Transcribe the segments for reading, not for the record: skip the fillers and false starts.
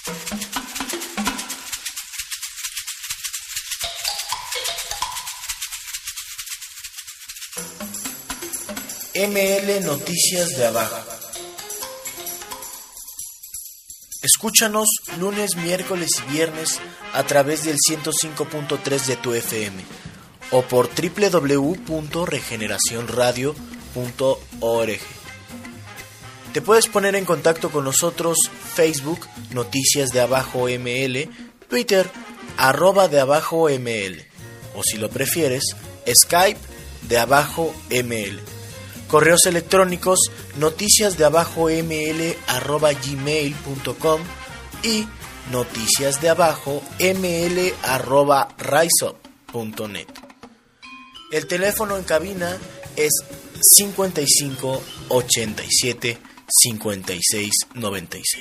ML Noticias de Abajo. Escúchanos lunes, miércoles y viernes a través del 105.3 de tu FM o por www.regeneracionradio.org. Te puedes poner en contacto con nosotros Facebook Noticias de Abajo ML, Twitter @de Abajo ML o si lo prefieres Skype de Abajo ML. Correos electrónicos noticiasdeabajoml@gmail.com y noticiasdeabajoml@riseup.net. El teléfono en cabina es 55 87 56 96.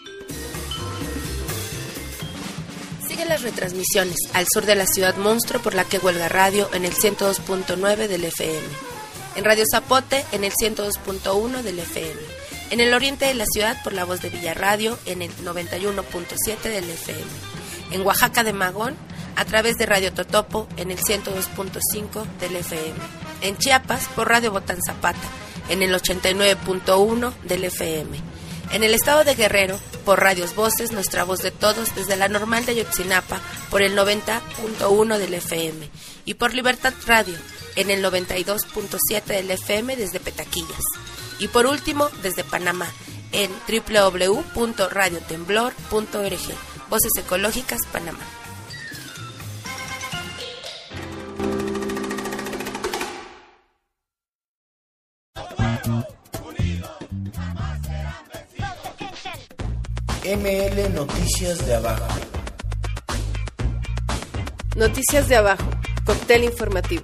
Sigue las retransmisiones al sur de la ciudad monstruo por la que huelga radio en el 102.9 del FM. En Radio Zapote en el 102.1 del FM. En el oriente de la ciudad por la voz de Villarradio en el 91.7 del FM. En Oaxaca de Magón a través de Radio Totopo en el 102.5 del FM. En Chiapas por Radio Botán Zapata en el 89.1 del FM. En el estado de Guerrero por Radios Voces, nuestra voz de todos desde la normal de Ayotzinapa por el 90.1 del FM. Y por Libertad Radio en el 92.7 del FM desde Petaquillas. Y por último, desde Panamá, en www.radiotemblor.org. Voces Ecológicas, Panamá. ML Noticias de Abajo. Noticias de Abajo, cóctel informativo.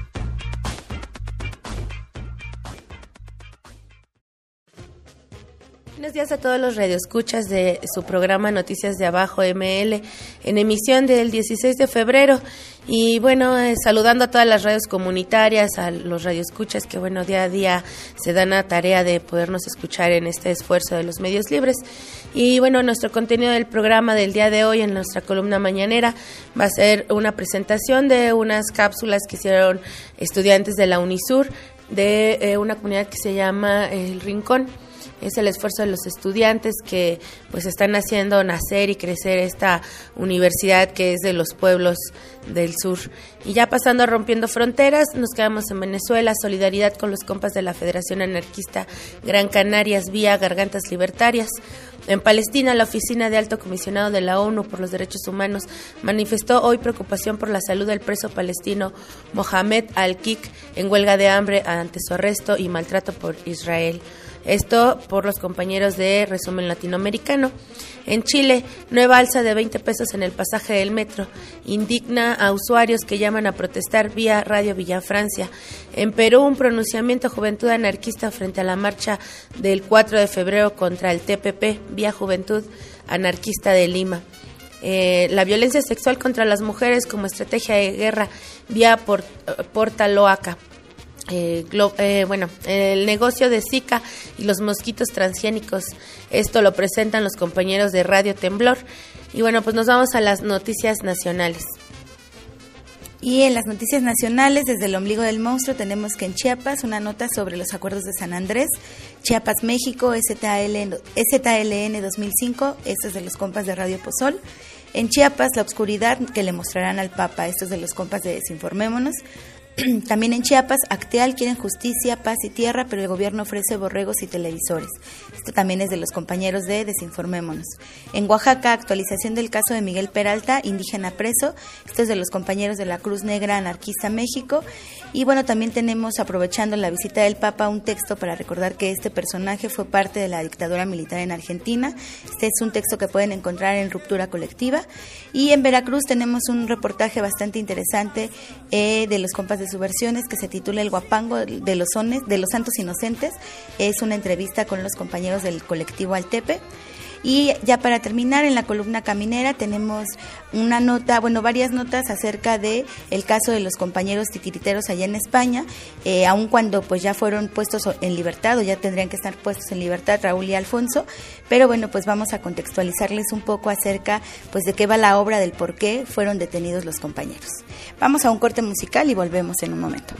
Buenos días a todos los radioescuchas de su programa Noticias de Abajo ML, en emisión del 16 de febrero. Y bueno, saludando a todas las radios comunitarias, a los radioescuchas que bueno, día a día se dan a tarea de podernos escuchar en este esfuerzo de los medios libres. Y bueno, nuestro contenido del programa del día de hoy en nuestra columna mañanera va a ser una presentación de unas cápsulas que hicieron estudiantes de la Unisur, de una comunidad que se llama El Rincón. Es el esfuerzo de los estudiantes que pues están haciendo nacer y crecer esta universidad que es de los pueblos del sur. Y ya pasando a Rompiendo Fronteras, nos quedamos en Venezuela, solidaridad con los compas de la Federación Anarquista Gran Canarias vía Gargantas Libertarias. En Palestina, la Oficina de Alto Comisionado de la ONU por los Derechos Humanos manifestó hoy preocupación por la salud del preso palestino Mohamed Al-Kik en huelga de hambre ante su arresto y maltrato por Israel. Esto por los compañeros de Resumen Latinoamericano. En Chile, nueva alza de 20 pesos en el pasaje del metro. Indigna a usuarios que llaman a protestar vía Radio Villafrancia. En Perú, un pronunciamiento Juventud Anarquista frente a la marcha del 4 de febrero contra el TPP vía Juventud Anarquista de Lima. La violencia sexual contra las mujeres como estrategia de guerra vía Portaloaca. El negocio de Zika y los mosquitos transgénicos, esto lo presentan los compañeros de Radio Temblor. Y bueno, pues nos vamos a las noticias nacionales. Y en las noticias nacionales, desde el ombligo del monstruo, tenemos que en Chiapas una nota sobre los acuerdos de San Andrés, Chiapas, México, ZLN 2005, esto es de los compas de Radio Pozol. En Chiapas, la obscuridad que le mostrarán al Papa, esto es de los compas de Desinformémonos. También en Chiapas, Acteal quieren justicia, paz y tierra, pero el gobierno ofrece borregos y televisores. Esto también es de los compañeros de Desinformémonos. En Oaxaca, actualización del caso de Miguel Peralta, indígena preso. Esto es de los compañeros de la Cruz Negra Anarquista México. Y bueno, también tenemos, aprovechando la visita del Papa, un texto para recordar que este personaje fue parte de la dictadura militar en Argentina. Este es un texto que pueden encontrar en Ruptura Colectiva. Y en Veracruz tenemos un reportaje bastante interesante de los compas de Subversiones que se titula El Guapango de los Santos Inocentes. Es una entrevista con los compañeros del colectivo Altepe. Y ya para terminar, en la columna caminera tenemos una nota, varias notas acerca de el caso de los compañeros titiriteros allá en España, aun cuando pues ya fueron puestos en libertad, o ya tendrían que estar puestos en libertad Raúl y Alfonso, pero bueno, pues vamos a contextualizarles un poco acerca pues de qué va la obra, del por qué fueron detenidos los compañeros. Vamos a un corte musical y volvemos en un momento.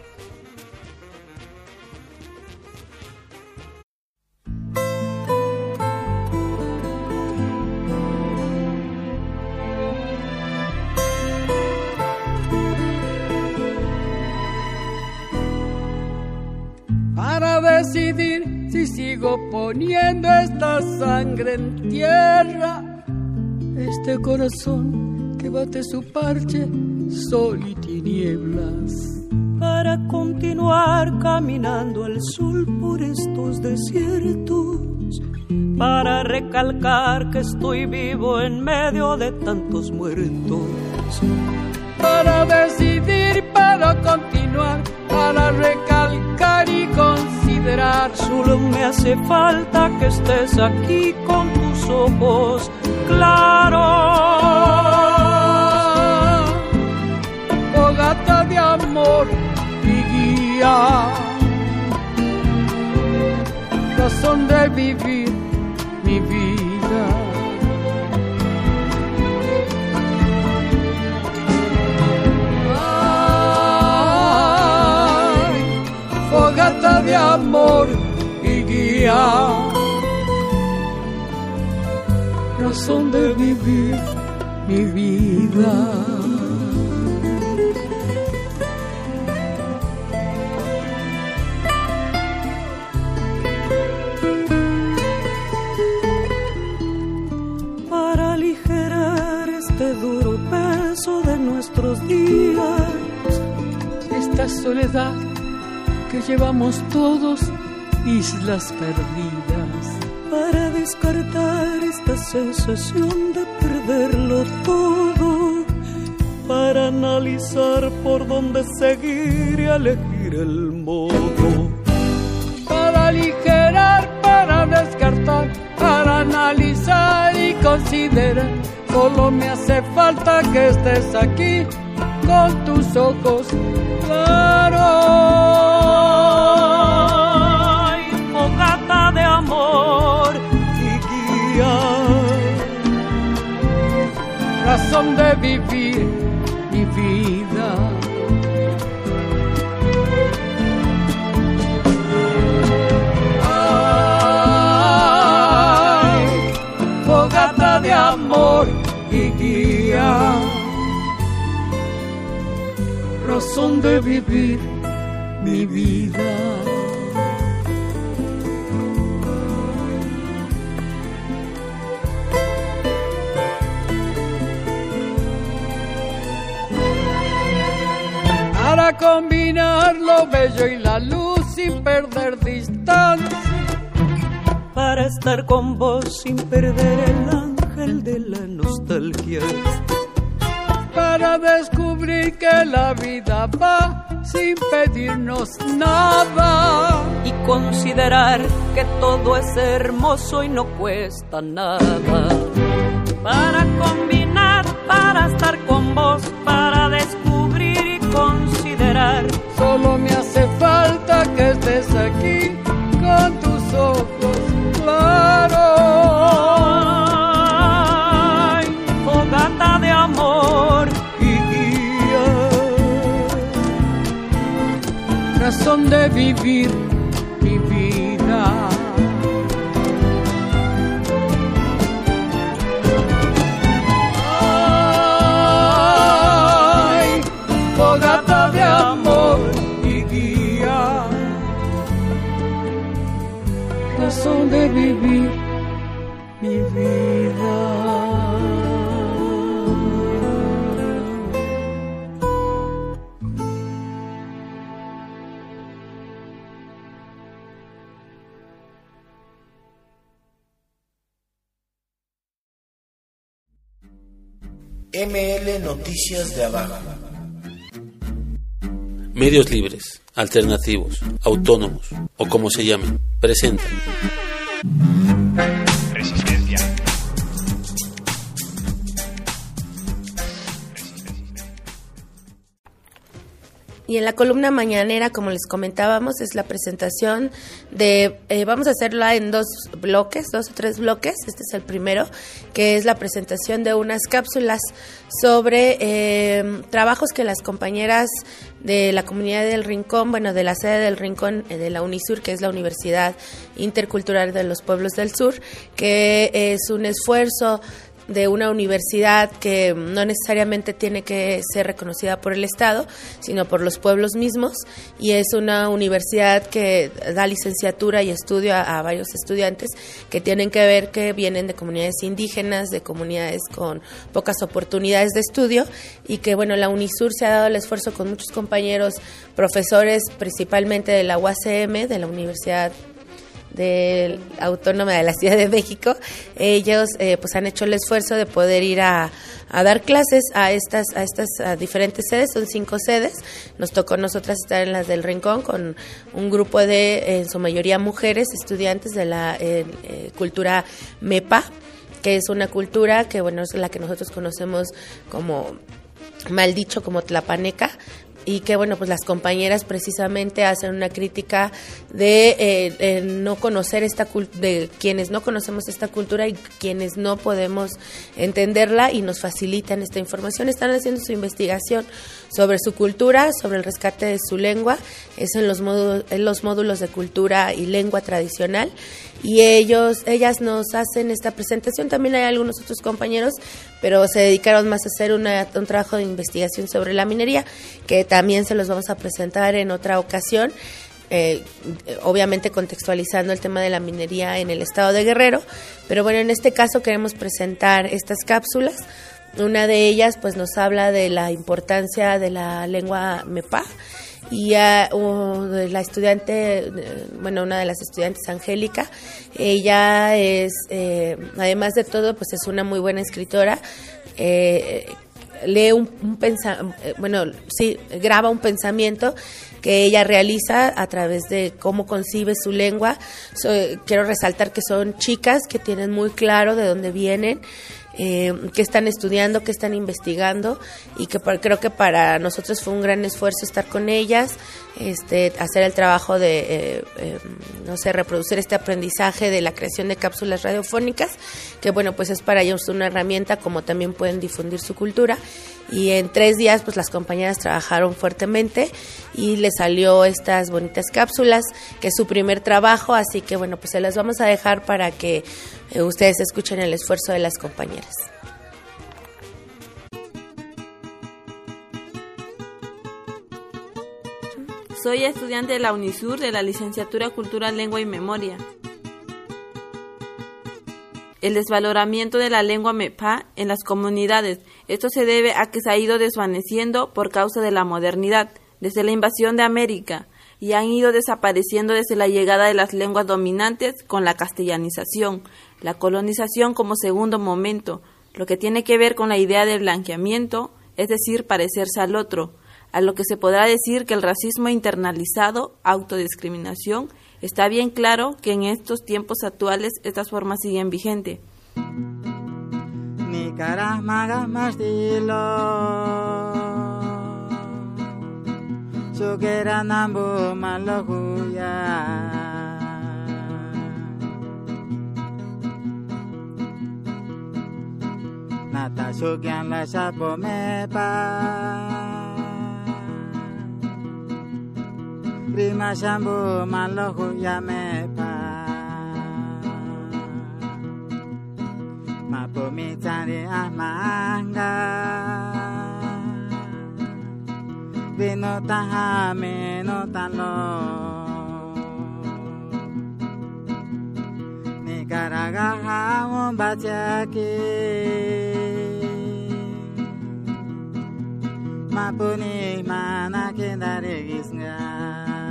Para decidir si sigo poniendo esta sangre en tierra, este corazón que bate su parche, sol y tinieblas. Para continuar caminando al sol por estos desiertos, para recalcar que estoy vivo en medio de tantos muertos. Para decidir, para continuar, para recalcar y considerar. Solo me hace falta que estés aquí con tus ojos claros. Fogata de amor y guía, razón de vivir mi vida. Fogata de amor y guía, razón de vivir mi vida. Para aligerar este duro peso de nuestros días, esta soledad que llevamos todos, islas perdidas. Para descartar esta sensación de perderlo todo, para analizar por dónde seguir y elegir el modo. Para aligerar, para descartar, para analizar y considerar. Solo me hace falta que estés aquí con tus ojos claros. Fogata de amor y guía, razón de vivir mi vida. Ay, fogata de amor y guía, razón de vivir mi vida. Para combinar lo bello y la luz sin perder distancia. Para estar con vos sin perder el ángel de la nostalgia. Para descubrir que la vida va sin pedirnos nada. Y considerar que todo es hermoso y no cuesta nada. Para combinar, para estar con vos, para descubrir y considerar. Solo me hace falta que estés aquí con tus ojos claros. Ay, fogata de amor y guía, razón de vivir mi vida. Ay, fogata de amor y guía, razón de vivir mi vida. ML Noticias de Abajo. Medios libres, alternativos, autónomos o como se llamen, presentan Resistencia Y en la columna mañanera, como les comentábamos, es la presentación de, vamos a hacerla en 2 o 3 bloques. Este es el primero, que es la presentación de unas cápsulas sobre trabajos que las compañeras de la comunidad del Rincón, bueno, de la sede del Rincón de la UNISUR, que es la Universidad Intercultural de los Pueblos del Sur, que es un esfuerzo de una universidad que no necesariamente tiene que ser reconocida por el Estado, sino por los pueblos mismos, y es una universidad que da licenciatura y estudio a varios estudiantes que tienen que ver, que vienen de comunidades indígenas, de comunidades con pocas oportunidades de estudio, y que bueno, la UNISUR se ha dado el esfuerzo con muchos compañeros profesores, principalmente de la UACM, de la Universidad Autónoma de la Ciudad de México. Ellos pues han hecho el esfuerzo de poder ir a dar clases a estas diferentes sedes. Son 5 sedes. Nos tocó a nosotras estar en las del Rincón con un grupo de, en su mayoría mujeres, estudiantes de la cultura MEPA, que es una cultura que bueno, es la que nosotros conocemos como, mal dicho, como tlapaneca, y que bueno, pues las compañeras precisamente hacen una crítica de no conocer de quienes no conocemos esta cultura y quienes no podemos entenderla, y nos facilitan esta información. Están haciendo su investigación sobre su cultura, sobre el rescate de su lengua, es en los módulos de cultura y lengua tradicional, y ellas nos hacen esta presentación. También hay algunos otros compañeros, pero se dedicaron más a hacer un trabajo de investigación sobre la minería, que también se los vamos a presentar en otra ocasión, obviamente contextualizando el tema de la minería en el estado de Guerrero. Pero bueno, en este caso queremos presentar estas cápsulas. Una de ellas pues nos habla de la importancia de la lengua MEPA, y de la estudiante, bueno, una de las estudiantes, Angélica, ella es, además de todo, pues es una muy buena escritora. Lee graba un pensamiento que ella realiza a través de cómo concibe su lengua. Quiero resaltar que son chicas que tienen muy claro de dónde vienen, que están estudiando, que están investigando, y que creo que para nosotros fue un gran esfuerzo estar con ellas, hacer el trabajo de reproducir este aprendizaje de la creación de cápsulas radiofónicas, que bueno, pues es para ellos una herramienta, como también pueden difundir su cultura. Y en 3 días pues las compañeras trabajaron fuertemente y les salió estas bonitas cápsulas, que es su primer trabajo, así que bueno, pues se las vamos a dejar para que ustedes escuchen el esfuerzo de las compañeras. Soy estudiante de la UNISUR de la licenciatura Cultura, Lengua y Memoria. El desvaloramiento de la lengua MEPA en las comunidades. Esto se debe a que se ha ido desvaneciendo por causa de la modernidad, desde la invasión de América, y han ido desapareciendo desde la llegada de las lenguas dominantes con la castellanización, la colonización como segundo momento, lo que tiene que ver con la idea del blanqueamiento, es decir, parecerse al otro, a lo que se podrá decir que el racismo internalizado, autodiscriminación, está bien claro que en estos tiempos actuales estas formas siguen vigentes. Prima Shambu Malohu Yamepa Mapumi Tari Amanga Vinota Menotalo Nikaraga Umbachaki Mapuni Manakindari Gisnga.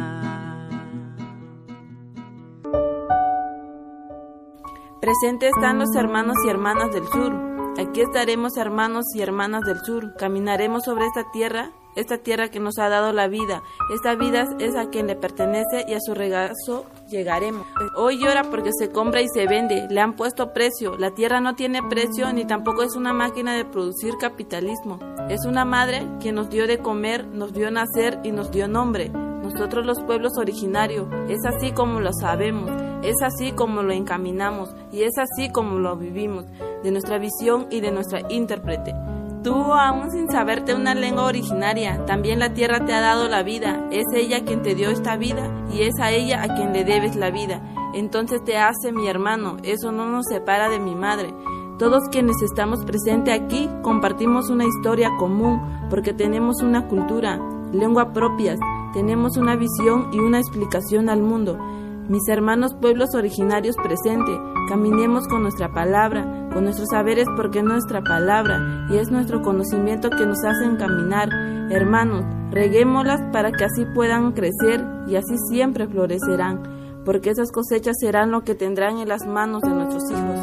Presentes están los hermanos y hermanas del sur. Aquí estaremos, hermanos y hermanas del sur. Caminaremos sobre esta tierra esta tierra que nos ha dado la vida. Esta vida es a quien le pertenece y a su regazo llegaremos. Hoy llora porque se compra y se vende, le han puesto precio. La tierra no tiene precio ni tampoco es una máquina de producir capitalismo. Es una madre que nos dio de comer, nos dio nacer y nos dio nombre. Nosotros los pueblos originarios, es así como lo sabemos, es así como lo encaminamos y es así como lo vivimos, de nuestra visión y de nuestra intérprete. Tú, aún sin saberte una lengua originaria, también la tierra te ha dado la vida, es ella quien te dio esta vida y es a ella a quien le debes la vida. Entonces te hace mi hermano, eso no nos separa de mi madre. Todos quienes estamos presentes aquí compartimos una historia común porque tenemos una cultura, lengua propias, tenemos una visión y una explicación al mundo. Mis hermanos pueblos originarios presentes, caminemos con nuestra palabra, con nuestros saberes porque es nuestra palabra y es nuestro conocimiento que nos hacen caminar. Hermanos, reguémoslas para que así puedan crecer y así siempre florecerán, porque esas cosechas serán lo que tendrán en las manos de nuestros hijos.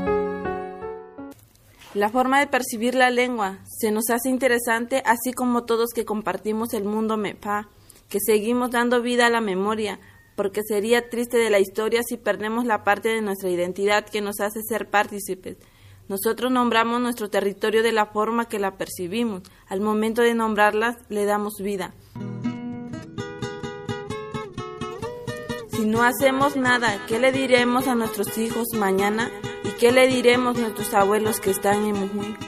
La forma de percibir la lengua se nos hace interesante, así como todos que compartimos el mundo Mepa, que seguimos dando vida a la memoria, porque sería triste de la historia si perdemos la parte de nuestra identidad que nos hace ser partícipes. Nosotros nombramos nuestro territorio de la forma que la percibimos. Al momento de nombrarlas, le damos vida. Si no hacemos nada, ¿qué le diremos a nuestros hijos mañana? ¿Y qué le diremos a nuestros abuelos que están en Mujuy?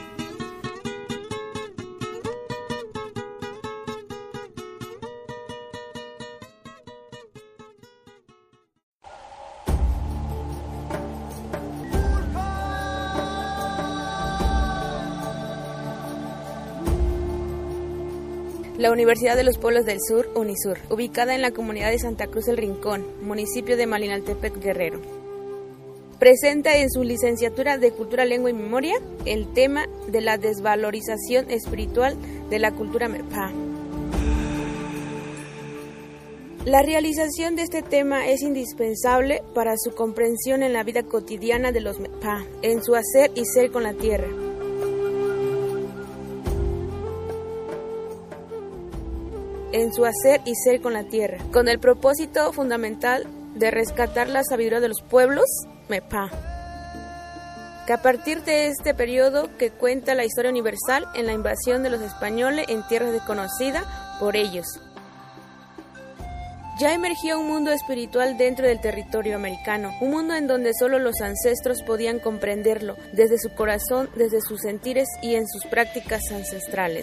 La Universidad de los Pueblos del Sur, UNISUR, ubicada en la comunidad de Santa Cruz del Rincón, municipio de Malinaltepec, Guerrero, presenta en su licenciatura de Cultura, Lengua y Memoria el tema de la desvalorización espiritual de la cultura Mepa. La realización de este tema es indispensable para su comprensión en la vida cotidiana de los Mepa, en su hacer y ser con la tierra. Con el propósito fundamental de rescatar la sabiduría de los pueblos Mepa, que a partir de este periodo que cuenta la historia universal en la invasión de los españoles en tierra desconocida por ellos, ya emergía un mundo espiritual dentro del territorio americano, un mundo en donde solo los ancestros podían comprenderlo, desde su corazón, desde sus sentires y en sus prácticas ancestrales.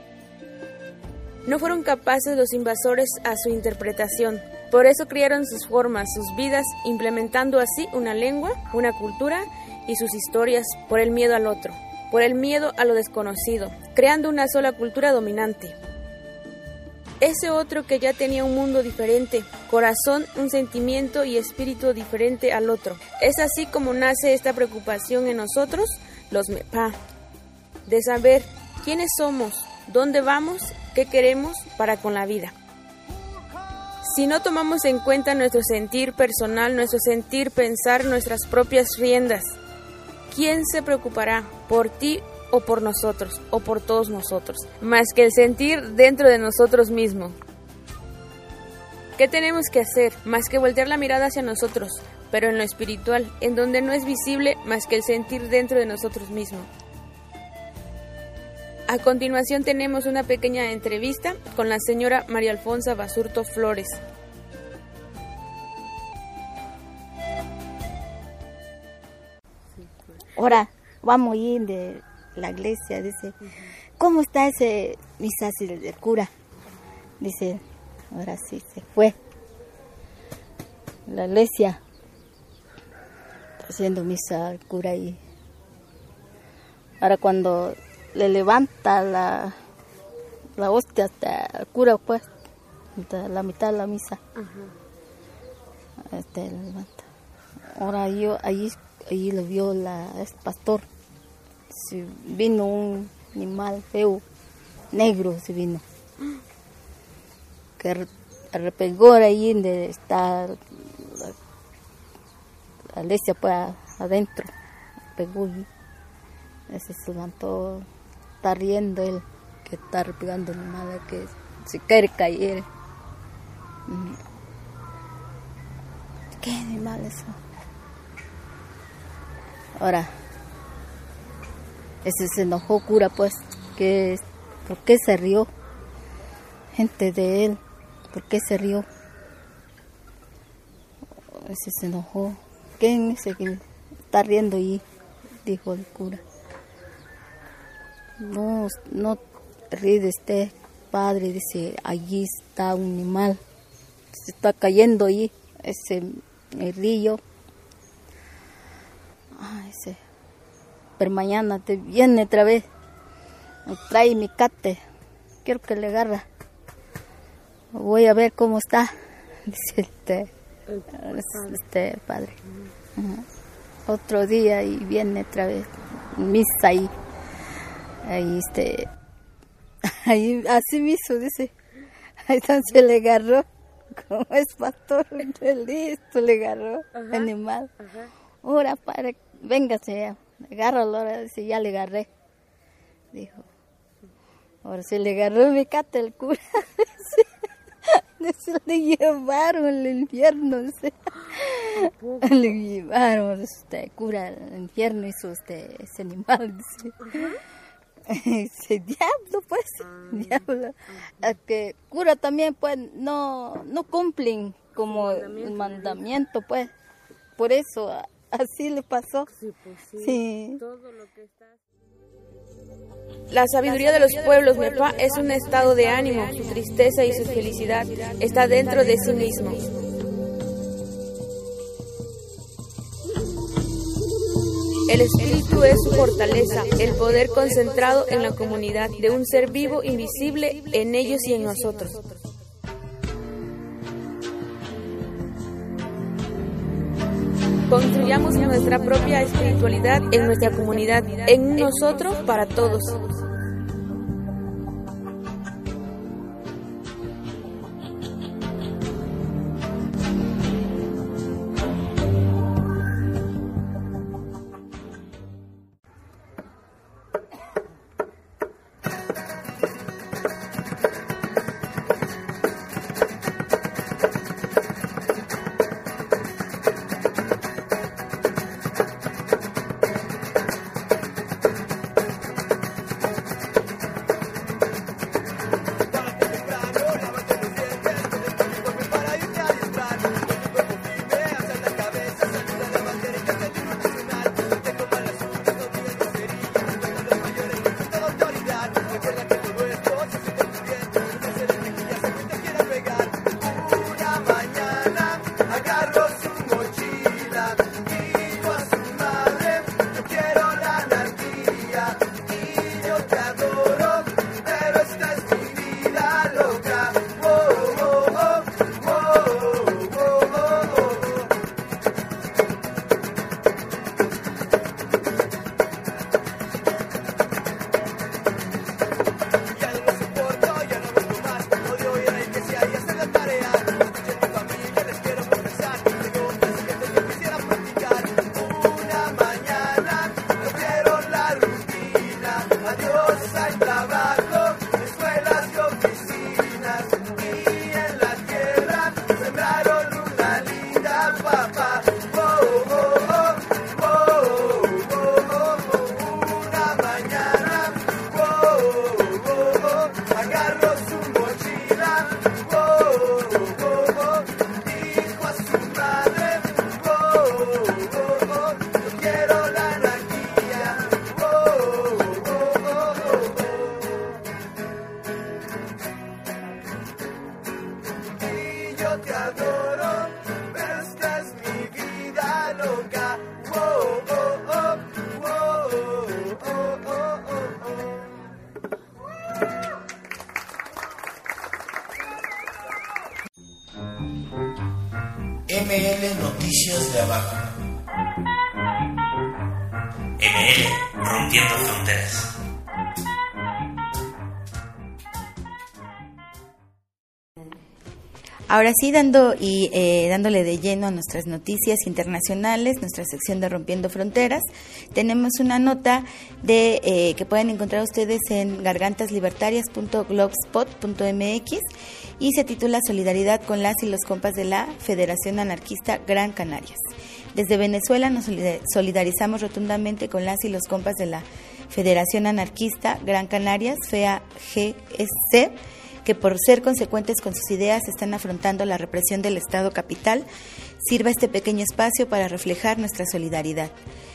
No fueron capaces los invasores a su interpretación, por eso crearon sus formas, sus vidas, implementando así una lengua, una cultura y sus historias por el miedo al otro, por el miedo a lo desconocido, creando una sola cultura dominante. Ese otro que ya tenía un mundo diferente, corazón, un sentimiento y espíritu diferente al otro. Es así como nace esta preocupación en nosotros, los Mepa, de saber quiénes somos, dónde vamos, qué queremos para con la vida. Si no tomamos en cuenta nuestro sentir personal, nuestro sentir, pensar, nuestras propias riendas, ¿quién se preocupará por ti o por nosotros o por todos nosotros? Más que el sentir dentro de nosotros mismos. ¿Qué tenemos que hacer? Más que voltear la mirada hacia nosotros, pero en lo espiritual, en donde no es visible más que el sentir dentro de nosotros mismos. A continuación tenemos una pequeña entrevista con la señora María Alfonsa Basurto Flores. Ahora vamos a ir de la iglesia, dice, ¿cómo está ese misa del cura? Dice, ahora sí se fue. La iglesia haciendo misa al cura y ahora cuando le levanta la hostia hasta el cura, pues, hasta la mitad de la misa. Le levanta. Ahora yo allí lo vio el pastor. Se vino un animal feo, negro se vino. Que repegó ahí donde está la iglesia, pues, adentro. Pegó y ese se levantó. Está riendo él, que estar pegando nada, que se quiere caer. ¿Qué animal eso? Ahora, ese se enojó cura, pues, que ¿por qué se rió? Gente de él, ¿por qué se rió? Ese se enojó. ¿Quién es el que está riendo ahí? Dijo el cura. No ríe de este padre, dice, allí está un animal, se está cayendo ahí, el río. Pero mañana te viene otra vez, me trae mi cate, quiero que le agarra. Voy a ver cómo está, dice este padre. Otro día y viene otra vez, misa ahí. Ahí así mismo dice, entonces le agarró, como es pastor, listo, le agarró el animal. Ahora padre, véngase, agárralo, ahora dice, ya le agarré, dijo. Ahora se le agarró mi cata el cura, se le llevaron al infierno, le llevaron cura al infierno, hizo ese animal, dice. Ese diablo, pues, diablo. El que cura también, pues, no cumplen como el mandamiento, pues. Por eso, así le pasó. Sí. La sabiduría de los pueblos Mepa es un estado de ánimo, su tristeza y su felicidad está dentro de sí mismo. El espíritu es su fortaleza, el poder concentrado en la comunidad de un ser vivo invisible en ellos y en nosotros. Construyamos nuestra propia espiritualidad en nuestra comunidad, en nosotros para todos. ML Noticias de Abajo. ML Rompiendo Fronteras. Ahora sí, dándole de lleno a nuestras noticias internacionales, nuestra sección de Rompiendo Fronteras, tenemos una nota que pueden encontrar ustedes en gargantaslibertarias.blogspot.mx y se titula Solidaridad con las y los compas de la Federación Anarquista Gran Canarias. Desde Venezuela nos solidarizamos rotundamente con las y los compas de la Federación Anarquista Gran Canarias, FEAGSC, que por ser consecuentes con sus ideas están afrontando la represión del Estado capital. Sirva este pequeño espacio para reflejar nuestra solidaridad.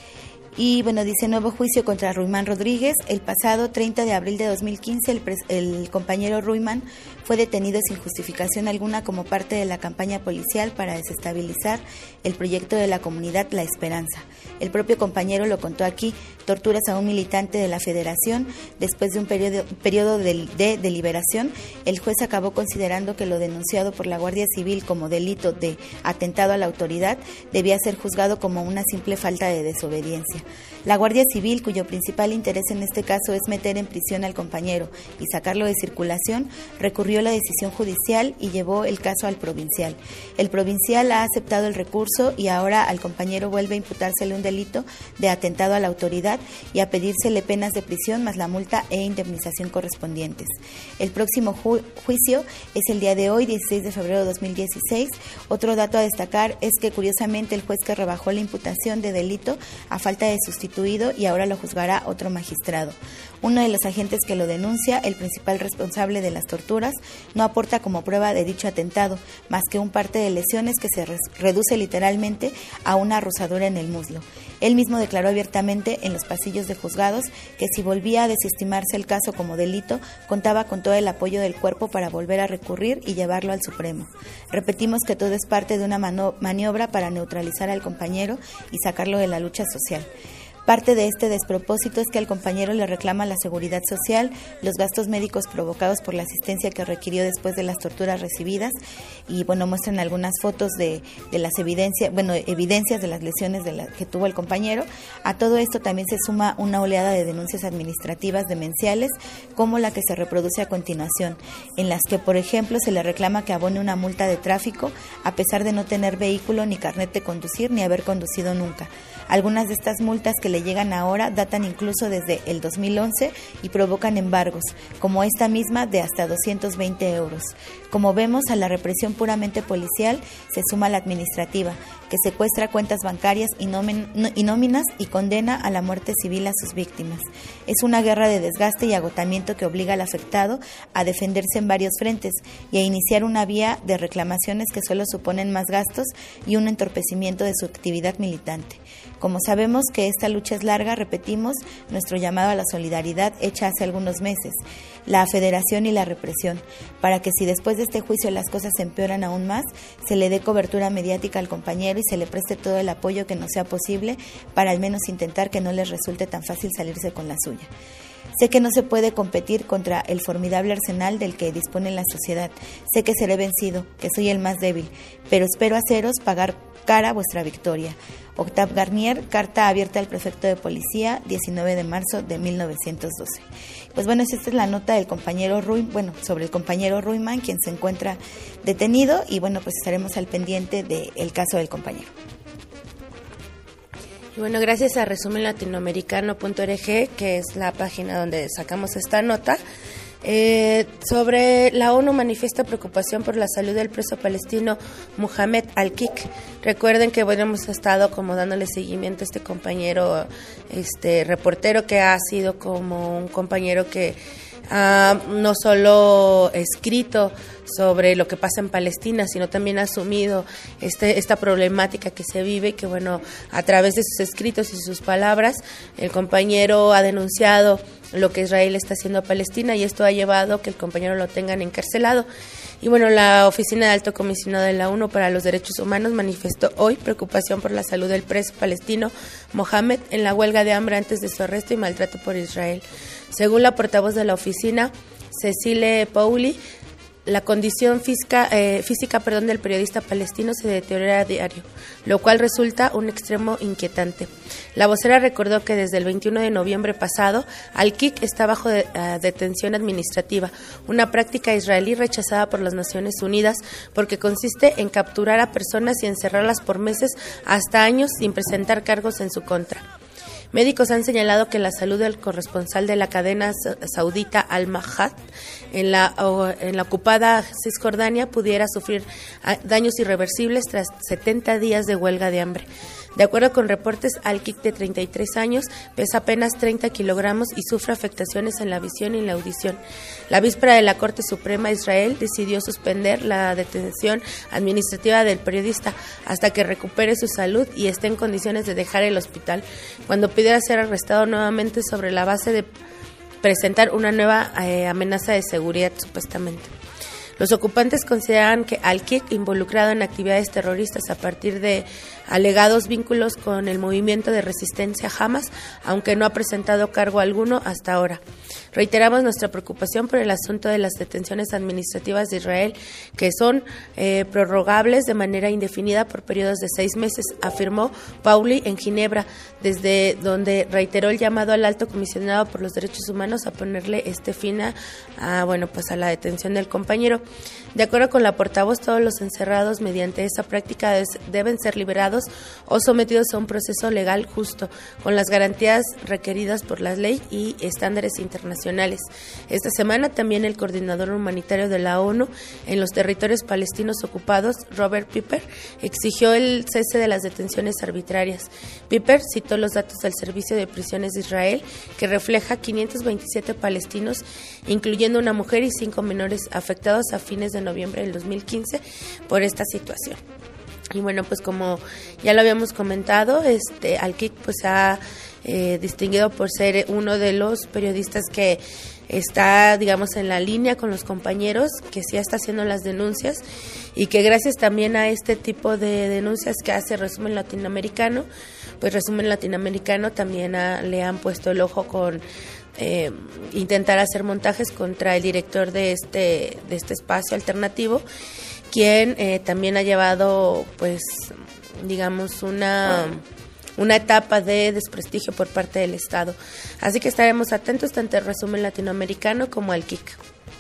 Y bueno, dice nuevo juicio contra Ruimán Rodríguez. El pasado 30 de abril de 2015 el compañero Ruimán fue detenido sin justificación alguna como parte de la campaña policial para desestabilizar el proyecto de la comunidad La Esperanza. El propio compañero lo contó aquí, torturas a un militante de la Federación. Después de un periodo de deliberación, el juez acabó considerando que lo denunciado por la Guardia Civil como delito de atentado a la autoridad debía ser juzgado como una simple falta de desobediencia. La Guardia Civil, cuyo principal interés en este caso es meter en prisión al compañero y sacarlo de circulación, recurrió la decisión judicial y llevó el caso al provincial. El provincial ha aceptado el recurso y ahora al compañero vuelve a imputársele un delito de atentado a la autoridad y a pedírsele penas de prisión más la multa e indemnización correspondientes. El próximo juicio es el día de hoy, 16 de febrero de 2016. Otro dato a destacar es que curiosamente el juez que rebajó la imputación de delito a falta de sustituido y ahora lo juzgará otro magistrado. Uno de los agentes que lo denuncia, el principal responsable de las torturas, no aporta como prueba de dicho atentado, más que un parte de lesiones que se reduce literalmente a una rozadura en el muslo. Él mismo declaró abiertamente en los pasillos de juzgados que si volvía a desestimarse el caso como delito, contaba con todo el apoyo del cuerpo para volver a recurrir y llevarlo al Supremo. Repetimos que todo es parte de una maniobra para neutralizar al compañero y sacarlo de la lucha social. Parte de este despropósito es que al compañero le reclama la seguridad social, los gastos médicos provocados por la asistencia que requirió después de las torturas recibidas y bueno, muestran algunas fotos de las evidencias de las lesiones que tuvo el compañero. A todo esto también se suma una oleada de denuncias administrativas demenciales como la que se reproduce a continuación, en las que por ejemplo se le reclama que abone una multa de tráfico a pesar de no tener vehículo ni carnet de conducir ni haber conducido nunca. Algunas de estas multas que le llegan ahora datan incluso desde el 2011 y provocan embargos, como esta misma de hasta 220 euros. Como vemos, a la represión puramente policial se suma la administrativa, que secuestra cuentas bancarias y nóminas y condena a la muerte civil a sus víctimas. Es una guerra de desgaste y agotamiento que obliga al afectado a defenderse en varios frentes y a iniciar una vía de reclamaciones que solo suponen más gastos y un entorpecimiento de su actividad militante. Como sabemos que esta lucha es larga, repetimos nuestro llamado a la solidaridad hecha hace algunos meses, la federación y la represión, para que si después de este juicio las cosas se empeoran aún más, se le dé cobertura mediática al compañero y se le preste todo el apoyo que nos sea posible para al menos intentar que no les resulte tan fácil salirse con la suya. Sé que no se puede competir contra el formidable arsenal del que dispone la sociedad. Sé que seré vencido, que soy el más débil, pero espero haceros pagar cara vuestra victoria. Octave Garnier, carta abierta al prefecto de policía, 19 de marzo de 1912. Pues bueno, esta es la nota del compañero sobre el compañero Ruimán, quien se encuentra detenido y bueno, pues estaremos al pendiente del caso del compañero. Y bueno, gracias a resumenlatinoamericano.org, que es la página donde sacamos esta nota, sobre la ONU manifiesta preocupación por la salud del preso palestino Mohamed Al-Kik. Recuerden que hemos estado como dándole seguimiento a este compañero, reportero que ha sido como un compañero que no solo escrito sobre lo que pasa en Palestina, sino también ha asumido esta problemática que se vive, que bueno, a través de sus escritos y sus palabras, el compañero ha denunciado lo que Israel está haciendo a Palestina y esto ha llevado a que el compañero lo tengan encarcelado. Y bueno, la Oficina de Alto Comisionado de la ONU para los Derechos Humanos manifestó hoy preocupación por la salud del preso palestino Mohamed en la huelga de hambre antes de su arresto y maltrato por Israel. Según la portavoz de la oficina, Cecile Pauli, la condición física del periodista palestino se deteriora a diario, lo cual resulta un extremo inquietante. La vocera recordó que desde el 21 de noviembre pasado, Al-Kik está bajo detención administrativa, una práctica israelí rechazada por las Naciones Unidas porque consiste en capturar a personas y encerrarlas por meses hasta años sin presentar cargos en su contra. Médicos han señalado que la salud del corresponsal de la cadena saudita Al-Mahad en la ocupada Cisjordania pudiera sufrir daños irreversibles tras 70 días de huelga de hambre. De acuerdo con reportes, Al-Kik, de 33 años, pesa apenas 30 kilogramos y sufre afectaciones en la visión y en la audición. La víspera de la Corte Suprema de Israel decidió suspender la detención administrativa del periodista hasta que recupere su salud y esté en condiciones de dejar el hospital, cuando pudiera ser arrestado nuevamente sobre la base de presentar una nueva amenaza de seguridad, supuestamente. Los ocupantes consideran que Al-Kik, involucrado en actividades terroristas a partir de alegados vínculos con el movimiento de resistencia Hamas, aunque no ha presentado cargo alguno hasta ahora. Reiteramos nuestra preocupación por el asunto de las detenciones administrativas de Israel, que son prorrogables de manera indefinida por periodos de 6 meses, afirmó Pauli en Ginebra, desde donde reiteró el llamado al Alto Comisionado por los Derechos Humanos a ponerle fin a la detención del compañero. De acuerdo con la portavoz, todos los encerrados mediante esa práctica deben ser liberados o sometidos a un proceso legal justo, con las garantías requeridas por la ley y estándares internacionales. Esta semana también el coordinador humanitario de la ONU en los territorios palestinos ocupados, Robert Piper, exigió el cese de las detenciones arbitrarias. Piper citó los datos del Servicio de Prisiones de Israel, que refleja 527 palestinos, incluyendo una mujer y 5 menores afectados a fines de noviembre del 2015 por esta situación. Y bueno, pues como ya lo habíamos comentado, Al-Kik pues ha distinguido por ser uno de los periodistas que está, digamos, en la línea con los compañeros, que sí está haciendo las denuncias y que gracias también a este tipo de denuncias que hace Resumen Latinoamericano, pues Resumen Latinoamericano también le han puesto el ojo con intentar hacer montajes contra el director de este espacio alternativo, quien también ha llevado, pues, digamos, una etapa de desprestigio por parte del Estado. Así que estaremos atentos tanto al Resumen Latinoamericano como al Kik.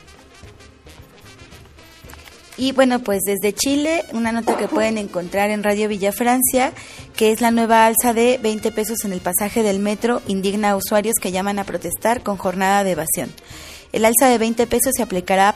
Y bueno, pues desde Chile, una nota que pueden encontrar en Radio Villa Francia, que es la nueva alza de 20 pesos en el pasaje del metro, indigna a usuarios que llaman a protestar con jornada de evasión. El alza de 20 pesos se aplicará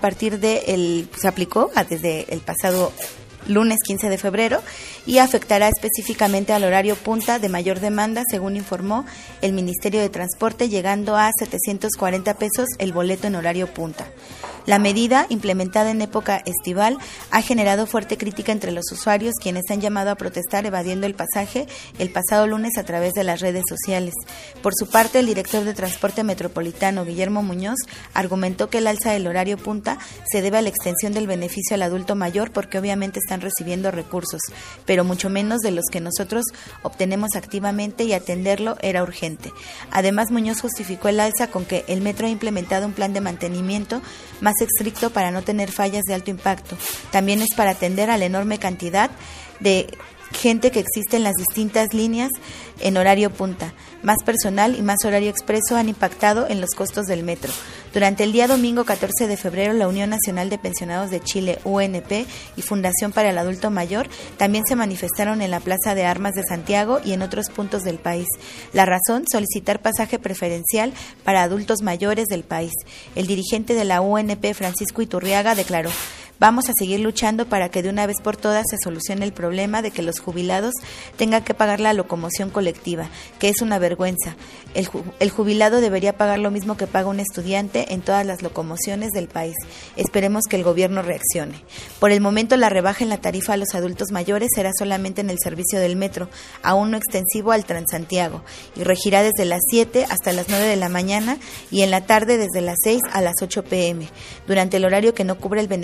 desde el pasado lunes 15 de febrero y afectará específicamente al horario punta de mayor demanda, según informó el Ministerio de Transporte, llegando a 740 pesos el boleto en horario punta. La medida, implementada en época estival, ha generado fuerte crítica entre los usuarios, quienes han llamado a protestar evadiendo el pasaje el pasado lunes a través de las redes sociales. Por su parte, el director de Transporte Metropolitano, Guillermo Muñoz, argumentó que el alza del horario punta se debe a la extensión del beneficio al adulto mayor, porque obviamente están recibiendo recursos, pero mucho menos de los que nosotros obtenemos activamente, y atenderlo era urgente. Además, Muñoz justificó el alza con que el metro ha implementado un plan de mantenimiento más estricto para no tener fallas de alto impacto. También es para atender a la enorme cantidad de gente que existe en las distintas líneas en horario punta. Más personal y más horario expreso han impactado en los costos del metro. Durante el día domingo 14 de febrero, la Unión Nacional de Pensionados de Chile, UNP, y Fundación para el Adulto Mayor también se manifestaron en la Plaza de Armas de Santiago y en otros puntos del país. La razón, solicitar pasaje preferencial para adultos mayores del país. El dirigente de la UNP, Francisco Iturriaga, declaró: vamos a seguir luchando para que de una vez por todas se solucione el problema de que los jubilados tengan que pagar la locomoción colectiva, que es una vergüenza. El jubilado debería pagar lo mismo que paga un estudiante en todas las locomociones del país. Esperemos que el gobierno reaccione. Por el momento, la rebaja en la tarifa a los adultos mayores será solamente en el servicio del metro, aún no extensivo al Transantiago, y regirá desde las 7 hasta las 9 de la mañana y en la tarde desde las 6 a las 8 p.m. Durante el horario que no cubre el beneficio se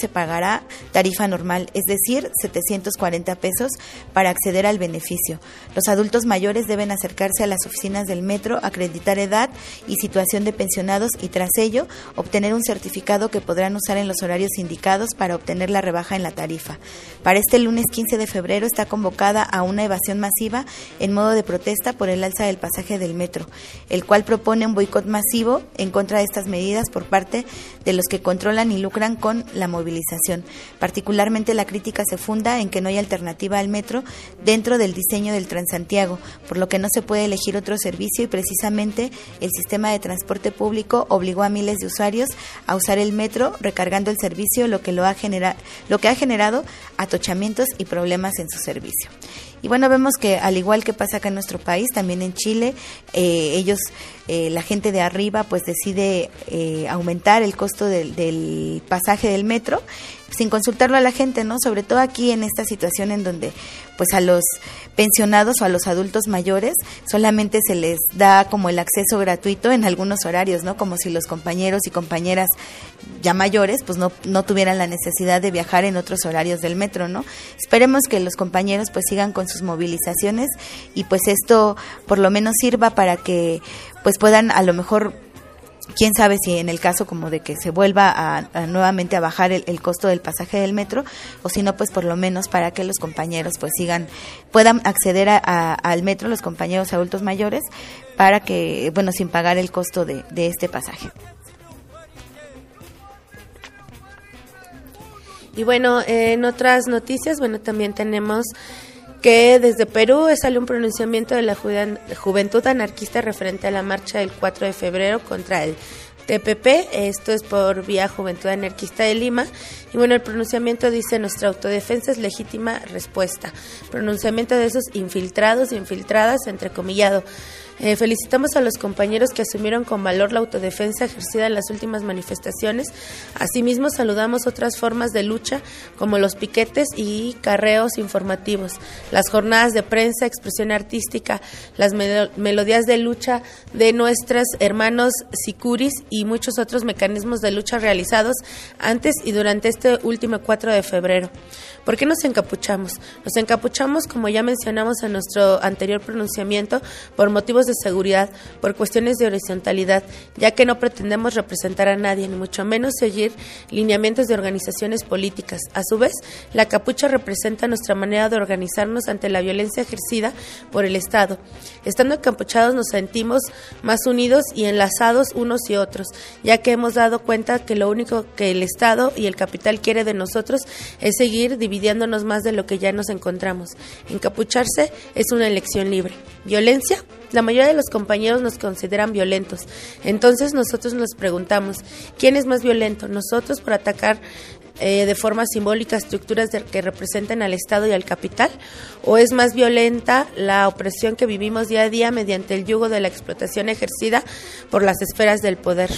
se pagará tarifa normal, es decir, 740 pesos para acceder al beneficio. Los adultos mayores deben acercarse a las oficinas del metro, acreditar edad y situación de pensionados y tras ello obtener un certificado que podrán usar en los horarios indicados para obtener la rebaja en la tarifa. Para este lunes 15 de febrero está convocada a una evasión masiva en modo de protesta por el alza del pasaje del metro, el cual propone un boicot masivo en contra de estas medidas por parte de los que controlan y lucran con la movilización. Particularmente la crítica se funda en que no hay alternativa al metro dentro del diseño del Transantiago, por lo que no se puede elegir otro servicio y precisamente el sistema de transporte público obligó a miles de usuarios a usar el metro recargando el servicio, lo que ha generado atochamientos y problemas en su servicio. Y bueno, vemos que al igual que pasa acá en nuestro país, también en Chile, la gente de arriba pues decide aumentar el costo del pasaje del metro sin consultarlo a la gente, ¿no? Sobre todo aquí en esta situación en donde pues a los pensionados o a los adultos mayores solamente se les da como el acceso gratuito en algunos horarios, ¿no? Como si los compañeros y compañeras ya mayores pues no tuvieran la necesidad de viajar en otros horarios del metro, ¿no? Esperemos que los compañeros pues sigan con sus movilizaciones y pues esto por lo menos sirva para que pues puedan a lo mejor, quién sabe si en el caso como de que se vuelva a nuevamente a bajar el costo del pasaje del metro, o si no pues por lo menos para que los compañeros pues puedan acceder al metro, los compañeros adultos mayores, para que, bueno, sin pagar el costo de este pasaje. Y bueno, en otras noticias, bueno, también tenemos que desde Perú salió un pronunciamiento de la Juventud Anarquista referente a la marcha del 4 de febrero contra el TPP, esto es por vía Juventud Anarquista de Lima, y bueno, el pronunciamiento dice: nuestra autodefensa es legítima respuesta. Pronunciamiento de esos infiltrados e infiltradas, entrecomillado. Felicitamos a los compañeros que asumieron con valor la autodefensa ejercida en las últimas manifestaciones. Asimismo, saludamos otras formas de lucha como los piquetes y carreos informativos, las jornadas de prensa, expresión artística, las melodías de lucha de nuestros hermanos sicuris y muchos otros mecanismos de lucha realizados antes y durante este último 4 de febrero. ¿Por qué nos encapuchamos? Nos encapuchamos, como ya mencionamos en nuestro anterior pronunciamiento, por motivos de seguridad, por cuestiones de horizontalidad, ya que no pretendemos representar a nadie, ni mucho menos seguir lineamientos de organizaciones políticas. A su vez, la capucha representa nuestra manera de organizarnos ante la violencia ejercida por el Estado. Estando encapuchados nos sentimos más unidos y enlazados unos y otros, ya que hemos dado cuenta que lo único que el Estado y el capital quiere de nosotros es seguir dividiéndonos más de lo que ya nos encontramos. Encapucharse es una elección libre. ¿Violencia? La mayoría de los compañeros nos consideran violentos. Entonces nosotros nos preguntamos, ¿quién es más violento? ¿Nosotros por atacar de forma simbólica estructuras que representan al Estado y al capital? ¿O es más violenta la opresión que vivimos día a día mediante el yugo de la explotación ejercida por las esferas del poder?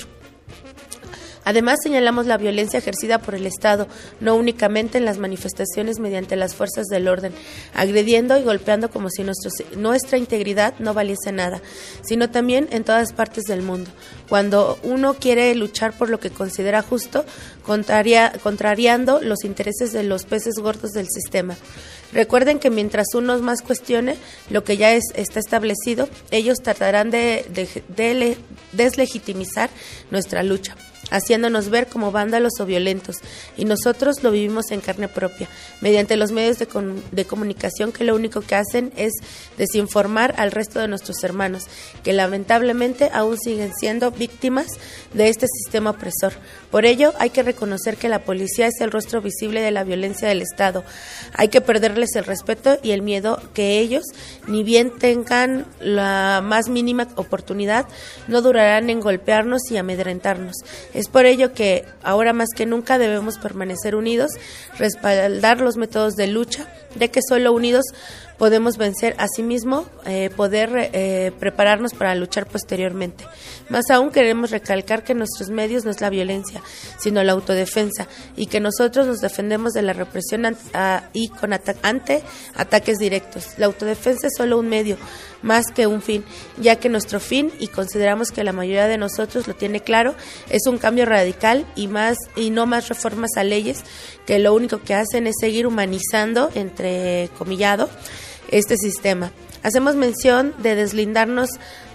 Además, señalamos la violencia ejercida por el Estado, no únicamente en las manifestaciones mediante las fuerzas del orden, agrediendo y golpeando como si nuestra integridad no valiese nada, sino también en todas partes del mundo. Cuando uno quiere luchar por lo que considera justo, contrariando los intereses de los peces gordos del sistema. Recuerden que mientras uno más cuestione lo que ya está establecido, ellos tratarán de deslegitimizar nuestra lucha, haciéndonos ver como vándalos o violentos, y nosotros lo vivimos en carne propia, mediante los medios de comunicación que lo único que hacen es desinformar al resto de nuestros hermanos, que lamentablemente aún siguen siendo víctimas de este sistema opresor. Por ello, hay que reconocer que la policía es el rostro visible de la violencia del Estado. Hay que perderles el respeto y el miedo, que ellos, ni bien tengan la más mínima oportunidad, no durarán en golpearnos y amedrentarnos. Es por ello que ahora más que nunca debemos permanecer unidos, respaldar los métodos de lucha ya que solo unidos podemos vencer a sí mismo, poder prepararnos para luchar posteriormente. Más aún queremos recalcar que nuestros medios no es la violencia, sino la autodefensa, y que nosotros nos defendemos de la represión ante ataques directos. La autodefensa es solo un medio, más que un fin, ya que nuestro fin, y consideramos que la mayoría de nosotros lo tiene claro, es un cambio radical y no más reformas a leyes que lo único que hacen es seguir humanizando, entrecomillado, este sistema. Hacemos mención de deslindarnos,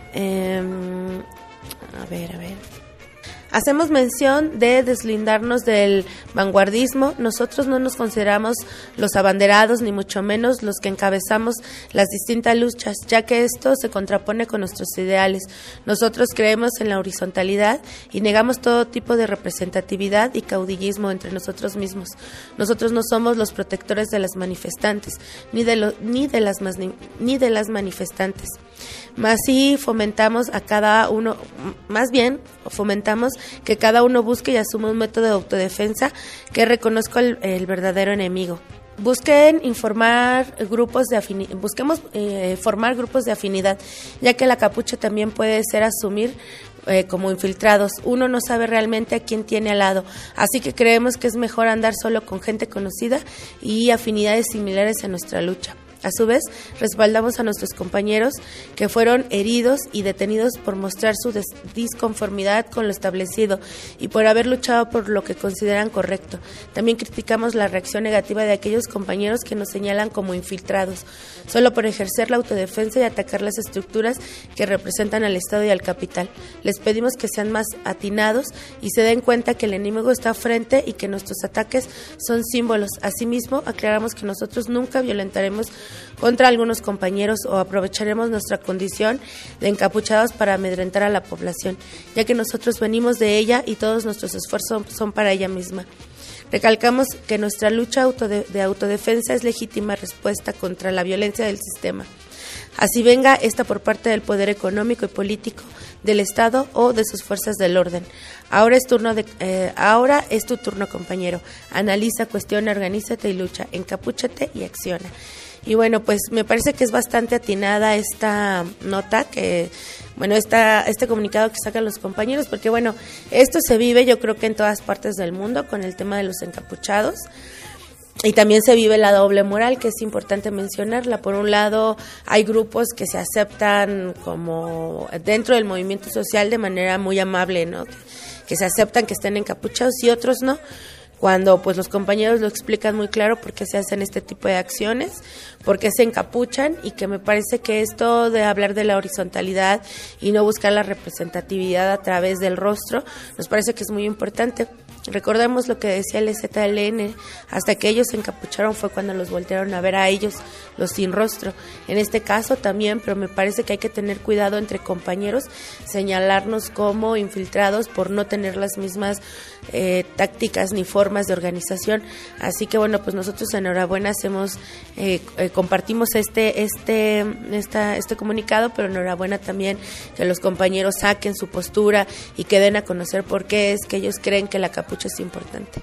Hacemos mención de deslindarnos del vanguardismo. Nosotros no nos consideramos los abanderados, ni mucho menos los que encabezamos las distintas luchas, ya que esto se contrapone con nuestros ideales. Nosotros creemos en la horizontalidad y negamos todo tipo de representatividad y caudillismo entre nosotros mismos. Nosotros no somos los protectores de las manifestantes, ni de las manifestantes. Más fomentamos que cada uno busque y asuma un método de autodefensa que reconozca el verdadero enemigo. Busquemos formar grupos de afinidad, ya que la capucha también puede ser asumir como infiltrados. Uno no sabe realmente a quién tiene al lado, así que creemos que es mejor andar solo con gente conocida y afinidades similares en nuestra lucha. A su vez, respaldamos a nuestros compañeros que fueron heridos y detenidos por mostrar su disconformidad con lo establecido y por haber luchado por lo que consideran correcto. También criticamos la reacción negativa de aquellos compañeros que nos señalan como infiltrados, solo por ejercer la autodefensa y atacar las estructuras que representan al Estado y al capital. Les pedimos que sean más atinados y se den cuenta que el enemigo está frente y que nuestros ataques son símbolos. Asimismo, aclaramos que nosotros nunca violentaremos contra algunos compañeros o aprovecharemos nuestra condición de encapuchados para amedrentar a la población, ya que nosotros venimos de ella y todos nuestros esfuerzos son para ella misma. Recalcamos que nuestra lucha de autodefensa es legítima respuesta contra la violencia del sistema, así venga esta por parte del poder económico y político, del Estado o de sus fuerzas del orden. Ahora es tu turno, compañero. Analiza, cuestiona, organízate y lucha, encapúchate y acciona. Y bueno, pues me parece que es bastante atinada esta nota, este comunicado que sacan los compañeros, porque bueno, esto se vive yo creo que en todas partes del mundo con el tema de los encapuchados. Y también se vive la doble moral, que es importante mencionarla. Por un lado, hay grupos que se aceptan como dentro del movimiento social de manera muy amable, ¿no? Que se aceptan que estén encapuchados y otros no, cuando pues los compañeros lo explican muy claro por qué se hacen este tipo de acciones, por qué se encapuchan, y que me parece que esto de hablar de la horizontalidad y no buscar la representatividad a través del rostro, nos parece que es muy importante. Recordemos lo que decía el ZLN, hasta que ellos se encapucharon fue cuando los voltearon a ver a ellos, los sin rostro. En este caso también, pero me parece que hay que tener cuidado entre compañeros, señalarnos como infiltrados por no tener las mismas tácticas ni formas de organización. Así que bueno, pues nosotros enhorabuena compartimos este comunicado, pero enhorabuena también que los compañeros saquen su postura y que den a conocer por qué es que ellos creen que la capucha es importante.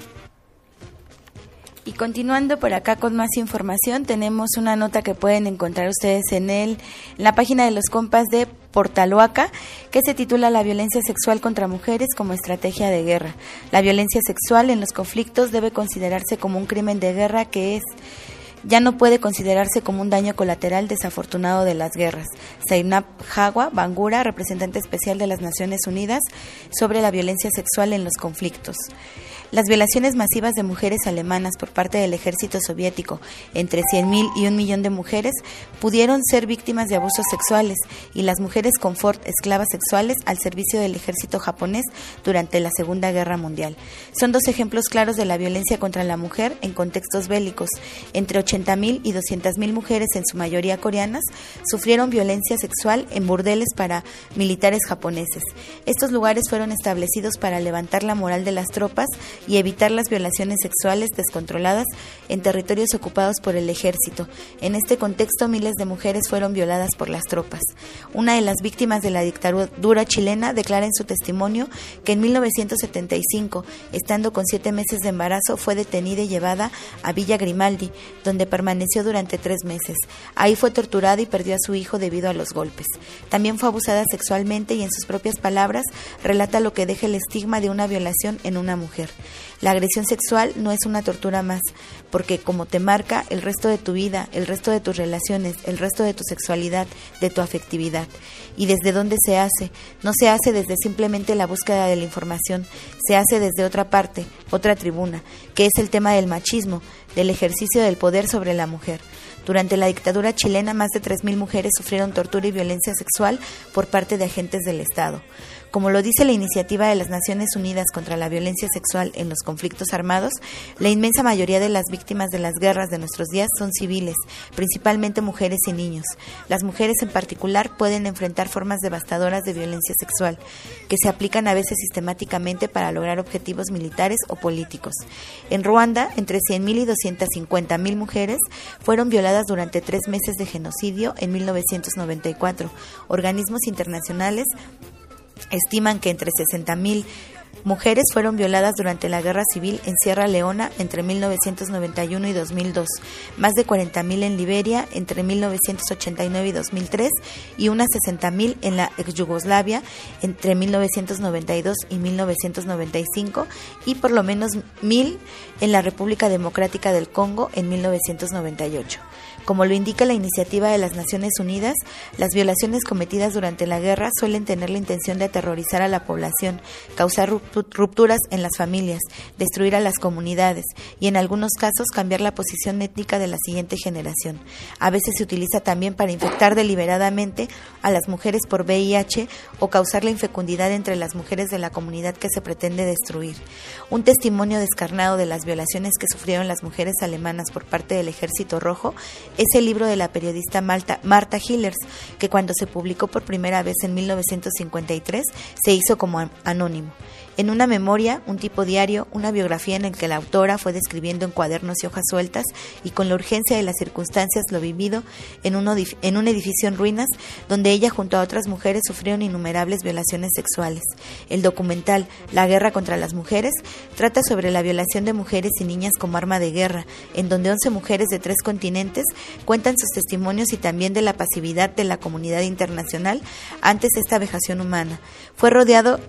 Y continuando por acá con más información, tenemos una nota que pueden encontrar ustedes en la página de los compas de Portaloaca, que se titula La violencia sexual contra mujeres como estrategia de guerra. La violencia sexual en los conflictos debe considerarse como un crimen de guerra ya no puede considerarse como un daño colateral desafortunado de las guerras. Zainab Jagua Bangura, representante especial de las Naciones Unidas sobre la violencia sexual en los conflictos. Las violaciones masivas de mujeres alemanas por parte del ejército soviético, entre 100.000 y 1 millón de mujeres, pudieron ser víctimas de abusos sexuales, y las mujeres confort, esclavas sexuales al servicio del ejército japonés durante la Segunda Guerra Mundial. Son dos ejemplos claros de la violencia contra la mujer en contextos bélicos. Entre 80.000 y 200.000 mujeres, en su mayoría coreanas, sufrieron violencia sexual en burdeles para militares japoneses. Estos lugares fueron establecidos para levantar la moral de las tropas y evitar las violaciones sexuales descontroladas en territorios ocupados por el ejército. En este contexto, miles de mujeres fueron violadas por las tropas. Una de las víctimas de la dictadura chilena declara en su testimonio que en 1975, estando con 7 meses de embarazo, fue detenida y llevada a Villa Grimaldi, donde permaneció durante 3 meses. Ahí fue torturada y perdió a su hijo debido a los golpes. También fue abusada sexualmente y, en sus propias palabras, relata lo que deja el estigma de una violación en una mujer. La agresión sexual no es una tortura más, porque como te marca el resto de tu vida, el resto de tus relaciones, el resto de tu sexualidad, de tu afectividad. ¿Y desde dónde se hace? No se hace desde simplemente la búsqueda de la información, se hace desde otra parte, otra tribuna, que es el tema del machismo, del ejercicio del poder sobre la mujer. Durante la dictadura chilena, más de 3.000 mujeres sufrieron tortura y violencia sexual por parte de agentes del Estado. Como lo dice la Iniciativa de las Naciones Unidas contra la Violencia Sexual en los Conflictos Armados, la inmensa mayoría de las víctimas de las guerras de nuestros días son civiles, principalmente mujeres y niños. Las mujeres en particular pueden enfrentar formas devastadoras de violencia sexual, que se aplican a veces sistemáticamente para lograr objetivos militares o políticos. En Ruanda, entre 100.000 y 250.000 mujeres fueron violadas durante 3 meses de genocidio en 1994. Organismos internacionales estiman que entre 60.000 mujeres fueron violadas durante la guerra civil en Sierra Leona entre 1991 y 2002, más de 40.000 en Liberia entre 1989 y 2003 y unas 60.000 en la ex Yugoslavia entre 1992 y 1995 y por lo menos 1.000 en la República Democrática del Congo en 1998. Como lo indica la Iniciativa de las Naciones Unidas, las violaciones cometidas durante la guerra suelen tener la intención de aterrorizar a la población, causar rupturas en las familias, destruir a las comunidades y en algunos casos cambiar la posición étnica de la siguiente generación. A veces se utiliza también para infectar deliberadamente a las mujeres por VIH o causar la infecundidad entre las mujeres de la comunidad que se pretende destruir. Un testimonio descarnado de las violaciones que sufrieron las mujeres alemanas por parte del Ejército Rojo es el libro de la periodista Marta Hillers, que cuando se publicó por primera vez en 1953 se hizo como anónimo. En una memoria, un tipo diario, una biografía en el que la autora fue describiendo en cuadernos y hojas sueltas y con la urgencia de las circunstancias lo vivido en un edificio en ruinas donde ella junto a otras mujeres sufrieron innumerables violaciones sexuales. El documental La guerra contra las mujeres trata sobre la violación de mujeres y niñas como arma de guerra, en donde 11 mujeres de 3 continentes cuentan sus testimonios y también de la pasividad de la comunidad internacional ante esta vejación humana. Fue rodado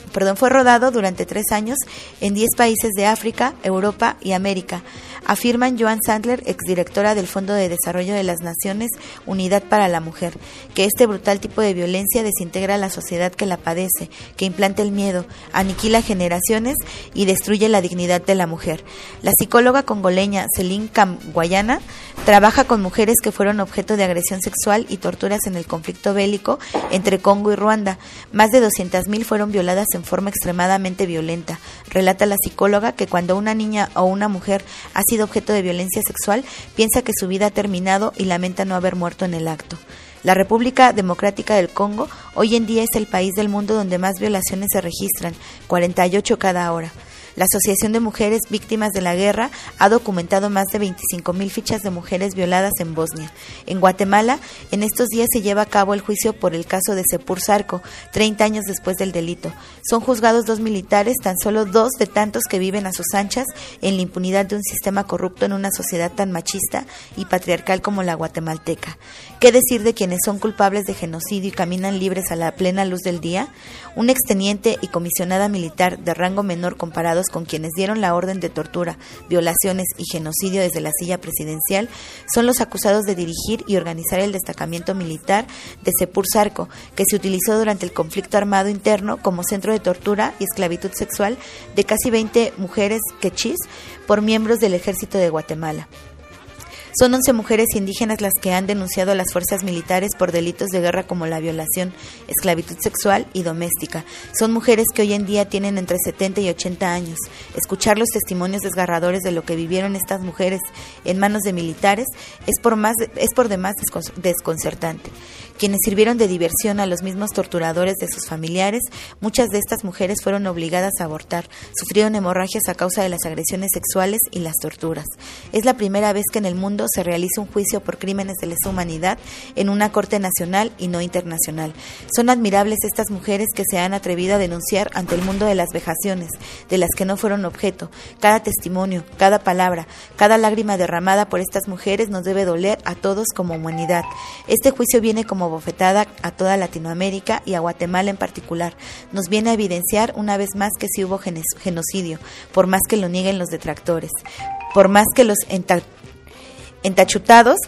durante 3 años en 10 países de África, Europa y América. Afirman Joan Sandler, exdirectora del Fondo de Desarrollo de las Naciones Unidad para la Mujer, que este brutal tipo de violencia desintegra a la sociedad que la padece, que implanta el miedo, aniquila generaciones y destruye la dignidad de la mujer. La psicóloga congoleña Celine Kamwayana trabaja con mujeres que fueron objeto de agresión sexual y torturas en el conflicto bélico entre Congo y Ruanda. Más de 200.000 fueron violadas en forma extremadamente violenta. Relata la psicóloga que cuando una niña o una mujer ha sido objeto de violencia sexual, piensa que su vida ha terminado y lamenta no haber muerto en el acto. La República Democrática del Congo hoy en día es el país del mundo donde más violaciones se registran, 48 cada hora. La Asociación de Mujeres Víctimas de la Guerra ha documentado más de 25.000 fichas de mujeres violadas en Bosnia. En Guatemala, en estos días se lleva a cabo el juicio por el caso de Sepur Zarco, 30 años después del delito. Son juzgados 2 militares, tan solo 2 de tantos que viven a sus anchas en la impunidad de un sistema corrupto en una sociedad tan machista y patriarcal como la guatemalteca. ¿Qué decir de quienes son culpables de genocidio y caminan libres a la plena luz del día? Un exteniente y comisionada militar de rango menor comparados con quienes dieron la orden de tortura, violaciones y genocidio desde la silla presidencial son los acusados de dirigir y organizar el destacamento militar de Sepur Zarco, que se utilizó durante el conflicto armado interno como centro de tortura y esclavitud sexual de casi 20 mujeres quechís por miembros del ejército de Guatemala. Son 11 mujeres indígenas las que han denunciado a las fuerzas militares por delitos de guerra como la violación, esclavitud sexual y doméstica. Son mujeres que hoy en día tienen entre 70 y 80 años. Escuchar los testimonios desgarradores de lo que vivieron estas mujeres en manos de militares es por demás desconcertante. Quienes sirvieron de diversión a los mismos torturadores de sus familiares, muchas de estas mujeres fueron obligadas a abortar, sufrieron hemorragias a causa de las agresiones sexuales y las torturas. Es la primera vez que en el mundo se realiza un juicio por crímenes de lesa humanidad en una corte nacional y no internacional. Son admirables estas mujeres que se han atrevido a denunciar ante el mundo de las vejaciones, de las que no fueron objeto. Cada testimonio, cada palabra, cada lágrima derramada por estas mujeres nos debe doler a todos como humanidad. Este juicio viene como bofetada a toda Latinoamérica y a Guatemala en particular. Nos viene a evidenciar una vez más que sí hubo genocidio, por más que lo nieguen los detractores, por más que los entachudados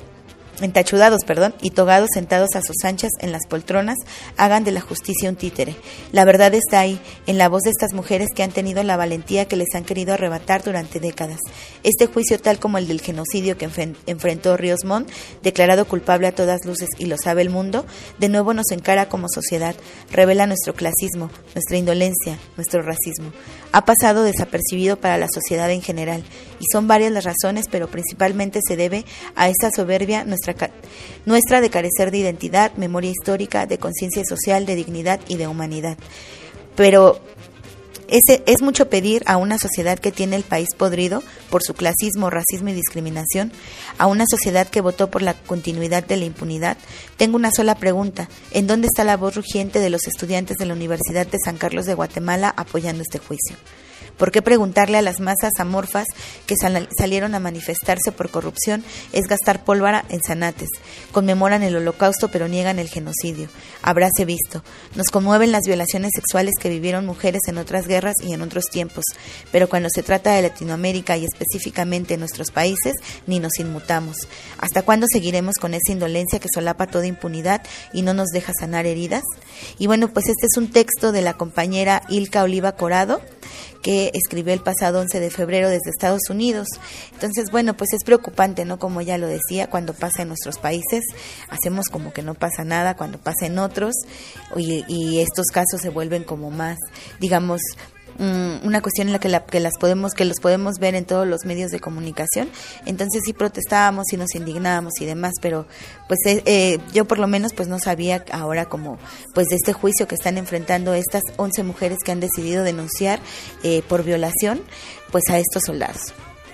y togados sentados a sus anchas en las poltronas hagan de la justicia un títere. La verdad está ahí, en la voz de estas mujeres que han tenido la valentía que les han querido arrebatar durante décadas. Este juicio, tal como el del genocidio que enfrentó Ríos Montt, declarado culpable a todas luces y lo sabe el mundo, de nuevo nos encara como sociedad, revela nuestro clasismo, nuestra indolencia, nuestro racismo. Ha pasado desapercibido para la sociedad en general, y son varias las razones, pero principalmente se debe a esa soberbia nuestra de carecer de identidad, memoria histórica, de conciencia social, de dignidad y de humanidad. Pero es mucho pedir a una sociedad que tiene el país podrido por su clasismo, racismo y discriminación, a una sociedad que votó por la continuidad de la impunidad. Tengo una sola pregunta: ¿en dónde está la voz rugiente de los estudiantes de la Universidad de San Carlos de Guatemala apoyando este juicio? ¿Por qué preguntarle a las masas amorfas que salieron a manifestarse por corrupción es gastar pólvora en zanates? Conmemoran el Holocausto pero niegan el genocidio. Habráse visto. Nos conmueven las violaciones sexuales que vivieron mujeres en otras guerras y en otros tiempos, pero cuando se trata de Latinoamérica y específicamente en nuestros países, ni nos inmutamos. ¿Hasta cuándo seguiremos con esa indolencia que solapa toda impunidad y no nos deja sanar heridas? Y bueno, pues este es un texto de la compañera Ilka Oliva Corado, que escribió el pasado 11 de febrero desde Estados Unidos. Entonces, bueno, pues es preocupante, ¿no? Como ya lo decía, cuando pasa en nuestros países, hacemos como que no pasa nada, cuando pasa en otros, y estos casos se vuelven como más, digamos, una cuestión en la que los podemos ver en todos los medios de comunicación. Entonces sí protestábamos y nos indignábamos y demás, pero pues yo por lo menos pues no sabía ahora como pues de este juicio que están enfrentando estas 11 mujeres que han decidido denunciar por violación pues a estos soldados.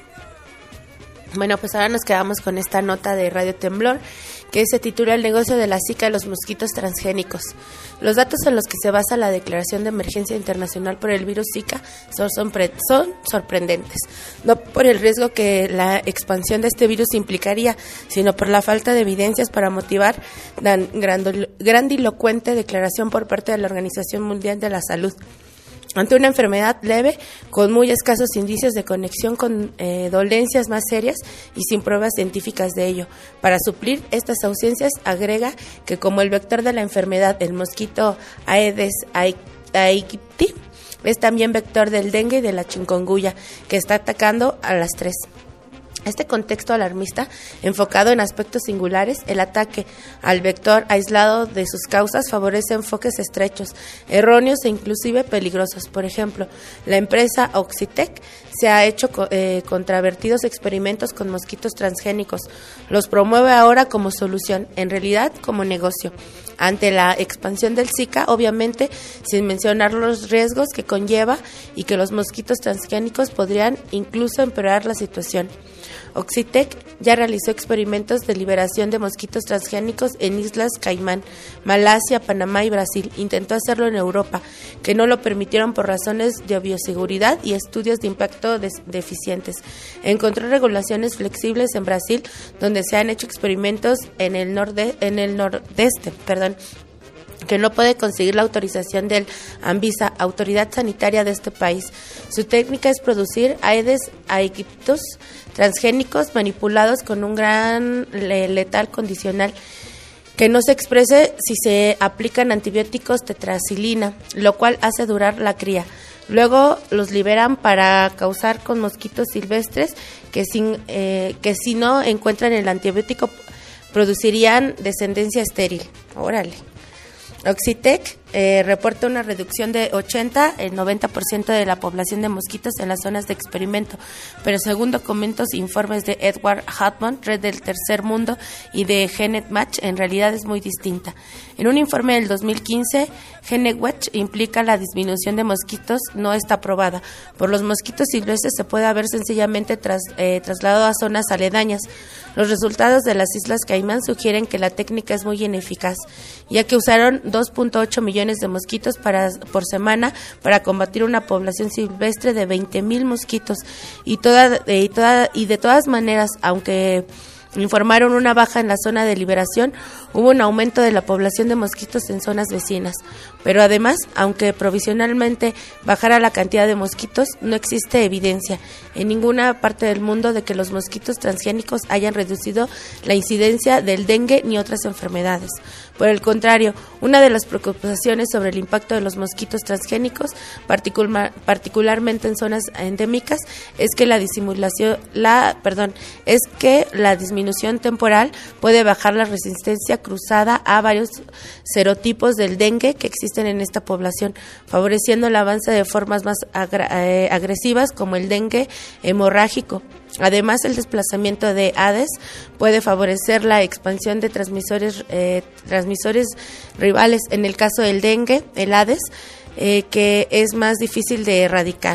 Bueno, pues ahora nos quedamos con esta nota de Radio Temblor, que se titula El negocio de la Zika de los mosquitos transgénicos. Los datos en los que se basa la declaración de emergencia internacional por el virus Zika son sorprendentes, no por el riesgo que la expansión de este virus implicaría, sino por la falta de evidencias para motivar la grandilocuente declaración por parte de la Organización Mundial de la Salud. Ante una enfermedad leve, con muy escasos indicios de conexión con dolencias más serias y sin pruebas científicas de ello. Para suplir estas ausencias, agrega que como el vector de la enfermedad, el mosquito Aedes aegypti, es también vector del dengue y de la chikungunya, que está atacando a las tres. Este contexto alarmista, enfocado en aspectos singulares, el ataque al vector aislado de sus causas favorece enfoques estrechos, erróneos e inclusive peligrosos. Por ejemplo, la empresa Oxitec se ha hecho controvertidos experimentos con mosquitos transgénicos. Los promueve ahora como solución, en realidad como negocio. Ante la expansión del Zika, obviamente, sin mencionar los riesgos que conlleva y que los mosquitos transgénicos podrían incluso empeorar la situación. Oxitec ya realizó experimentos de liberación de mosquitos transgénicos en Islas Caimán, Malasia, Panamá y Brasil. Intentó hacerlo en Europa, que no lo permitieron por razones de bioseguridad y estudios de impacto deficientes. Encontró regulaciones flexibles en Brasil, donde se han hecho experimentos en el nordeste, que no puede conseguir la autorización del Anvisa, autoridad sanitaria de este país. Su técnica es producir Aedes aegypti transgénicos manipulados con un gran letal condicional que no se exprese si se aplican antibióticos tetraciclina, lo cual hace durar la cría. Luego los liberan para causar con mosquitos silvestres que si no encuentran el antibiótico producirían descendencia estéril. Órale. Oxitec reporta una reducción de 80-90% de la población de mosquitos en las zonas de experimento, pero según documentos e informes de Edward Hartman, Red del Tercer Mundo y de GeneWatch, en realidad es muy distinta. En un informe del 2015, GeneWatch implica la disminución de mosquitos no está probada. Por los mosquitos silvestres se puede haber sencillamente trasladado a zonas aledañas. Los resultados de las Islas Caimán sugieren que la técnica es muy ineficaz, ya que usaron 2.8 millones de mosquitos por semana para combatir una población silvestre de 20,000 mosquitos y de todas maneras, aunque informaron una baja en la zona de liberación, hubo un aumento de la población de mosquitos en zonas vecinas. Pero además, aunque provisionalmente bajara la cantidad de mosquitos, no existe evidencia en ninguna parte del mundo de que los mosquitos transgénicos hayan reducido la incidencia del dengue ni otras enfermedades. Por el contrario, una de las preocupaciones sobre el impacto de los mosquitos transgénicos, particularmente en zonas endémicas, es que la disminución temporal puede bajar la resistencia cruzada a varios serotipos del dengue que existen en esta población, favoreciendo el avance de formas más agresivas como el dengue hemorrágico. Además, el desplazamiento de Aedes puede favorecer la expansión de transmisores rivales. En el caso del dengue, el Aedes, que es más difícil de erradicar.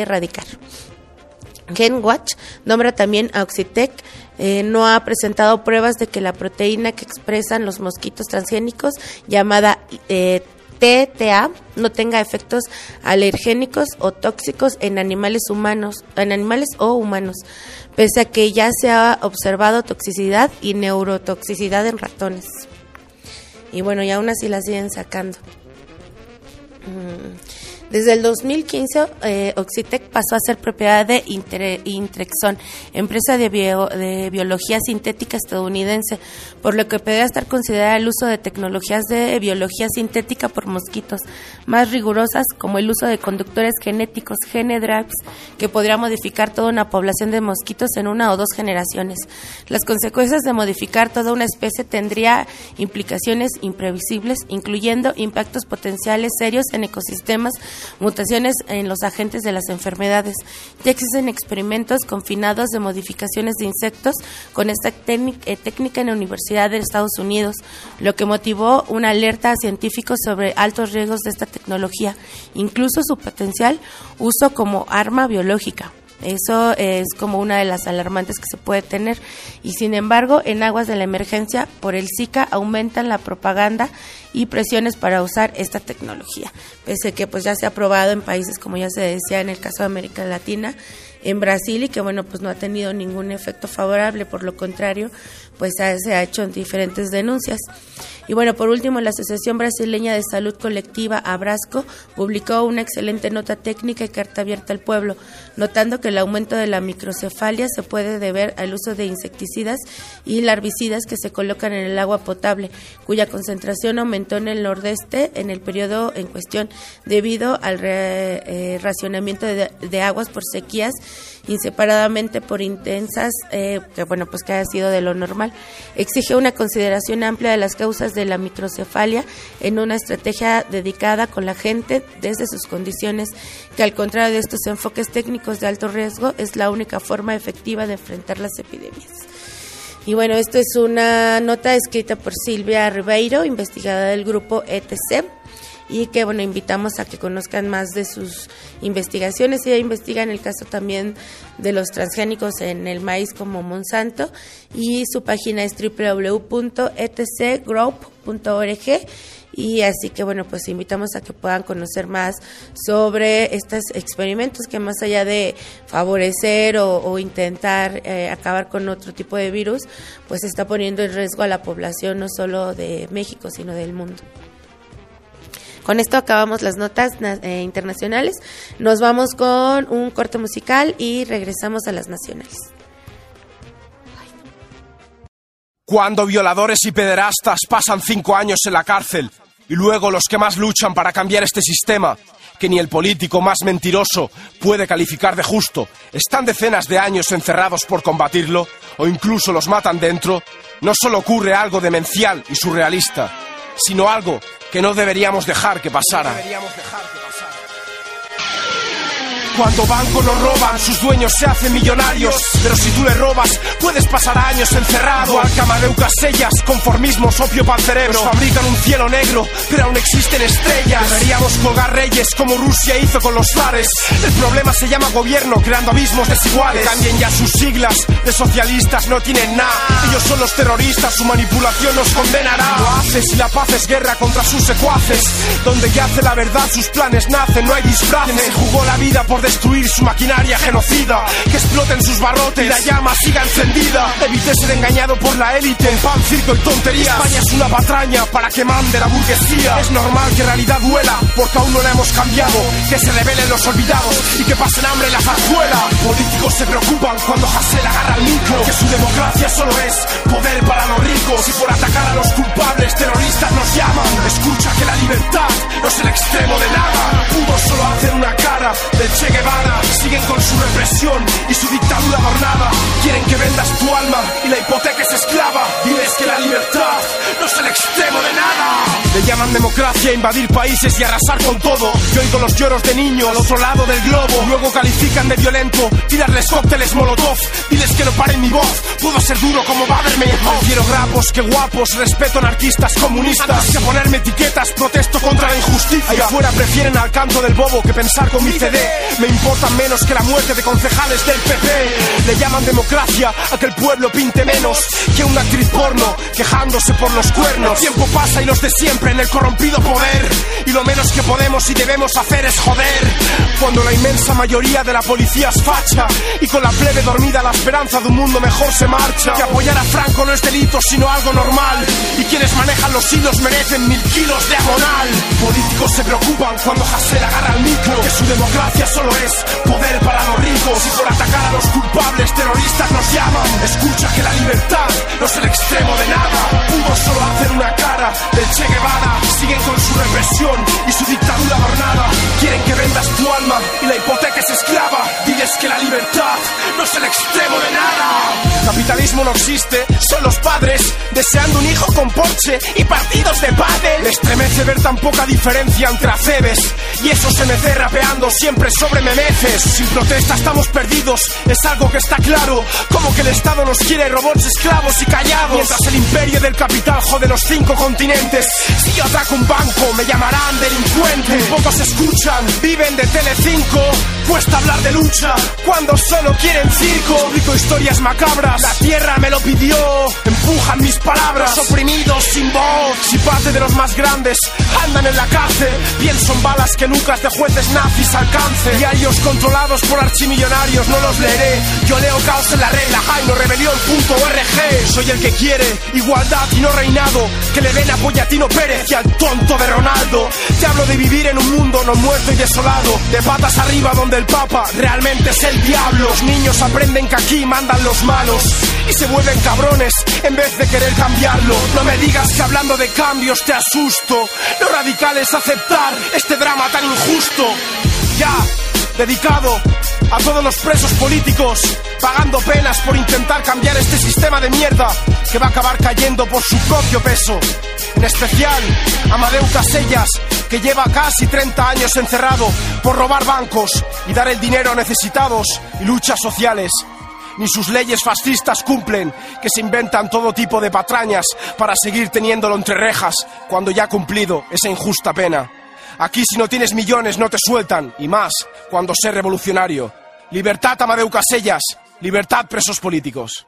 GeneWatch nombra también a Oxitec. No ha presentado pruebas de que la proteína que expresan los mosquitos transgénicos, llamada TTA, no tenga efectos alergénicos o tóxicos en animales o humanos, pese a que ya se ha observado toxicidad y neurotoxicidad en ratones. Y bueno, y aún así la siguen sacando. Desde el 2015, Oxitec pasó a ser propiedad de Intrexon, empresa de biología sintética estadounidense, por lo que podría estar considerada el uso de tecnologías de biología sintética por mosquitos más rigurosas, como el uso de conductores genéticos, gene drives, que podría modificar toda una población de mosquitos en 1 o 2 generaciones. Las consecuencias de modificar toda una especie tendría implicaciones imprevisibles, incluyendo impactos potenciales serios en ecosistemas, mutaciones en los agentes de las enfermedades. Ya existen experimentos confinados de modificaciones de insectos con esta técnica en la Universidad de Estados Unidos, lo que motivó una alerta a científicos sobre altos riesgos de esta tecnología, incluso su potencial uso como arma biológica. Eso es como una de las alarmantes que se puede tener. Y sin embargo, en aguas de la emergencia por el Zika aumentan la propaganda y presiones para usar esta tecnología. Pese a que pues ya se ha probado en países, como ya se decía, en el caso de América Latina, en Brasil, y que bueno, pues no ha tenido ningún efecto favorable, por lo contrario, pues se ha hecho diferentes denuncias. Y bueno, por último, la Asociación Brasileña de Salud Colectiva, Abrasco, publicó una excelente nota técnica y carta abierta al pueblo, notando que el aumento de la microcefalia se puede deber al uso de insecticidas y larvicidas que se colocan en el agua potable, cuya concentración aumentó en el nordeste en el periodo en cuestión, debido al racionamiento de aguas por sequías inseparadamente por intensas, que bueno, pues que ha sido de lo normal. Exige una consideración amplia de las causas de la microcefalia en una estrategia dedicada con la gente desde sus condiciones, que al contrario de estos enfoques técnicos de alto riesgo, es la única forma efectiva de enfrentar las epidemias. Y bueno, esto es una nota escrita por Silvia Ribeiro, investigadora del grupo ETC, y que bueno, invitamos a que conozcan más de sus investigaciones. Ella investiga en el caso también de los transgénicos en el maíz como Monsanto, y su página es www.etcgroup.org. Y así que bueno, pues invitamos a que puedan conocer más sobre estos experimentos que, más allá de favorecer o intentar acabar con otro tipo de virus, pues está poniendo en riesgo a la población no solo de México, sino del mundo. Con esto acabamos las notas internacionales. Nos vamos con un corte musical y regresamos a las nacionales. Cuando violadores y pederastas pasan 5 años en la cárcel y luego los que más luchan para cambiar este sistema, que ni el político más mentiroso puede calificar de justo, están decenas de años encerrados por combatirlo o incluso los matan dentro, no solo ocurre algo demencial y surrealista, sino algo que no deberíamos dejar que pasara. Cuando bancos nos roban, sus dueños se hacen millonarios. Pero si tú le robas, puedes pasar años encerrado. Al Amadeu Casellas, conformismos, opio para el cerebro. Nos fabrican un cielo negro, pero aún existen estrellas. Deberíamos colgar reyes como Rusia hizo con los zares. El problema se llama gobierno, creando abismos desiguales. Cambien ya sus siglas, de socialistas no tienen nada. Ellos son los terroristas, su manipulación nos condenará. Lo hace si la paz es guerra contra sus secuaces. Donde yace la verdad, sus planes nacen, no hay disfraces. Se jugó la vida por destruir su maquinaria genocida, que exploten sus barrotes y la llama siga encendida. Evite ser engañado por la élite en pan, circo y tonterías. España es una patraña para que mande la burguesía. Es normal que realidad duela, porque aún no la hemos cambiado. Que se rebelen los olvidados y que pasen hambre en la zarzuela. Políticos se preocupan cuando Hasél agarra el micro, que su democracia solo es poder para los ricos. Y por atacar a los culpables terroristas nos llaman. Escucha que la libertad no es el extremo de nada. Pudo solo hacer una cara del Che Guevara. Siguen con su represión y su dictadura adornada. Quieren que vendas tu alma y la hipoteca es esclava. Diles que la libertad no es el extremo de nada. Le llaman democracia, invadir países y arrasar con todo. Yo oigo los lloros de niños al otro lado del globo. Luego califican de violento, tirarles cócteles molotov. Diles que no paren mi voz, puedo ser duro como Baderman. Quiero grapos que guapos, respeto anarquistas comunistas. Antes que ponerme etiquetas, protesto contra la injusticia. Allá afuera prefieren al canto del bobo que pensar con mi CD. Me importan menos que la muerte de concejales del PP. Le llaman democracia a que el pueblo pinte menos que una actriz porno quejándose por los cuernos. El tiempo pasa y los de siempre en el corrompido poder, y lo menos que podemos y debemos hacer es joder. Cuando la inmensa mayoría de la policía es facha y con la plebe dormida la esperanza de un mundo mejor se marcha. Que apoyar a Franco no es delito sino algo normal, y quienes manejan los hilos merecen 1000 kilos de amonal. Políticos se preocupan cuando Hasél agarra el micro, que su democracia solo es poder para los ricos. Y por atacar a los culpables terroristas nos llaman. Escucha que la libertad no es el extremo de nada. Pudo solo hacer una cara del Che Guevara. Siguen con su represión y su dictadura adornada. Quieren que vendas tu alma y la hipoteca es esclava. Diles que la libertad no es el extremo de nada. Capitalismo no existe, son los padres deseando un hijo con Porsche y partidos de pádel. Me estremece ver tan poca diferencia entre acebes y esos MC rapeando siempre sobre memeces. Sin protesta estamos perdidos, es algo que está claro. Como que el Estado nos quiere robots esclavos y callados, mientras el imperio del capital jode los 5 continentes. Si yo atraco un banco me llamarán delincuente. Pocos escuchan, viven de Telecinco. Cuesta hablar de lucha cuando solo quieren circo. Explico historias macabras, la tierra me lo pidió. Empujan mis palabras, oprimidos sin voz. Si parte de los más grandes andan en la cárcel, pienso en balas que nucas de jueces nazis alcance. Diarios controlados por archimillonarios no los leeré. Yo leo caos en la regla, Jaino rebelión.org. Soy el que quiere igualdad y no reinado, que le den apoyo a Tino Pérez y al tonto de Ronaldo. Te hablo de vivir en un mundo no muerto y desolado, de patas arriba donde el Papa realmente es el diablo. Los niños aprenden que aquí mandan los malos y se vuelven cabrones en vez de querer cambiarlo. No me digas que hablando de cambios te asusto. Lo radical es aceptar este drama tan injusto. Ya, dedicado a todos los presos políticos pagando penas por intentar cambiar este sistema de mierda que va a acabar cayendo por su propio peso. En especial a Amadeu Casellas, que lleva casi 30 años encerrado por robar bancos y dar el dinero a necesitados y luchas sociales. Ni sus leyes fascistas cumplen, que se inventan todo tipo de patrañas para seguir teniéndolo entre rejas cuando ya ha cumplido esa injusta pena. Aquí si no tienes millones no te sueltan, y más cuando sé revolucionario. Libertad Amadeu Casellas, libertad presos políticos.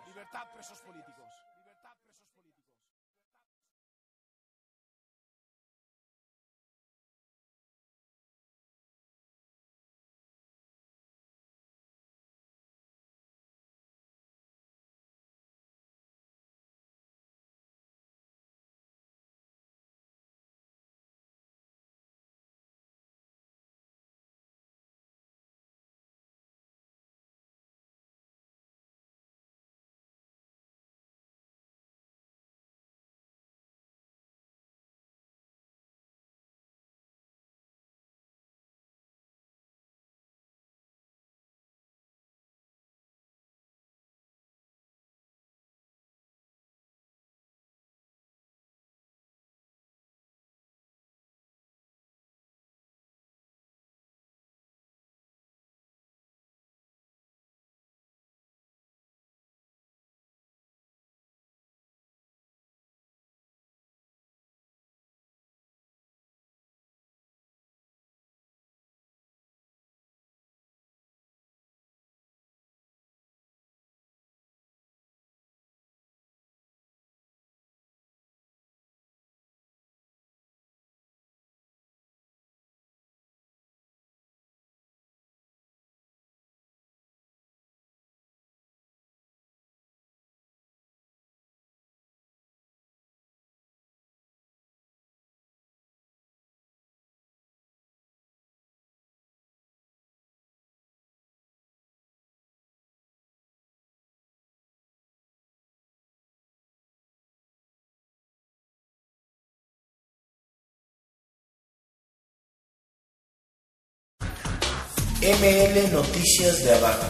ML Noticias de Abajo.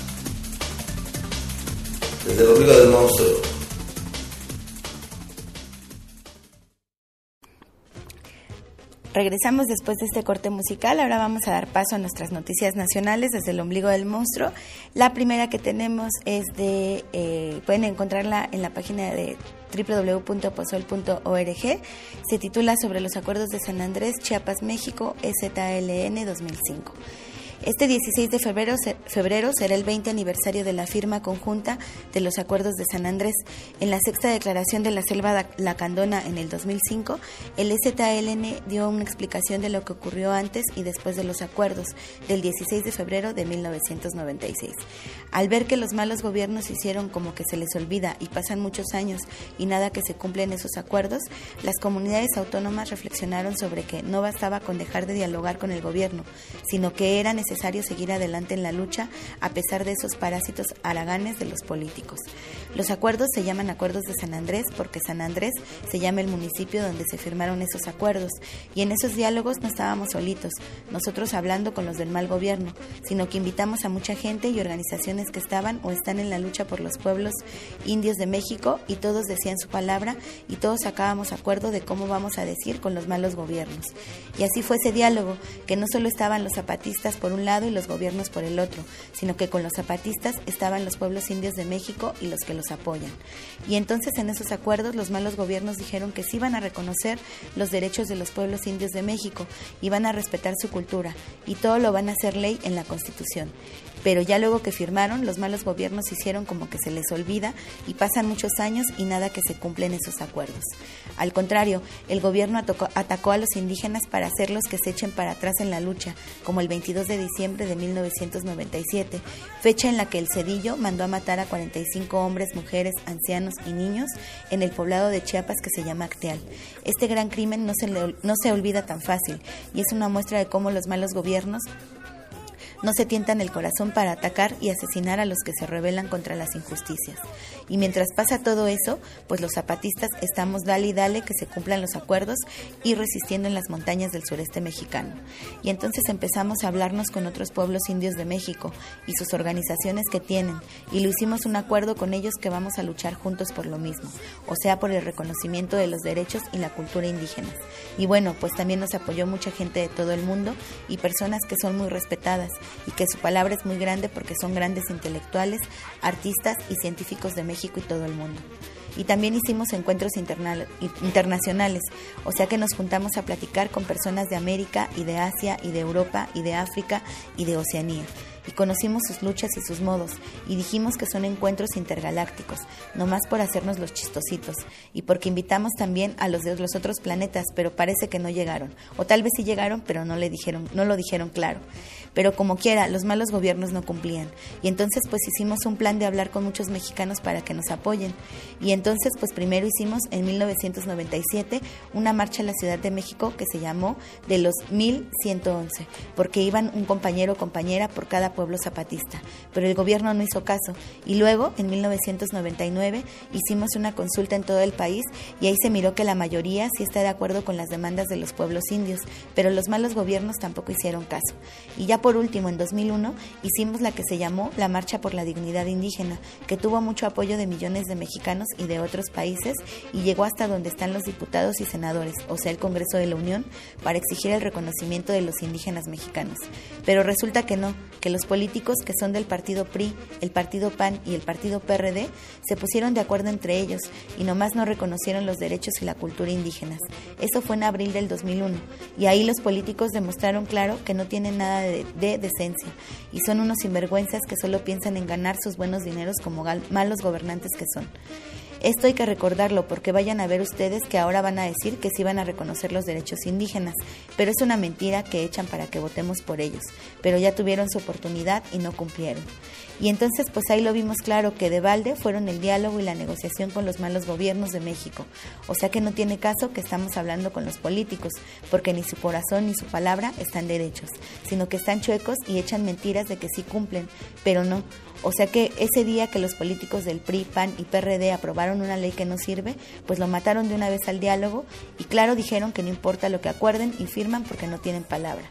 Desde el ombligo del monstruo. Regresamos después de este corte musical. Ahora vamos a dar paso a nuestras noticias nacionales desde el ombligo del monstruo. La primera que tenemos es pueden encontrarla en la página de www.pozol.org. Se titula Sobre los acuerdos de San Andrés, Chiapas, México, EZLN 2005. Este 16 de febrero será el 20 aniversario de la firma conjunta de los Acuerdos de San Andrés. En la sexta declaración de la Selva Lacandona en el 2005, el EZLN dio una explicación de lo que ocurrió antes y después de los acuerdos del 16 de febrero de 1996. Al ver que los malos gobiernos hicieron como que se les olvida y pasan muchos años y nada que se cumplen esos acuerdos, las comunidades autónomas reflexionaron sobre que no bastaba con dejar de dialogar con el gobierno, sino que era necesario seguir adelante en la lucha a pesar de esos parásitos haraganes de los políticos. Los acuerdos se llaman Acuerdos de San Andrés porque San Andrés se llama el municipio donde se firmaron esos acuerdos, y en esos diálogos no estábamos solitos, nosotros hablando con los del mal gobierno, sino que invitamos a mucha gente y organizaciones que estaban o están en la lucha por los pueblos indios de México, y todos decían su palabra y todos sacábamos acuerdo de cómo vamos a decir con los malos gobiernos. Y así fue ese diálogo, que no solo estaban los zapatistas por un lado y los gobiernos por el otro, sino que con los zapatistas estaban los pueblos indios de México y los que los apoyan. Y entonces en esos acuerdos los malos gobiernos dijeron que sí iban a reconocer los derechos de los pueblos indios de México, iban a respetar su cultura y todo lo van a hacer ley en la Constitución. Pero ya luego que firmaron, los malos gobiernos hicieron como que se les olvida y pasan muchos años y nada que se cumplen esos acuerdos. Al contrario, el gobierno atacó a los indígenas para hacerlos que se echen para atrás en la lucha, como el 22 de diciembre de 1997, fecha en la que el Cedillo mandó a matar a 45 hombres, mujeres, ancianos y niños en el poblado de Chiapas que se llama Acteal. Este gran crimen no se olvida tan fácil, y es una muestra de cómo los malos gobiernos no se tientan el corazón para atacar y asesinar a los que se rebelan contra las injusticias. Y mientras pasa todo eso, pues los zapatistas estamos dale y dale que se cumplan los acuerdos y resistiendo en las montañas del sureste mexicano. Y entonces empezamos a hablarnos con otros pueblos indios de México y sus organizaciones que tienen, y lo hicimos un acuerdo con ellos que vamos a luchar juntos por lo mismo, o sea, por el reconocimiento de los derechos y la cultura indígenas. Y bueno, pues también nos apoyó mucha gente de todo el mundo y personas que son muy respetadas y que su palabra es muy grande porque son grandes intelectuales, artistas y científicos de México y todo el mundo. Y también hicimos encuentros internacionales, o sea que nos juntamos a platicar con personas de América y de Asia y de Europa y de África y de Oceanía. Y conocimos sus luchas y sus modos, y dijimos que son encuentros intergalácticos, nomás por hacernos los chistositos, y porque invitamos también a los de los otros planetas, pero parece que no llegaron, o tal vez sí llegaron, pero no lo dijeron claro. Pero como quiera, los malos gobiernos no cumplían, y entonces pues hicimos un plan de hablar con muchos mexicanos para que nos apoyen, y entonces pues primero hicimos en 1997 una marcha a la Ciudad de México que se llamó de los 1111, porque iban un compañero o compañera por cada pueblo zapatista, pero el gobierno no hizo caso, y luego en 1999 hicimos una consulta en todo el país y ahí se miró que la mayoría sí está de acuerdo con las demandas de los pueblos indios, pero los malos gobiernos tampoco hicieron caso. Y ya por último, en 2001 hicimos la que se llamó la Marcha por la Dignidad Indígena, que tuvo mucho apoyo de millones de mexicanos y de otros países y llegó hasta donde están los diputados y senadores, o sea el Congreso de la Unión, para exigir el reconocimiento de los indígenas mexicanos. Pero resulta que no, que los políticos que son del partido PRI, el partido PAN y el partido PRD se pusieron de acuerdo entre ellos y nomás no reconocieron los derechos y la cultura indígenas. Eso fue en abril del 2001 y ahí los políticos demostraron claro que no tienen nada de decencia y son unos sinvergüenzas que solo piensan en ganar sus buenos dineros como malos gobernantes que son. Esto hay que recordarlo porque vayan a ver ustedes que ahora van a decir que sí van a reconocer los derechos indígenas, pero es una mentira que echan para que votemos por ellos, pero ya tuvieron su oportunidad y no cumplieron. Y entonces pues ahí lo vimos claro que de balde fueron el diálogo y la negociación con los malos gobiernos de México, o sea que no tiene caso que estamos hablando con los políticos, porque ni su corazón ni su palabra están derechos, sino que están chuecos y echan mentiras de que sí cumplen, pero no. O sea que ese día que los políticos del PRI, PAN y PRD aprobaron una ley que no sirve, pues lo mataron de una vez al diálogo y claro dijeron que no importa lo que acuerden y firman porque no tienen palabra.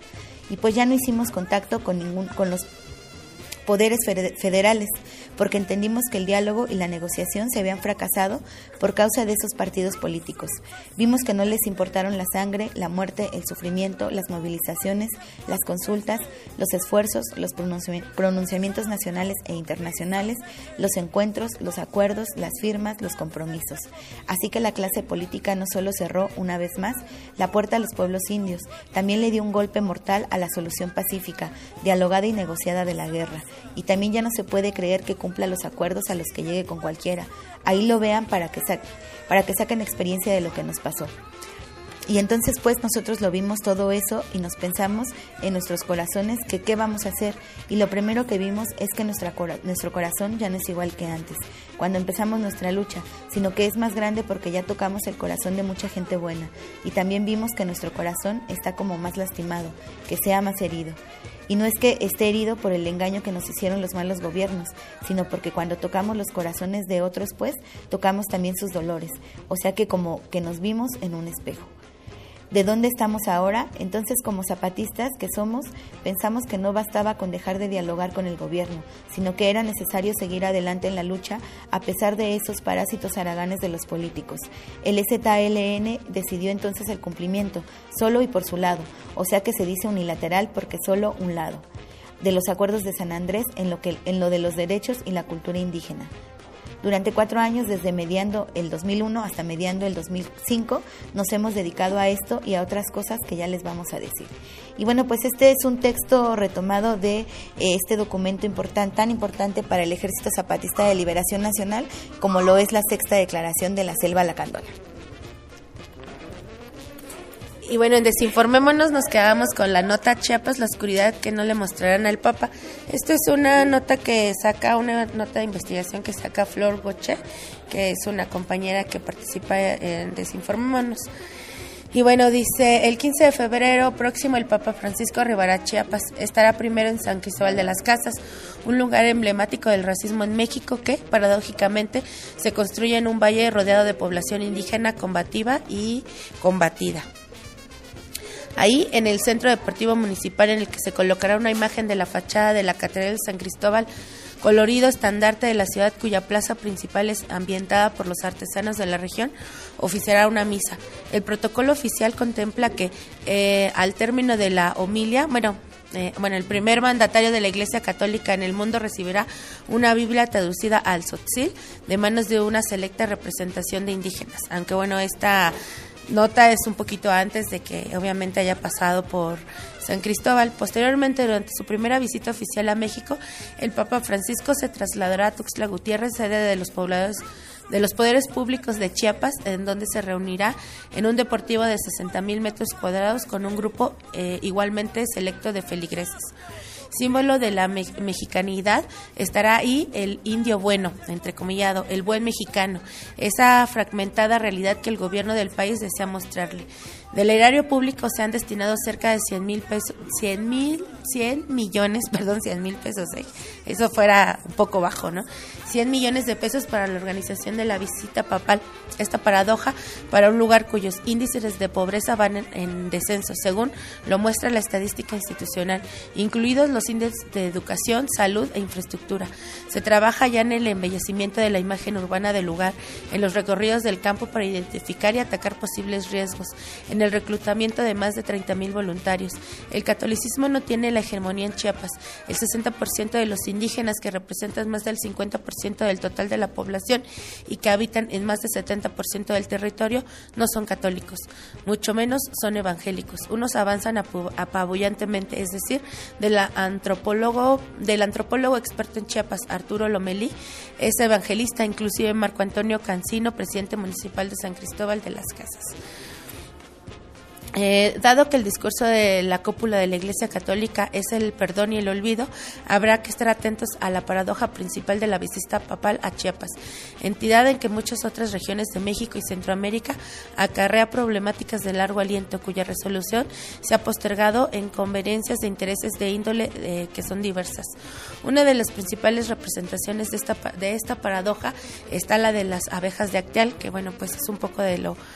y pues ya no hicimos contacto con los poderes federales, porque entendimos que el diálogo y la negociación se habían fracasado por causa de esos partidos políticos. Vimos que no les importaron la sangre, la muerte, el sufrimiento, las movilizaciones, las consultas, los esfuerzos, los pronunciamientos nacionales e internacionales, los encuentros, los acuerdos, las firmas, los compromisos. Así que la clase política no solo cerró una vez más la puerta a los pueblos indios, también le dio un golpe mortal a la solución pacífica, dialogada y negociada de la guerra. Y también ya no se puede creer que cumpla los acuerdos a los que llegue con cualquiera. Ahí lo vean para que saquen experiencia de lo que nos pasó. Y entonces pues nosotros lo vimos todo eso y nos pensamos en nuestros corazones que qué vamos a hacer. Y lo primero que vimos es que nuestro corazón ya no es igual que antes, cuando empezamos nuestra lucha, sino que es más grande porque ya tocamos el corazón de mucha gente buena. Y también vimos que nuestro corazón está como más lastimado, que sea más herido. Y no es que esté herido por el engaño que nos hicieron los malos gobiernos, sino porque cuando tocamos los corazones de otros, pues, tocamos también sus dolores. O sea que como que nos vimos en un espejo. ¿De dónde estamos ahora? Entonces, como zapatistas que somos, pensamos que no bastaba con dejar de dialogar con el gobierno, sino que era necesario seguir adelante en la lucha a pesar de esos parásitos haraganes de los políticos. El EZLN decidió entonces el cumplimiento, solo y por su lado, o sea que se dice unilateral porque solo un lado, de los acuerdos de San Andrés en lo de los derechos y la cultura indígena. Durante 4 años, desde mediando el 2001 hasta mediando el 2005, nos hemos dedicado a esto y a otras cosas que ya les vamos a decir. Y bueno, pues este es un texto retomado de este documento tan importante para el Ejército Zapatista de Liberación Nacional, como lo es la 6ª Declaración de la Selva Lacandona. Y bueno, en Desinformémonos nos quedamos con la nota Chiapas, la oscuridad que no le mostrarán al Papa. Esto es una nota de investigación que saca Flor Boche, que es una compañera que participa en Desinformémonos. Y bueno, dice, el 15 de febrero próximo el Papa Francisco arribará a Chiapas. Estará primero en San Cristóbal de las Casas, un lugar emblemático del racismo en México que, paradójicamente, se construye en un valle rodeado de población indígena combativa y combatida. Ahí, en el Centro Deportivo Municipal, en el que se colocará una imagen de la fachada de la Catedral de San Cristóbal, colorido estandarte de la ciudad cuya plaza principal es ambientada por los artesanos de la región, oficiará una misa. El protocolo oficial contempla que al término de la homilia, el primer mandatario de la Iglesia Católica en el mundo recibirá una Biblia traducida al tzotzil de manos de una selecta representación de indígenas. Aunque esta nota es un poquito antes de que obviamente haya pasado por San Cristóbal. Posteriormente, durante su primera visita oficial a México, el Papa Francisco se trasladará a Tuxtla Gutiérrez, sede de los poderes públicos de Chiapas, en donde se reunirá en un deportivo de 60,000 metros cuadrados con un grupo igualmente selecto de feligreses. Símbolo de la mexicanidad, estará ahí el indio bueno, entrecomillado, el buen mexicano, esa fragmentada realidad que el gobierno del país desea mostrarle. Del erario público se han destinado cerca de 100 mil pesos, 100 mil pesos, eso fuera un poco bajo, ¿no? 100 millones de pesos para la organización de la visita papal. Esta paradoja para un lugar cuyos índices de pobreza van en descenso, según lo muestra la estadística institucional, incluidos los índices de educación, salud e infraestructura. Se trabaja ya en el embellecimiento de la imagen urbana del lugar, en los recorridos del campo para identificar y atacar posibles riesgos, en el reclutamiento de más de 30,000 voluntarios. El catolicismo no tiene la hegemonía en Chiapas. El 60% de los indígenas, que representan más del 50% del total de la población y que habitan en más del 70% del territorio, no son católicos, mucho menos son evangélicos. Unos avanzan apabullantemente, es decir, del antropólogo experto en Chiapas, Arturo Lomelí, es evangelista, inclusive Marco Antonio Cancino, presidente municipal de San Cristóbal de las Casas. Dado que el discurso de la cúpula de la Iglesia Católica es el perdón y el olvido, habrá que estar atentos a la paradoja principal de la visita papal a Chiapas, entidad en que muchas otras regiones de México y Centroamérica acarrea problemáticas de largo aliento, cuya resolución se ha postergado en conveniencias de intereses de índole que son diversas. Una de las principales representaciones de esta paradoja está la de las abejas de Acteal, que es un poco de lo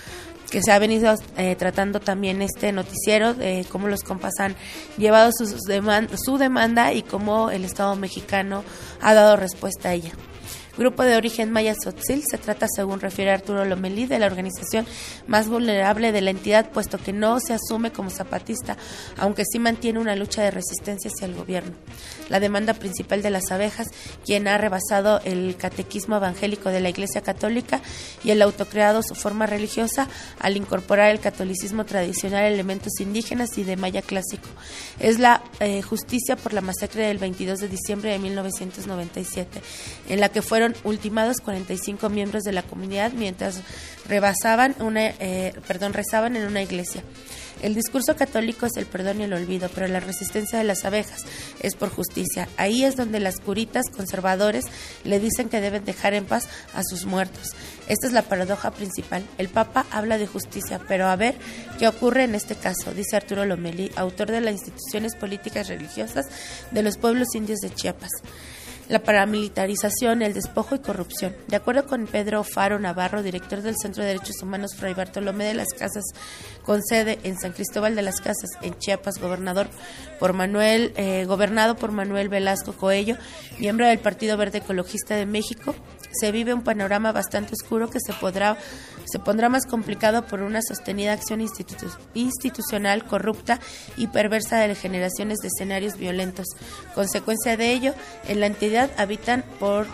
que se ha venido tratando también este noticiero, de cómo los compas han llevado su demanda y cómo el Estado mexicano ha dado respuesta a ella. Grupo de origen maya Tzotzil, se trata, según refiere Arturo Lomelí, de la organización más vulnerable de la entidad, puesto que no se asume como zapatista, aunque sí mantiene una lucha de resistencia hacia el gobierno. La demanda principal de las abejas, quien ha rebasado el catequismo evangélico de la Iglesia Católica y el autocreado su forma religiosa al incorporar el catolicismo tradicional, elementos indígenas y de maya clásico. Es la justicia por la masacre del 22 de diciembre de 1997, en la que fueron ultimados 45 miembros de la comunidad mientras rezaban en una iglesia. El discurso católico es el perdón y el olvido, pero la resistencia de las abejas es por justicia. Ahí es donde las curitas conservadores le dicen que deben dejar en paz a sus muertos. Esta es la paradoja principal. El Papa habla de justicia, pero a ver qué ocurre en este caso, dice Arturo Lomelí, autor de las instituciones políticas religiosas de los pueblos indios de Chiapas. La paramilitarización, el despojo y corrupción. De acuerdo con Pedro Faro Navarro, director del Centro de Derechos Humanos Fray Bartolomé de las Casas, con sede en San Cristóbal de las Casas, en Chiapas, gobernado por Manuel Velasco Coello, miembro del Partido Verde Ecologista de México, se vive un panorama bastante oscuro que se pondrá más complicado por una sostenida acción institucional corrupta y perversa de generaciones de escenarios violentos. Consecuencia de ello, en la entidad habitan por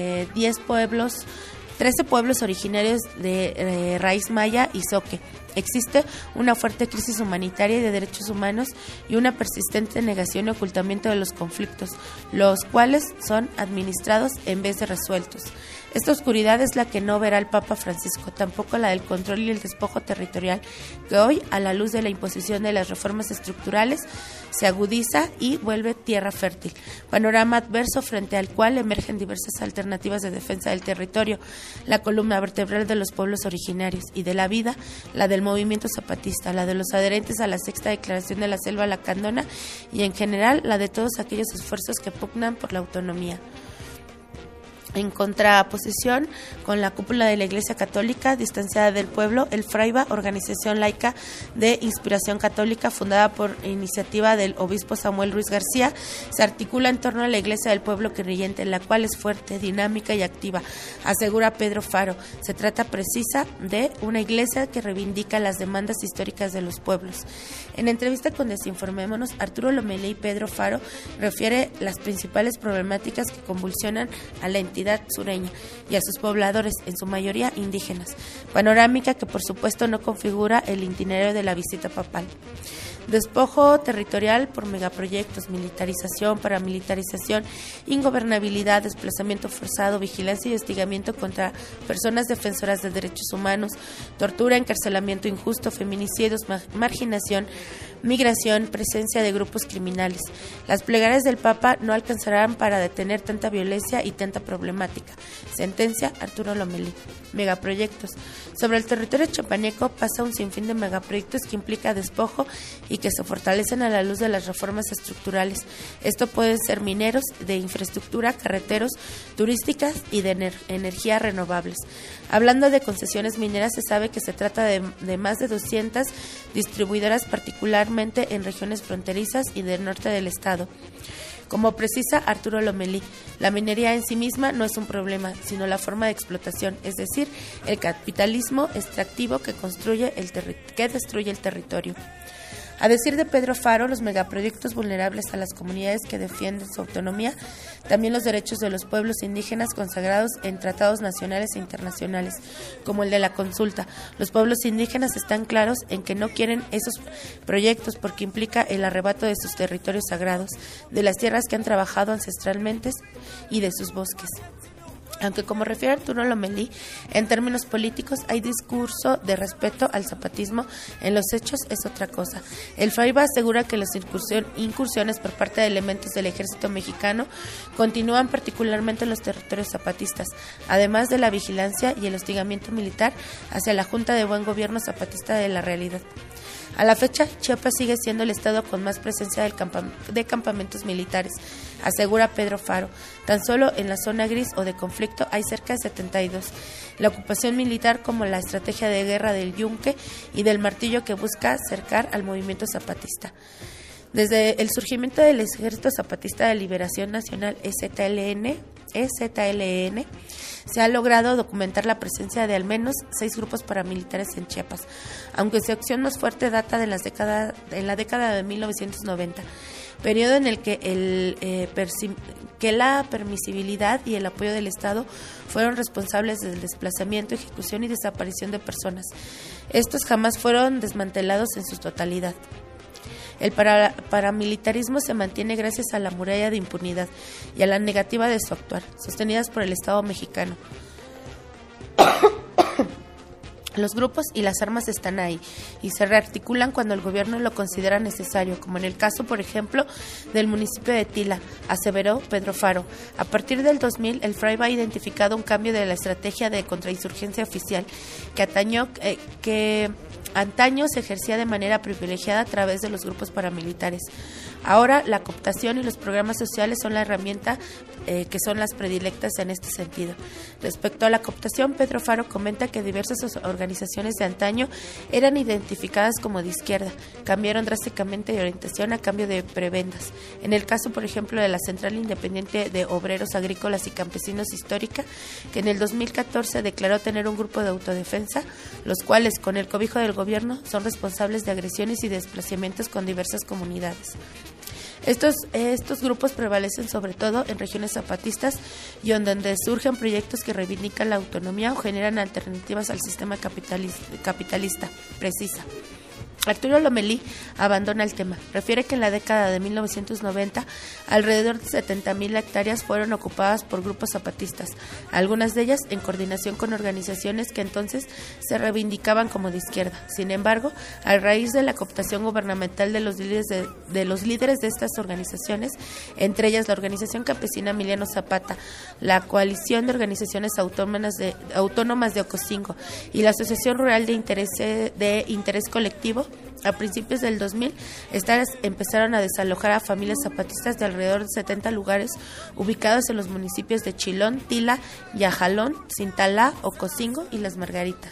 13 pueblos originarios de raíz maya y zoque. Existe una fuerte crisis humanitaria y de derechos humanos y una persistente negación y ocultamiento de los conflictos, los cuales son administrados en vez de resueltos. Esta oscuridad es la que no verá el Papa Francisco, tampoco la del control y el despojo territorial, que hoy, a la luz de la imposición de las reformas estructurales, se agudiza y vuelve tierra fértil. Panorama adverso frente al cual emergen diversas alternativas de defensa del territorio, la columna vertebral de los pueblos originarios y de la vida, la del movimiento zapatista, la de los adherentes a la sexta declaración de la Selva Lacandona y en general la de todos aquellos esfuerzos que pugnan por la autonomía. En contraposición con la cúpula de la Iglesia Católica, distanciada del pueblo, el Fraiba, organización laica de inspiración católica fundada por iniciativa del obispo Samuel Ruiz García, se articula en torno a la Iglesia del Pueblo creyente, la cual es fuerte, dinámica y activa, asegura Pedro Faro. Se trata precisa de una iglesia que reivindica las demandas históricas de los pueblos. En entrevista con Desinformémonos, Arturo Lomelí y Pedro Faro refiere las principales problemáticas que convulsionan a la entidad sureña y a sus pobladores, en su mayoría indígenas, panorámica que por supuesto no configura el itinerario de la visita papal. Despojo territorial por megaproyectos, militarización, paramilitarización, ingobernabilidad, desplazamiento forzado, vigilancia y hostigamiento contra personas defensoras de derechos humanos, tortura, encarcelamiento injusto, feminicidios, marginación, migración, presencia de grupos criminales. Las plegarias del Papa no alcanzarán para detener tanta violencia y tanta problemática. Sentencia Arturo Lomelí. Megaproyectos. Sobre el territorio chapaneco pasa un sinfín de megaproyectos que implica despojo y que se fortalecen a la luz de las reformas estructurales. Esto pueden ser mineros, de infraestructura, carreteros, turísticas y de energía renovables. Hablando de concesiones mineras, se sabe que se trata de más de 200 distribuidoras, particularmente en regiones fronterizas y del norte del estado. Como precisa Arturo Lomelí, la minería en sí misma no es un problema, sino la forma de explotación, es decir, el capitalismo extractivo que destruye el territorio. A decir de Pedro Faro, los megaproyectos vulnerables a las comunidades que defienden su autonomía, también los derechos de los pueblos indígenas consagrados en tratados nacionales e internacionales, como el de la consulta. Los pueblos indígenas están claros en que no quieren esos proyectos porque implica el arrebato de sus territorios sagrados, de las tierras que han trabajado ancestralmente y de sus bosques. Aunque, como refiere Arturo Lomelí, en términos políticos hay discurso de respeto al zapatismo, en los hechos es otra cosa. El Fraiba asegura que las incursiones por parte de elementos del ejército mexicano continúan particularmente en los territorios zapatistas, además de la vigilancia y el hostigamiento militar hacia la Junta de Buen Gobierno zapatista de la realidad. A la fecha, Chiapas sigue siendo el estado con más presencia de campamentos militares, asegura Pedro Faro. Tan solo en la zona gris o de conflicto hay cerca de 72. La ocupación militar como la estrategia de guerra del yunque y del martillo que busca cercar al movimiento zapatista. Desde el surgimiento del Ejército Zapatista de Liberación Nacional, EZLN, se ha logrado documentar la presencia de al menos 6 grupos paramilitares en Chiapas, aunque su acción más fuerte data de en la década de 1990, periodo en el que la permisibilidad y el apoyo del Estado fueron responsables del desplazamiento, ejecución y desaparición de personas. Estos jamás fueron desmantelados en su totalidad. El paramilitarismo se mantiene gracias a la muralla de impunidad y a la negativa de su actuar, sostenidas por el Estado mexicano. Los grupos y las armas están ahí y se rearticulan cuando el gobierno lo considera necesario, como en el caso, por ejemplo, del municipio de Tila, aseveró Pedro Faro. A partir del 2000, el FRAIB ha identificado un cambio de la estrategia de contrainsurgencia oficial que antaño se ejercía de manera privilegiada a través de los grupos paramilitares. Ahora la cooptación y los programas sociales son la herramienta que son las predilectas en este sentido. Respecto a la cooptación, Pedro Faro comenta que diversas organizaciones de antaño eran identificadas como de izquierda, cambiaron drásticamente de orientación a cambio de prebendas. En el caso, por ejemplo, de la Central Independiente de Obreros Agrícolas y Campesinos Histórica, que en el 2014 declaró tener un grupo de autodefensa, los cuales, con el cobijo del gobierno, son responsables de agresiones y desplazamientos con diversas comunidades. Estos grupos prevalecen sobre todo en regiones zapatistas y donde surgen proyectos que reivindican la autonomía o generan alternativas al sistema capitalista, precisa. Arturo Lomelí abandona el tema. Refiere que en la década de 1990 alrededor de 70,000 hectáreas fueron ocupadas por grupos zapatistas, algunas de ellas en coordinación con organizaciones que entonces se reivindicaban como de izquierda. Sin embargo, a raíz de la cooptación gubernamental de los líderes de estas organizaciones, entre ellas la Organización Campesina Emiliano Zapata, la Coalición de Organizaciones Autónomas de Ocosingo y la Asociación Rural de Interés Colectivo, a principios del 2000, estas empezaron a desalojar a familias zapatistas de alrededor de 70 lugares ubicados en los municipios de Chilón, Tila, Yajalón, Cintalá, Ocosingo y Las Margaritas.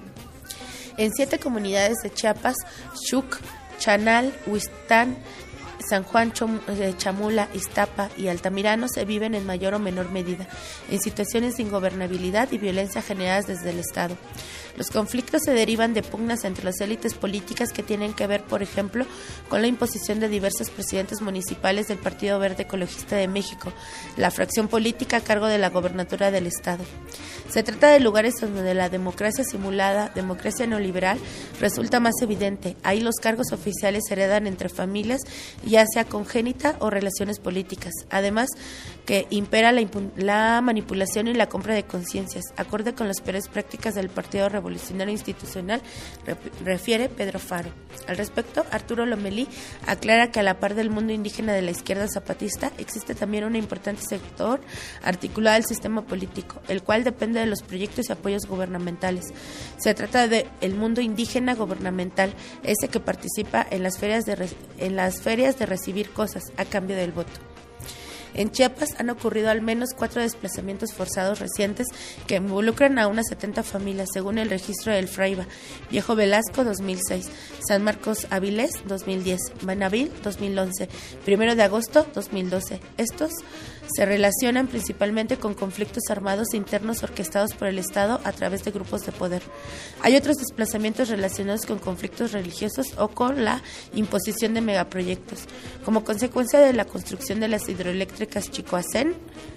En 7 comunidades de Chiapas, Xuc, Chanal, Huistán, San Juan Chamula, Iztapa y Altamirano se viven en mayor o menor medida en situaciones de ingobernabilidad y violencia generadas desde el Estado. Los conflictos se derivan de pugnas entre las élites políticas que tienen que ver, por ejemplo, con la imposición de diversos presidentes municipales del Partido Verde Ecologista de México, la fracción política a cargo de la gobernatura del Estado. Se trata de lugares donde la democracia simulada, democracia neoliberal, resulta más evidente. Ahí los cargos oficiales se heredan entre familias, ya sea congénita o relaciones políticas. Además, que impera la manipulación y la compra de conciencias, acorde con las peores prácticas del Partido Revolucionario Institucional, refiere Pedro Faro. Al respecto, Arturo Lomelí aclara que a la par del mundo indígena de la izquierda zapatista, existe también un importante sector articulado al sistema político, el cual depende de los proyectos y apoyos gubernamentales. Se trata de el mundo indígena gubernamental, ese que participa en las ferias de recibir cosas a cambio del voto. En Chiapas han ocurrido al menos 4 desplazamientos forzados recientes que involucran a unas 70 familias, según el registro del FRAIBA. Viejo Velasco, 2006, San Marcos Avilés, 2010, Manavil, 2011, 1 de agosto, 2012. Estos se relacionan principalmente con conflictos armados internos orquestados por el Estado a través de grupos de poder. Hay otros desplazamientos relacionados con conflictos religiosos o con la imposición de megaproyectos, como consecuencia de la construcción de las hidroeléctricas Chicoacén.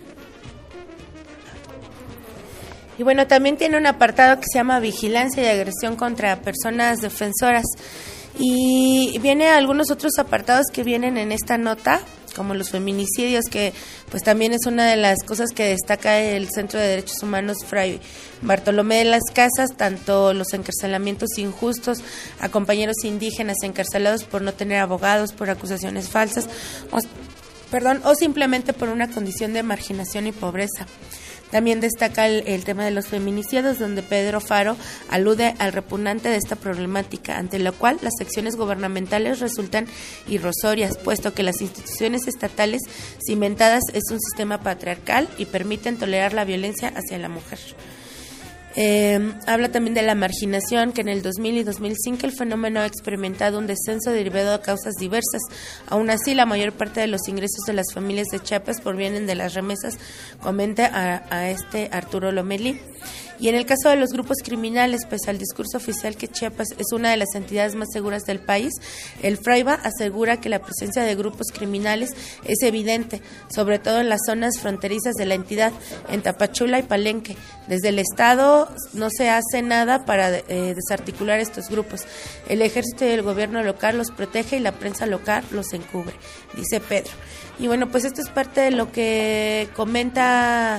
Y bueno, también tiene un apartado que se llama Vigilancia y Agresión contra Personas Defensoras. Y viene algunos otros apartados que vienen en esta nota, como los feminicidios, que pues también es una de las cosas que destaca el Centro de Derechos Humanos Fray Bartolomé de las Casas, tanto los encarcelamientos injustos a compañeros indígenas encarcelados por no tener abogados, por acusaciones falsas, o simplemente por una condición de marginación y pobreza. También destaca el tema de los feminicidios, donde Pedro Faro alude al repugnante de esta problemática, ante lo cual las acciones gubernamentales resultan irrisorias, puesto que las instituciones estatales cimentadas es un sistema patriarcal y permiten tolerar la violencia hacia la mujer. Habla también de la marginación, que en el 2000 y 2005 el fenómeno ha experimentado un descenso derivado de causas diversas. Aún así, la mayor parte de los ingresos de las familias de Chiapas provienen de las remesas, comenta a Arturo Lomelí. Y en el caso de los grupos criminales, pese al discurso oficial que Chiapas es una de las entidades más seguras del país, el Fraiba asegura que la presencia de grupos criminales es evidente, sobre todo en las zonas fronterizas de la entidad, en Tapachula y Palenque. Desde el Estado no se hace nada para desarticular estos grupos. El ejército y el gobierno local los protege y la prensa local los encubre, dice Pedro. Y bueno, pues esto es parte de lo que comenta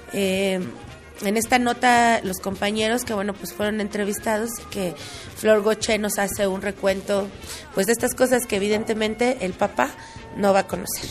en esta nota los compañeros que bueno pues fueron entrevistados, que Flor Goche nos hace un recuento pues de estas cosas que evidentemente el papá no va a conocer.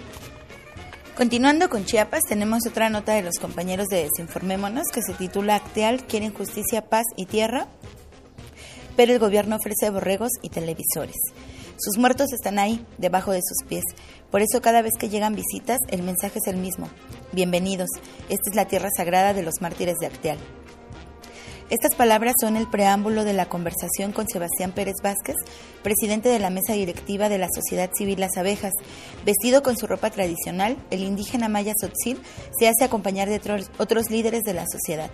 Continuando con Chiapas, tenemos otra nota de los compañeros de Desinformémonos que se titula Acteal, quieren justicia, paz y tierra, pero el gobierno ofrece borregos y televisores. Sus muertos están ahí, debajo de sus pies. Por eso cada vez que llegan visitas, el mensaje es el mismo. Bienvenidos, esta es la tierra sagrada de los mártires de Acteal. Estas palabras son el preámbulo de la conversación con Sebastián Pérez Vázquez, presidente de la mesa directiva de la Sociedad Civil Las Abejas. Vestido con su ropa tradicional, el indígena maya Tzotzil se hace acompañar de otros líderes de la sociedad.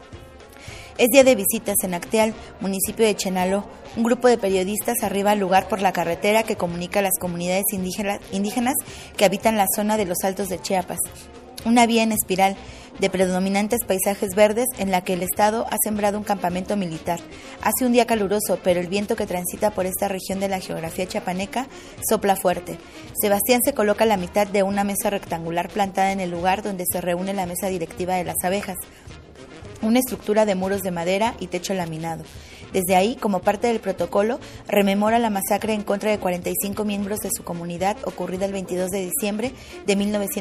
Es día de visitas en Acteal, municipio de Chenaló. Un grupo de periodistas arriba al lugar por la carretera que comunica a las comunidades indígenas que habitan la zona de los Altos de Chiapas. Una vía en espiral de predominantes paisajes verdes en la que el Estado ha sembrado un campamento militar. Hace un día caluroso, pero el viento que transita por esta región de la geografía chiapaneca sopla fuerte. Sebastián se coloca a la mitad de una mesa rectangular plantada en el lugar donde se reúne la mesa directiva de las abejas, una estructura de muros de madera y techo laminado. Desde ahí, como parte del protocolo, rememora la masacre en contra de 45 miembros de su comunidad ocurrida el 22 de diciembre de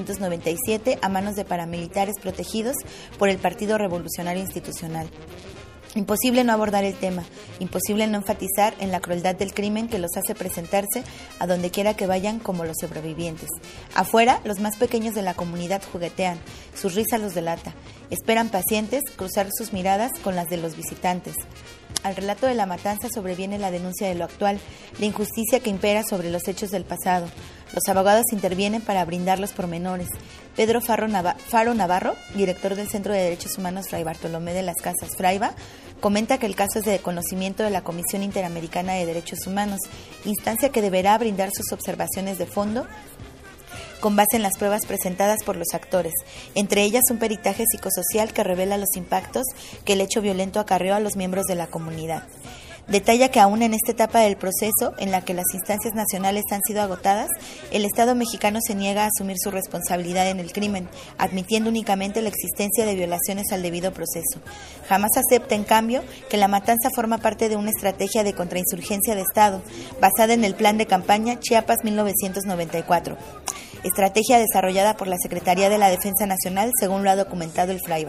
1997 a manos de paramilitares protegidos por el Partido Revolucionario Institucional. Imposible no abordar el tema, imposible no enfatizar en la crueldad del crimen que los hace presentarse a donde quiera que vayan como los sobrevivientes. Afuera, los más pequeños de la comunidad juguetean, su risa los delata, esperan pacientes cruzar sus miradas con las de los visitantes. Al relato de la matanza sobreviene la denuncia de lo actual, la injusticia que impera sobre los hechos del pasado. Los abogados intervienen para brindar los pormenores. Pedro Faro Navarro, director del Centro de Derechos Humanos Fray Bartolomé de las Casas Fraiba, comenta que el caso es de conocimiento de la Comisión Interamericana de Derechos Humanos, instancia que deberá brindar sus observaciones de fondo con base en las pruebas presentadas por los actores, entre ellas un peritaje psicosocial que revela los impactos que el hecho violento acarreó a los miembros de la comunidad. Detalla que aún en esta etapa del proceso, en la que las instancias nacionales han sido agotadas, el Estado mexicano se niega a asumir su responsabilidad en el crimen, admitiendo únicamente la existencia de violaciones al debido proceso. Jamás acepta, en cambio, que la matanza forma parte de una estrategia de contrainsurgencia de Estado, basada en el Plan de Campaña Chiapas 1994, estrategia desarrollada por la Secretaría de la Defensa Nacional, según lo ha documentado el Fraiba.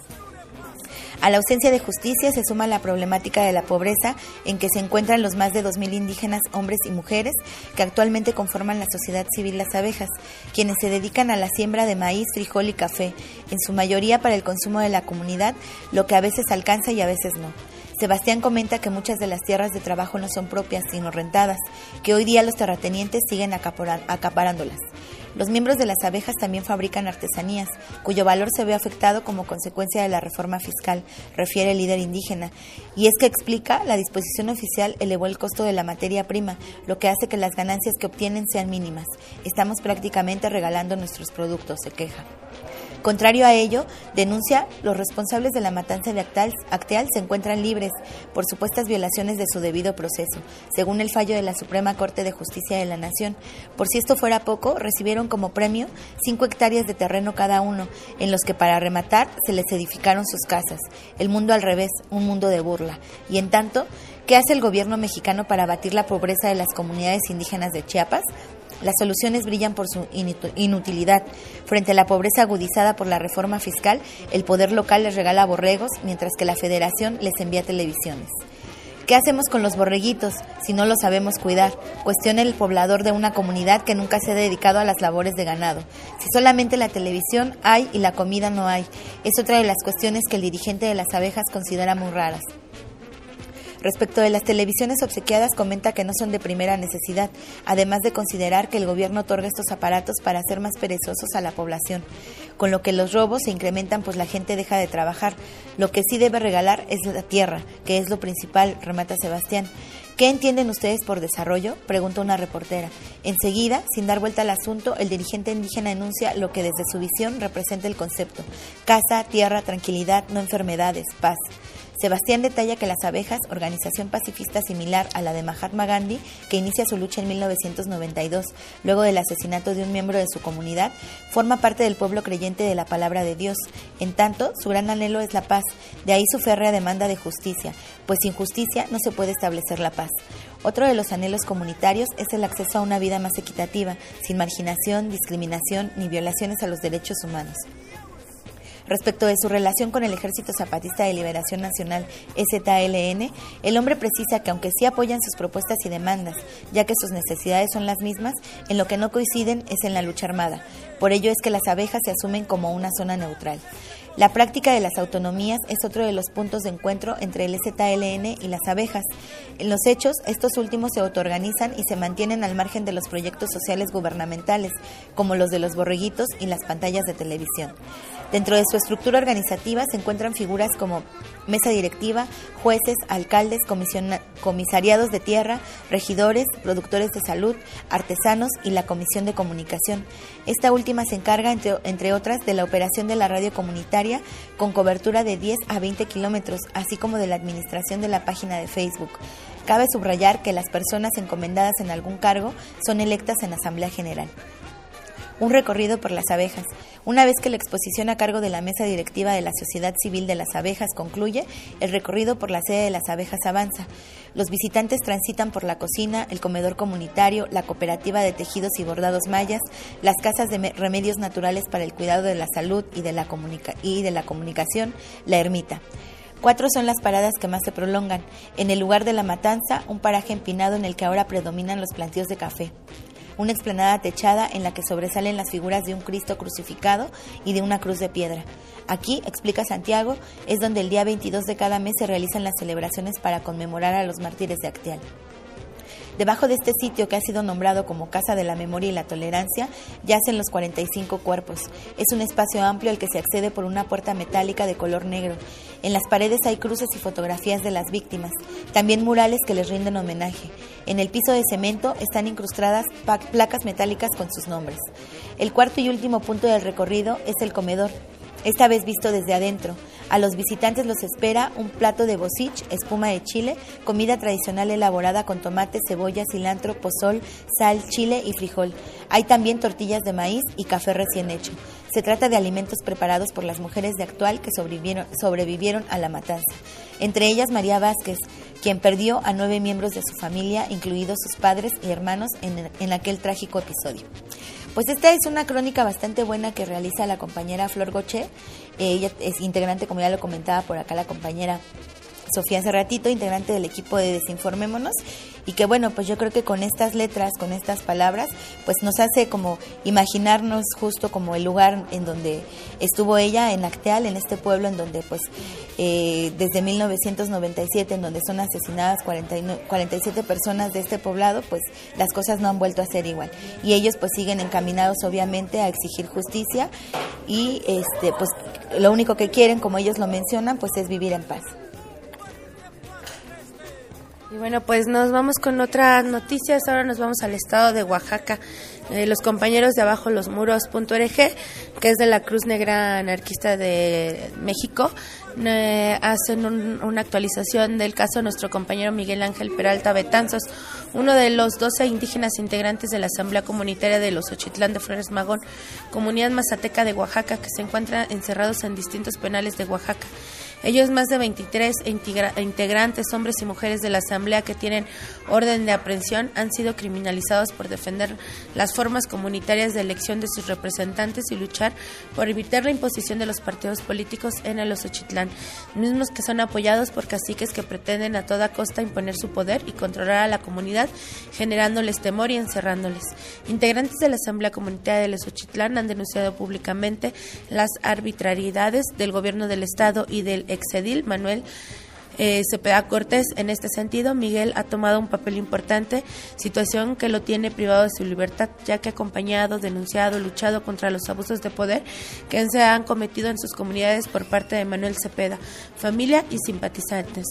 A la ausencia de justicia se suma la problemática de la pobreza en que se encuentran los más de 2,000 indígenas, hombres y mujeres, que actualmente conforman la Sociedad Civil Las Abejas, quienes se dedican a la siembra de maíz, frijol y café, en su mayoría para el consumo de la comunidad, lo que a veces alcanza y a veces no. Sebastián comenta que muchas de las tierras de trabajo no son propias, sino rentadas, que hoy día los terratenientes siguen acaparándolas. Los miembros de las abejas también fabrican artesanías, cuyo valor se ve afectado como consecuencia de la reforma fiscal, refiere el líder indígena. Y es que explica, la disposición oficial elevó el costo de la materia prima, lo que hace que las ganancias que obtienen sean mínimas. Estamos prácticamente regalando nuestros productos, se queja. Contrario a ello, denuncia, los responsables de la matanza de Acteal se encuentran libres por supuestas violaciones de su debido proceso, según el fallo de la Suprema Corte de Justicia de la Nación. Por si esto fuera poco, recibieron como premio 5 hectáreas de terreno cada uno, en los que para rematar se les edificaron sus casas. El mundo al revés, un mundo de burla. Y en tanto, ¿qué hace el gobierno mexicano para abatir la pobreza de las comunidades indígenas de Chiapas? Las soluciones brillan por su inutilidad. Frente a la pobreza agudizada por la reforma fiscal, el poder local les regala borregos, mientras que la federación les envía televisiones. ¿Qué hacemos con los borreguitos si no los sabemos cuidar? Cuestiona el poblador de una comunidad que nunca se ha dedicado a las labores de ganado. Si solamente la televisión hay y la comida no hay, es otra de las cuestiones que el dirigente de las abejas considera muy raras. Respecto de las televisiones obsequiadas, comenta que no son de primera necesidad, además de considerar que el gobierno otorga estos aparatos para hacer más perezosos a la población, con lo que los robos se incrementan pues la gente deja de trabajar. Lo que sí debe regalar es la tierra, que es lo principal, remata Sebastián. ¿Qué entienden ustedes por desarrollo?, pregunta una reportera. Enseguida, sin dar vuelta al asunto, el dirigente indígena enuncia lo que desde su visión representa el concepto: casa, tierra, tranquilidad, no enfermedades, paz. Sebastián detalla que las abejas, organización pacifista similar a la de Mahatma Gandhi, que inicia su lucha en 1992, luego del asesinato de un miembro de su comunidad, forma parte del pueblo creyente de la palabra de Dios. En tanto, su gran anhelo es la paz, de ahí su férrea demanda de justicia, pues sin justicia no se puede establecer la paz. Otro de los anhelos comunitarios es el acceso a una vida más equitativa, sin marginación, discriminación ni violaciones a los derechos humanos. Respecto de su relación con el Ejército Zapatista de Liberación Nacional, EZLN, el hombre precisa que aunque sí apoyan sus propuestas y demandas, ya que sus necesidades son las mismas, en lo que no coinciden es en la lucha armada. Por ello es que las abejas se asumen como una zona neutral. La práctica de las autonomías es otro de los puntos de encuentro entre el EZLN y las abejas. En los hechos, estos últimos se autoorganizan y se mantienen al margen de los proyectos sociales gubernamentales, como los de los borreguitos y las pantallas de televisión. Dentro de su estructura organizativa se encuentran figuras como mesa directiva, jueces, alcaldes, comisariados de tierra, regidores, productores de salud, artesanos y la comisión de comunicación. Esta última se encarga, entre otras, de la operación de la radio comunitaria con cobertura de 10 a 20 kilómetros, así como de la administración de la página de Facebook. Cabe subrayar que las personas encomendadas en algún cargo son electas en Asamblea General. Un recorrido por las abejas. Una vez que la exposición a cargo de la mesa directiva de la Sociedad Civil de las Abejas concluye, el recorrido por la sede de las abejas avanza. Los visitantes transitan por la cocina, el comedor comunitario, la cooperativa de tejidos y bordados mayas, las casas de remedios naturales para el cuidado de la salud y de la comunicación, la ermita. 4 son las paradas que más se prolongan. En el lugar de la matanza, un paraje empinado en el que ahora predominan los plantíos de café. Una explanada techada en la que sobresalen las figuras de un Cristo crucificado y de una cruz de piedra. Aquí, explica Santiago, es donde el día 22 de cada mes se realizan las celebraciones para conmemorar a los mártires de Acteal. Debajo de este sitio, que ha sido nombrado como Casa de la Memoria y la Tolerancia, yacen los 45 cuerpos. Es un espacio amplio al que se accede por una puerta metálica de color negro. En las paredes hay cruces y fotografías de las víctimas, también murales que les rinden homenaje. En el piso de cemento están incrustadas placas metálicas con sus nombres. El cuarto y último punto del recorrido es el comedor, esta vez visto desde adentro. A los visitantes los espera un plato de bocich, espuma de chile, comida tradicional elaborada con tomate, cebolla, cilantro, pozol, sal, chile y frijol. Hay también tortillas de maíz y café recién hecho. Se trata de alimentos preparados por las mujeres de Acteal que sobrevivieron a la matanza. Entre ellas María Vázquez, quien perdió a 9 miembros de su familia, incluidos sus padres y hermanos, en aquel trágico episodio. Pues esta es una crónica bastante buena que realiza la compañera Flor Goché. Ella es integrante, como ya lo comentaba por acá la compañera Sofía hace ratito, integrante del equipo de Desinformémonos, y que bueno, pues yo creo que con estas letras, con estas palabras, pues nos hace como imaginarnos justo como el lugar en donde estuvo ella, en Acteal, en este pueblo en donde pues desde 1997, en donde son asesinadas 47 personas de este poblado, pues las cosas no han vuelto a ser igual, y ellos pues siguen encaminados obviamente a exigir justicia, y pues lo único que quieren, como ellos lo mencionan, pues es vivir en paz. Y bueno, pues nos vamos con otras noticias. Ahora nos vamos al estado de Oaxaca. Los compañeros de abajo-los-muros.org, que es de la Cruz Negra Anarquista de México, hacen una actualización del caso de nuestro compañero Miguel Ángel Peralta Betanzos, uno de los 12 indígenas integrantes de la Asamblea Comunitaria de los Ochitlán de Flores Magón, comunidad mazateca de Oaxaca, que se encuentra encerrados en distintos penales de Oaxaca. Ellos, más de 23 integrantes, hombres y mujeres de la Asamblea que tienen orden de aprehensión, han sido criminalizados por defender las formas comunitarias de elección de sus representantes y luchar por evitar la imposición de los partidos políticos en el Osochitlán, mismos que son apoyados por caciques que pretenden a toda costa imponer su poder y controlar a la comunidad, generándoles temor y encerrándoles. Integrantes de la Asamblea Comunitaria del Osochitlán han denunciado públicamente las arbitrariedades del gobierno del Estado y del exedil Manuel Cepeda Cortés. En este sentido, Miguel ha tomado un papel importante, situación que lo tiene privado de su libertad, ya que ha acompañado, denunciado, luchado contra los abusos de poder que se han cometido en sus comunidades por parte de Manuel Cepeda, familia y simpatizantes,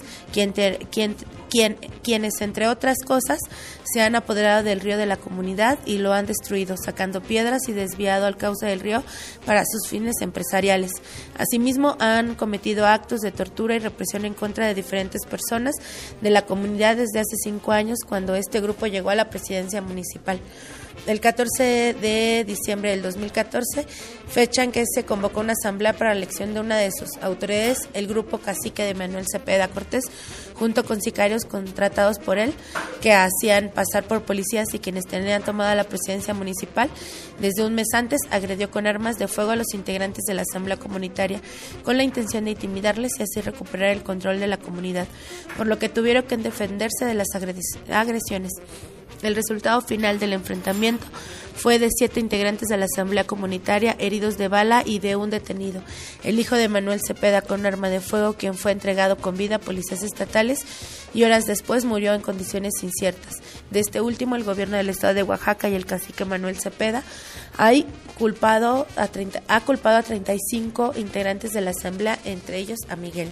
quienes, entre otras cosas, se han apoderado del río de la comunidad y lo han destruido, sacando piedras y desviado al cauce del río para sus fines empresariales. Asimismo, han cometido actos de tortura y represión en contra de diferentes personas de la comunidad desde hace 5 años, cuando este grupo llegó a la presidencia municipal. El 14 de diciembre del 2014, fecha en que se convocó una asamblea para la elección de una de sus autoridades, el grupo cacique de Manuel Cepeda Cortés, junto con sicarios contratados por él, que hacían pasar por policías y quienes tenían tomada la presidencia municipal, desde un mes antes agredió con armas de fuego a los integrantes de la asamblea comunitaria, con la intención de intimidarles y así recuperar el control de la comunidad, por lo que tuvieron que defenderse de las agresiones. El resultado final del enfrentamiento fue de 7 integrantes de la asamblea comunitaria heridos de bala y de un detenido, el hijo de Manuel Cepeda con arma de fuego, quien fue entregado con vida a policías estatales y horas después murió en condiciones inciertas. De este último, el gobierno del estado de Oaxaca y el cacique Manuel Cepeda ha culpado a 35 integrantes de la asamblea, entre ellos a Miguel.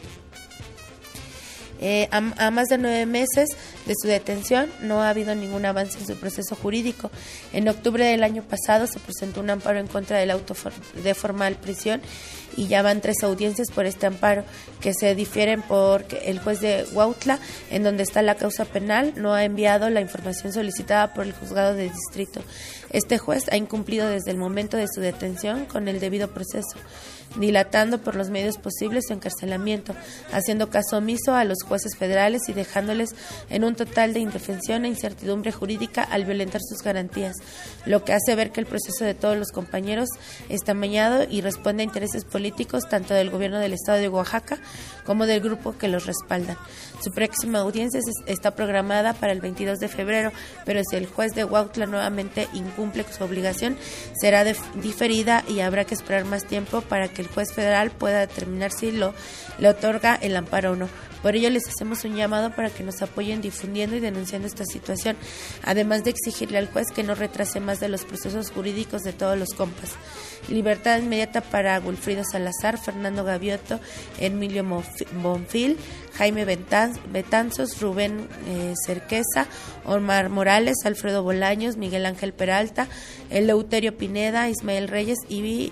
A más de 9 meses de su detención, no ha habido ningún avance en su proceso jurídico. En octubre del año pasado se presentó un amparo en contra del auto de formal prisión y ya van 3 audiencias por este amparo, que se difieren porque el juez de Huautla, en donde está la causa penal, no ha enviado la información solicitada por el juzgado de distrito. Este juez ha incumplido desde el momento de su detención con el debido proceso, dilatando por los medios posibles su encarcelamiento, haciendo caso omiso a los jueces federales y dejándoles en un total de indefensión e incertidumbre jurídica al violentar sus garantías, lo que hace ver que el proceso de todos los compañeros está amañado y responde a intereses políticos tanto del gobierno del estado de Oaxaca como del grupo que los respaldan. Su próxima audiencia está programada para el 22 de febrero, pero si el juez de Huautla nuevamente incumple su obligación, será diferida y habrá que esperar más tiempo para que el juez federal pueda determinar si le otorga el amparo o no. Por ello les hacemos un llamado para que nos apoyen difundiendo y denunciando esta situación, además de exigirle al juez que no retrase más de los procesos jurídicos de todos los compas. Libertad inmediata para Wilfrido Salazar, Fernando Gaviotto, Emilio Bonfil, Jaime Betanzos, Rubén Cerqueza, Omar Morales, Alfredo Bolaños, Miguel Ángel Peralta, Eleuterio Pineda, Ismael Reyes y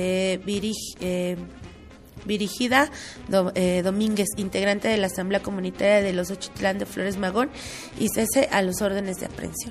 Virigida Domínguez, integrante de la Asamblea Comunitaria de los Osochitlán de Flores Magón, y cese a los órdenes de aprehensión.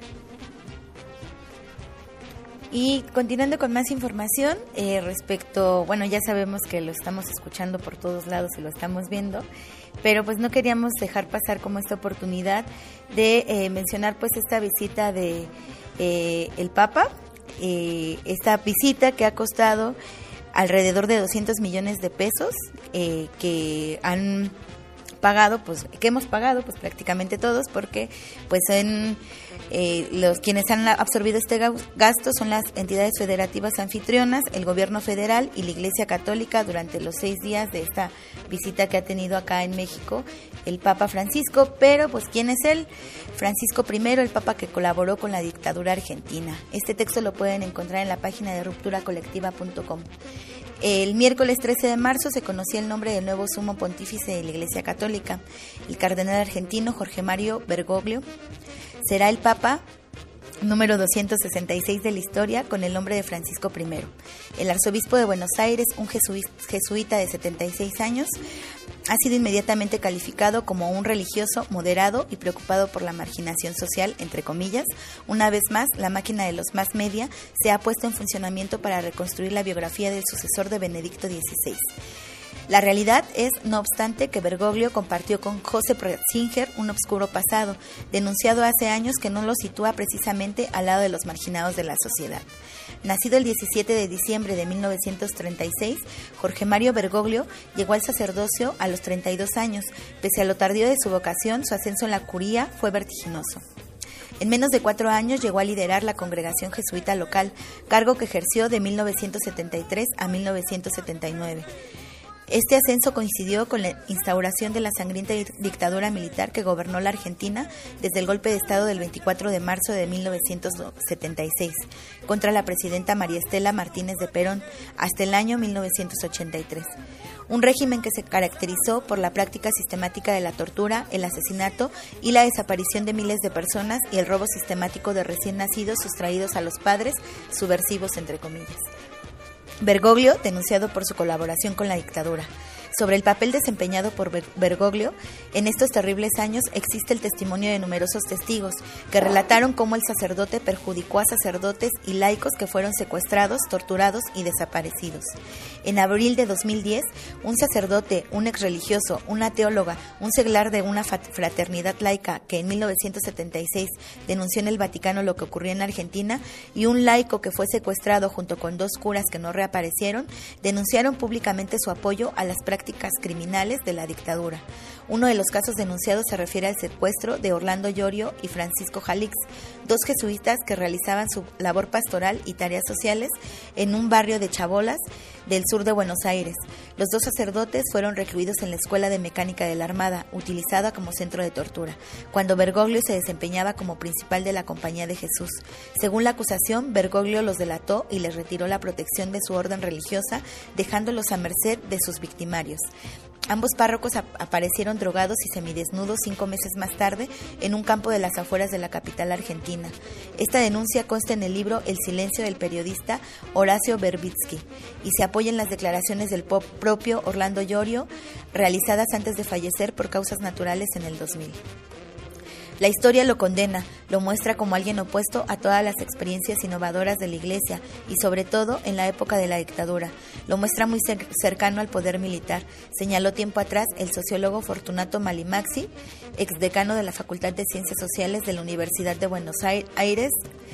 Y continuando con más información respecto, bueno, ya sabemos que lo estamos escuchando por todos lados y lo estamos viendo, pero pues no queríamos dejar pasar como esta oportunidad de mencionar pues esta visita de el Papa, esta visita que ha costado alrededor de 200 millones de pesos que han pagado, pues que hemos pagado pues prácticamente todos, porque pues los quienes han absorbido este gasto son las entidades federativas anfitrionas, el gobierno federal y la Iglesia Católica durante los 6 días de esta visita que ha tenido acá en México el Papa Francisco. Pero pues ¿quién es él? Francisco I, el Papa que colaboró con la dictadura argentina. Este texto lo pueden encontrar en la página de rupturacolectiva.com. El miércoles 13 de marzo se conocía el nombre del nuevo sumo pontífice de la Iglesia Católica. El cardenal argentino Jorge Mario Bergoglio será el Papa número 266 de la historia, con el nombre de Francisco I. El arzobispo de Buenos Aires, un jesuita de 76 años, ha sido inmediatamente calificado como un religioso moderado y preocupado por la marginación social, entre comillas. Una vez más, la máquina de los mass media se ha puesto en funcionamiento para reconstruir la biografía del sucesor de Benedicto XVI. La realidad es, no obstante, que Bergoglio compartió con Joseph Ratzinger un obscuro pasado, denunciado hace años, que no lo sitúa precisamente al lado de los marginados de la sociedad. Nacido el 17 de diciembre de 1936, Jorge Mario Bergoglio llegó al sacerdocio a los 32 años. Pese a lo tardío de su vocación, su ascenso en la curía fue vertiginoso. En menos de 4 años llegó a liderar la congregación jesuita local, cargo que ejerció de 1973 a 1979. Este ascenso coincidió con la instauración de la sangrienta dictadura militar que gobernó la Argentina desde el golpe de Estado del 24 de marzo de 1976 contra la presidenta María Estela Martínez de Perón hasta el año 1983. Un régimen que se caracterizó por la práctica sistemática de la tortura, el asesinato y la desaparición de miles de personas y el robo sistemático de recién nacidos sustraídos a los padres, subversivos entre comillas. Bergoglio, denunciado por su colaboración con la dictadura. Sobre el papel desempeñado por Bergoglio en estos terribles años existe el testimonio de numerosos testigos que relataron cómo el sacerdote perjudicó a sacerdotes y laicos que fueron secuestrados, torturados y desaparecidos. En abril de 2010, un sacerdote, un exreligioso, una teóloga, un seglar de una fraternidad laica que en 1976 denunció en el Vaticano lo que ocurrió en Argentina y un laico que fue secuestrado junto con 2 curas que no reaparecieron, denunciaron públicamente su apoyo a las prácticas criminales de la dictadura. Uno de los casos denunciados se refiere al secuestro de Orlando Llorio y Francisco Jalix, 2 jesuitas que realizaban su labor pastoral y tareas sociales en un barrio de Chabolas del sur de Buenos Aires. Los 2 sacerdotes fueron recluidos en la Escuela de Mecánica de la Armada, utilizada como centro de tortura, cuando Bergoglio se desempeñaba como principal de la Compañía de Jesús. Según la acusación, Bergoglio los delató y les retiró la protección de su orden religiosa, dejándolos a merced de sus victimarios. Ambos párrocos aparecieron drogados y semidesnudos 5 meses más tarde en un campo de las afueras de la capital argentina. Esta denuncia consta en el libro El silencio del periodista Horacio Verbitsky y se apoya en las declaraciones del propio Orlando Llorio realizadas antes de fallecer por causas naturales en el 2000. La historia lo condena, lo muestra como alguien opuesto a todas las experiencias innovadoras de la Iglesia y sobre todo en la época de la dictadura. Lo muestra muy cercano al poder militar, señaló tiempo atrás el sociólogo Fortunato Malimaxi, exdecano de la Facultad de Ciencias Sociales de la Universidad de Buenos Aires,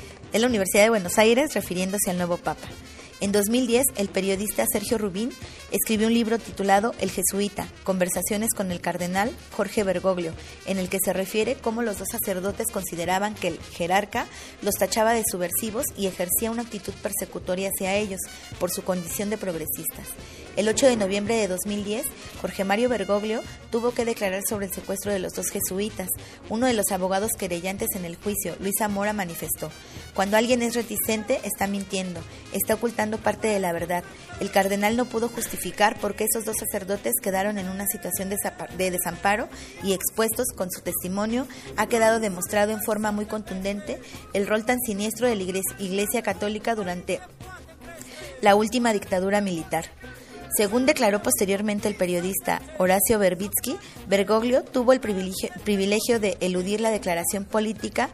refiriéndose al nuevo Papa. En 2010, el periodista Sergio Rubín escribió un libro titulado El Jesuita, Conversaciones con el cardenal Jorge Bergoglio, en el que se refiere cómo los 2 sacerdotes consideraban que el jerarca los tachaba de subversivos y ejercía una actitud persecutoria hacia ellos por su condición de progresistas. El 8 de noviembre de 2010, Jorge Mario Bergoglio tuvo que declarar sobre el secuestro de los 2 jesuitas. Uno de los abogados querellantes en el juicio, Luis Zamora, manifestó: cuando alguien es reticente, está mintiendo, está ocultando parte de la verdad. El cardenal no pudo justificar por qué esos 2 sacerdotes quedaron en una situación de desamparo y expuestos con su testimonio. Ha quedado demostrado en forma muy contundente el rol tan siniestro de la Iglesia Católica durante la última dictadura militar. Según declaró posteriormente el periodista Horacio Verbitsky, Bergoglio tuvo el privilegio de eludir la declaración pública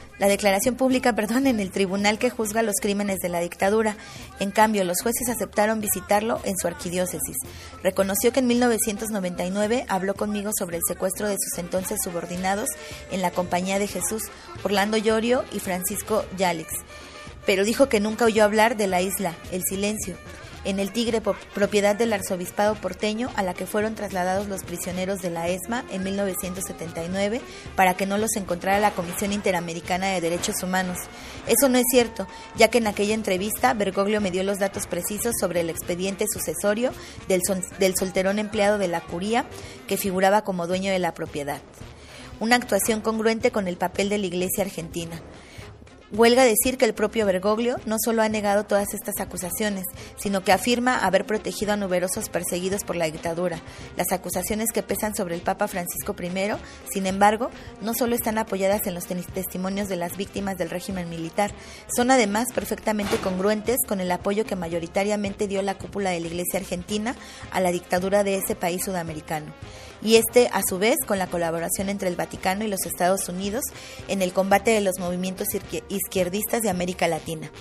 en el tribunal que juzga los crímenes de la dictadura. En cambio, los jueces aceptaron visitarlo en su arquidiócesis. Reconoció que en 1999 habló conmigo sobre el secuestro de sus entonces subordinados en la Compañía de Jesús, Orlando Llorio y Francisco Jalix, pero dijo que nunca oyó hablar de la isla, El Silencio, en el Tigre, propiedad del arzobispado porteño, a la que fueron trasladados los prisioneros de la ESMA en 1979 para que no los encontrara la Comisión Interamericana de Derechos Humanos. Eso no es cierto, ya que en aquella entrevista Bergoglio me dio los datos precisos sobre el expediente sucesorio del solterón empleado de la curía que figuraba como dueño de la propiedad. Una actuación congruente con el papel de la Iglesia argentina. Huelga decir que el propio Bergoglio no solo ha negado todas estas acusaciones, sino que afirma haber protegido a numerosos perseguidos por la dictadura. Las acusaciones que pesan sobre el Papa Francisco I, sin embargo, no solo están apoyadas en los testimonios de las víctimas del régimen militar, son además perfectamente congruentes con el apoyo que mayoritariamente dio la cúpula de la Iglesia argentina a la dictadura de ese país sudamericano. Y a su vez, con la colaboración entre el Vaticano y los Estados Unidos en el combate de los movimientos izquierdistas de América Latina.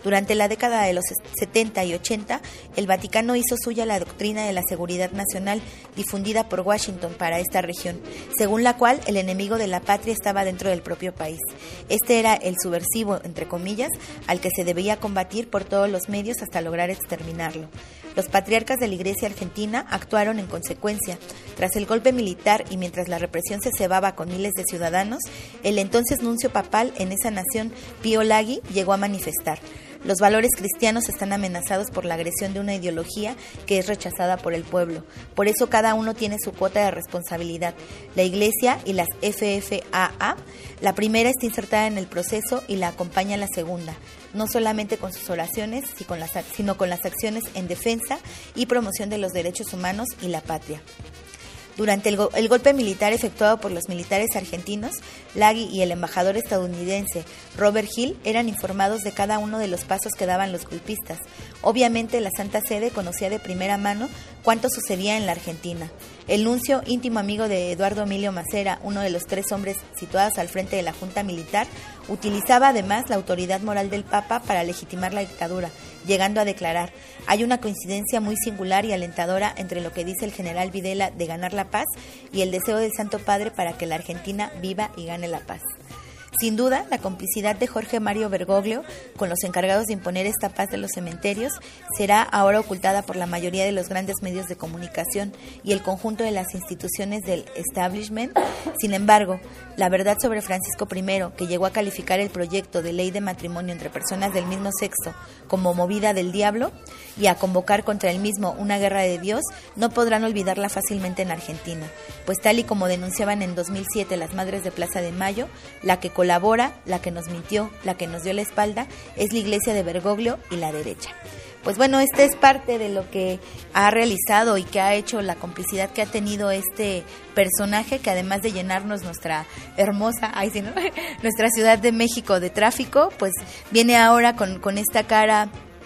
Durante la década de los 70 y 80, el Vaticano hizo suya la doctrina de la seguridad nacional difundida por Washington para esta región, según la cual el enemigo de la patria estaba dentro del propio país. Este era el subversivo, entre comillas, al que se debía combatir por todos los medios hasta lograr exterminarlo. Los patriarcas de la Iglesia argentina actuaron en consecuencia. Tras el golpe militar y mientras la represión se cebaba con miles de ciudadanos, el entonces nuncio papal en esa nación, Pío Laghi, llegó a manifestar: los valores cristianos están amenazados por la agresión de una ideología que es rechazada por el pueblo. Por eso cada uno tiene su cuota de responsabilidad. La Iglesia y las FFAA, la primera está insertada en el proceso y la acompaña la segunda, no solamente con sus oraciones, sino con las acciones en defensa y promoción de los derechos humanos y la patria. Durante el golpe militar efectuado por los militares argentinos, Laghi y el embajador estadounidense Robert Hill eran informados de cada uno de los pasos que daban los golpistas. Obviamente la Santa Sede conocía de primera mano cuánto sucedía en la Argentina. El nuncio, íntimo amigo de Eduardo Emilio Macera, uno de los 3 hombres situados al frente de la Junta Militar, utilizaba además la autoridad moral del Papa para legitimar la dictadura, llegando a declarar: hay una coincidencia muy singular y alentadora entre lo que dice el general Videla de ganar la paz y el deseo del Santo Padre para que la Argentina viva y gane la paz. Sin duda, la complicidad de Jorge Mario Bergoglio con los encargados de imponer esta paz de los cementerios será ahora ocultada por la mayoría de los grandes medios de comunicación y el conjunto de las instituciones del establishment. Sin embargo, la verdad sobre Francisco I, que llegó a calificar el proyecto de ley de matrimonio entre personas del mismo sexo como movida del diablo y a convocar contra el mismo una guerra de Dios, no podrán olvidarla fácilmente en Argentina, pues tal y como denunciaban en 2007 las Madres de Plaza de Mayo, la que colabora, la que nos mintió, la que nos dio la espalda, es la Iglesia de Bergoglio y la derecha. Pues bueno, esta es parte de lo que ha realizado y que ha hecho, la complicidad que ha tenido este personaje, que además de llenarnos nuestra hermosa, nuestra Ciudad de México de tráfico, pues viene ahora con esta cara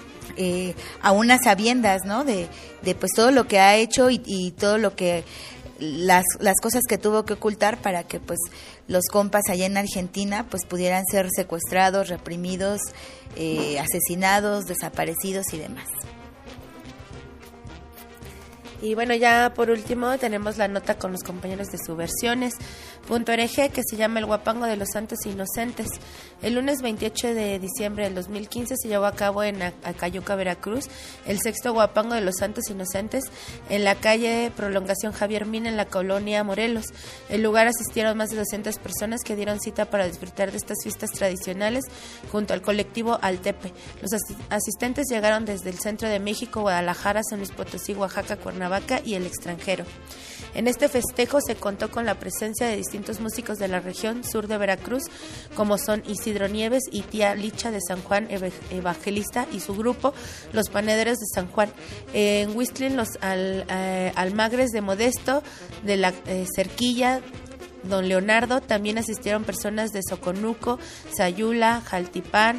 a unas sabiendas, ¿no? De pues todo lo que ha hecho y todo lo que las cosas que tuvo que ocultar para que pues los compas allá en Argentina pues pudieran ser secuestrados, reprimidos, asesinados, desaparecidos y demás. Y bueno, ya por último tenemos la nota con los compañeros de Subversiones.org, que se llama El Huapango de los Santos Inocentes. El lunes 28 de diciembre del 2015 se llevó a cabo en Acayuca, Veracruz, el 6º Huapango de los Santos Inocentes en la calle Prolongación Javier Mina, en la colonia Morelos. El lugar asistieron más de 200 personas que dieron cita para disfrutar de estas fiestas tradicionales junto al colectivo Altepe. Los asistentes llegaron desde el centro de México, Guadalajara, San Luis Potosí, Oaxaca, Cuernavaca y el extranjero. En este festejo se contó con la presencia de distintos músicos de la región sur de Veracruz, como son Isidro Nieves y Tía Licha de San Juan Evangelista y su grupo, Los Panederos de San Juan. En Huixtlin, los Almagres de Modesto, de la Cerquilla, Don Leonardo. También asistieron personas de Soconuco, Sayula, Jaltipán,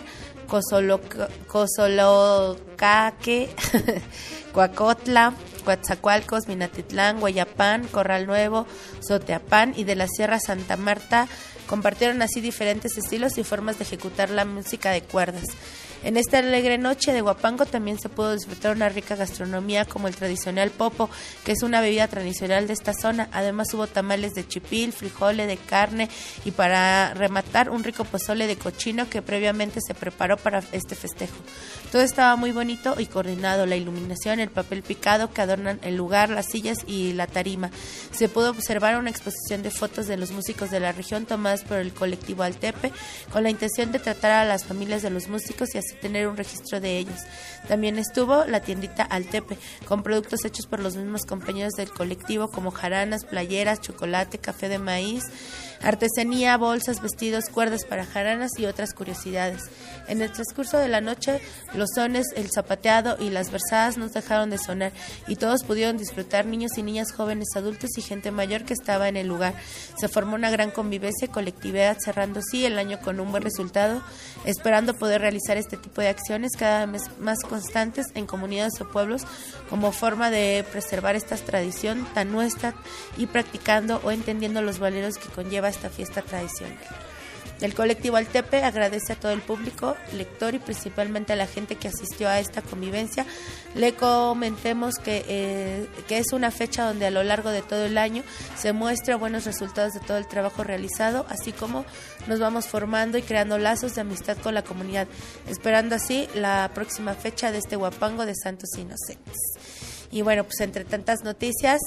Cozolocaque, Coacotla, Coatzacoalcos, Minatitlán, Guayapán, Corral Nuevo, Soteapán y de la Sierra Santa Marta. Compartieron así diferentes estilos y formas de ejecutar la música de cuerdas. En esta alegre noche de Huapango también se pudo disfrutar una rica gastronomía como el tradicional popo, que es una bebida tradicional de esta zona. Además hubo tamales de chipil, frijole de carne y para rematar un rico pozole de cochino que previamente se preparó para este festejo. Todo estaba muy bonito y coordinado, la iluminación, el papel picado que adornan el lugar, las sillas y la tarima. Se pudo observar una exposición de fotos de los músicos de la región tomadas por el colectivo Altepe, con la intención de tratar a las familias de los músicos y así tener un registro de ellos. También estuvo la tiendita Altepe, con productos hechos por los mismos compañeros del colectivo, como jaranas, playeras, chocolate, café de maíz, artesanía, bolsas, vestidos, cuerdas para jaranas y otras curiosidades. En el transcurso de la noche, los sones, el zapateado y las versadas no dejaron de sonar y todos pudieron disfrutar, niños y niñas, jóvenes, adultos y gente mayor que estaba en el lugar. Se formó una gran convivencia y colectividad, cerrando así el año con un buen resultado, esperando poder realizar este tipo de acciones cada vez más constantes en comunidades o pueblos como forma de preservar esta tradición tan nuestra y practicando o entendiendo los valores que conlleva esta fiesta tradicional. El colectivo Altepe agradece a todo el público, lector y principalmente a la gente que asistió a esta convivencia. Le comentemos que es una fecha donde a lo largo de todo el año se muestra buenos resultados de todo el trabajo realizado, así como nos vamos formando y creando lazos de amistad con la comunidad, esperando así la próxima fecha de este Huapango de Santos Inocentes. Y bueno, pues entre tantas noticias,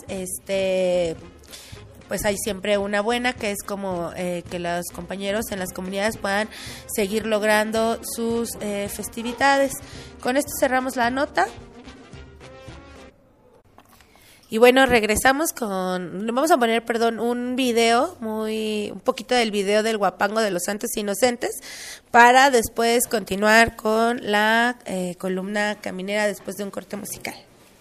pues hay siempre una buena, que es como que los compañeros en las comunidades puedan seguir logrando sus festividades. Con esto cerramos la nota. Y bueno, regresamos vamos a poner, un video, un poquito del video del Huapango de los Santos Inocentes, para después continuar con la columna caminera después de un corte musical.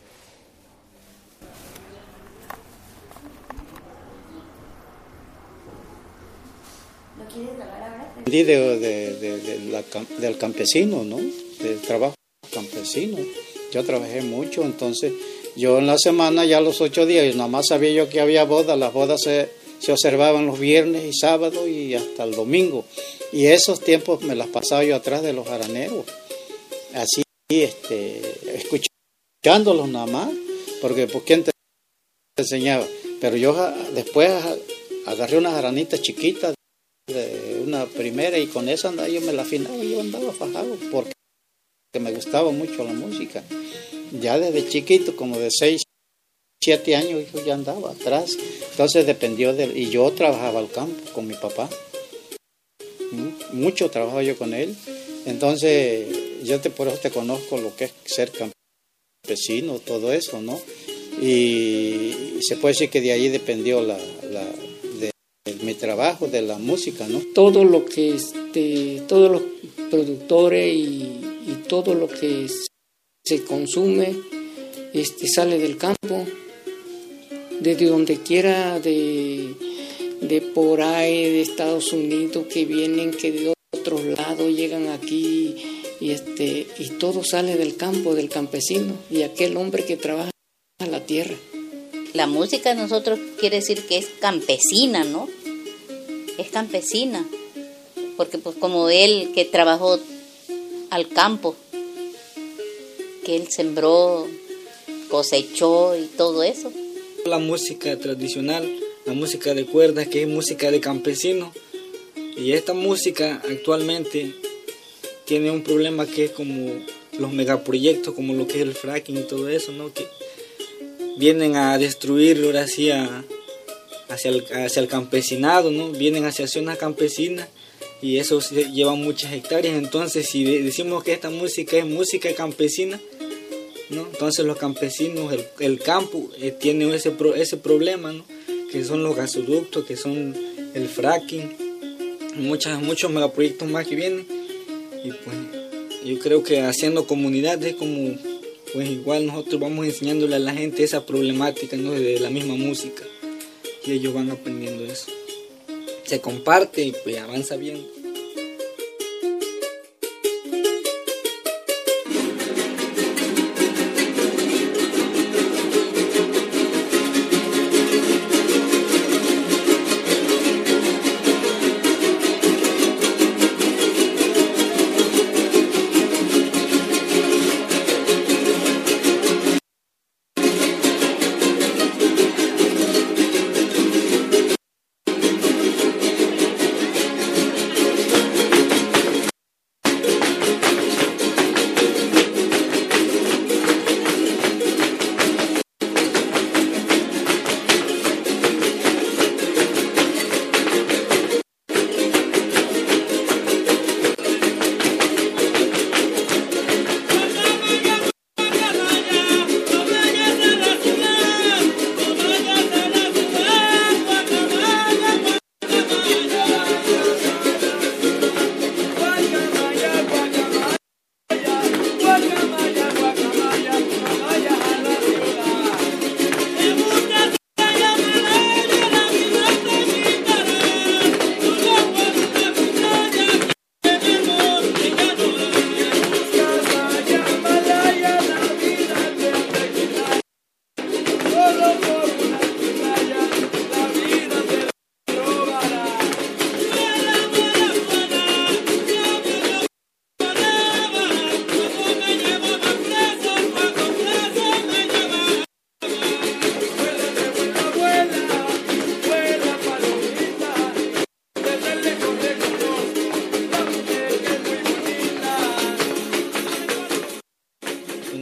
Del campesino, ¿no? Del trabajo campesino. Yo trabajé mucho, entonces yo en la semana, ya los 8 días, nada más sabía yo que había bodas. Las bodas se observaban los viernes y sábados y hasta el domingo. Y esos tiempos me las pasaba yo atrás de los jaraneros, así, escuchándolos nada más, porque ¿por quién te enseñaba? Pero yo después agarré unas jaranitas chiquitas, de una primera, y con esa andaba, yo me la afinaba, yo andaba fajado porque me gustaba mucho la música. Ya desde chiquito, como de 6, 7 años, yo ya andaba atrás. Entonces dependió y yo trabajaba al campo con mi papá. Mucho trabajaba yo con él. Entonces por eso te conozco lo que es ser campesino, todo eso, ¿no? Y se puede decir que de ahí dependió mi trabajo de la música, ¿no? Todo lo que todos los productores y todo lo que se consume sale del campo, desde donde quiera, de por ahí, de Estados Unidos, que vienen, que de otros lados llegan aquí, y todo sale del campo, del campesino, y aquel hombre que trabaja la tierra. La música de nosotros quiere decir que es campesina, ¿no? Es campesina, porque pues como él que trabajó al campo, que él sembró, cosechó y todo eso. La música tradicional, la música de cuerdas, que es música de campesino, y esta música actualmente tiene un problema que es como los megaproyectos, como lo que es el fracking y todo eso, ¿no? Que vienen a destruir ahora sí hacia el campesinado, ¿no? Vienen hacia zonas campesinas y eso lleva muchas hectáreas. Entonces, si decimos que esta música es música campesina, ¿no? Entonces los campesinos, el campo tiene ese problema, ¿no? Que son los gasoductos, que son el fracking, muchos megaproyectos más que vienen. Y pues yo creo que haciendo comunidad es como, pues igual nosotros vamos enseñándole a la gente esa problemática, ¿no? De la misma música, y ellos van aprendiendo eso. Se comparte y pues avanza bien.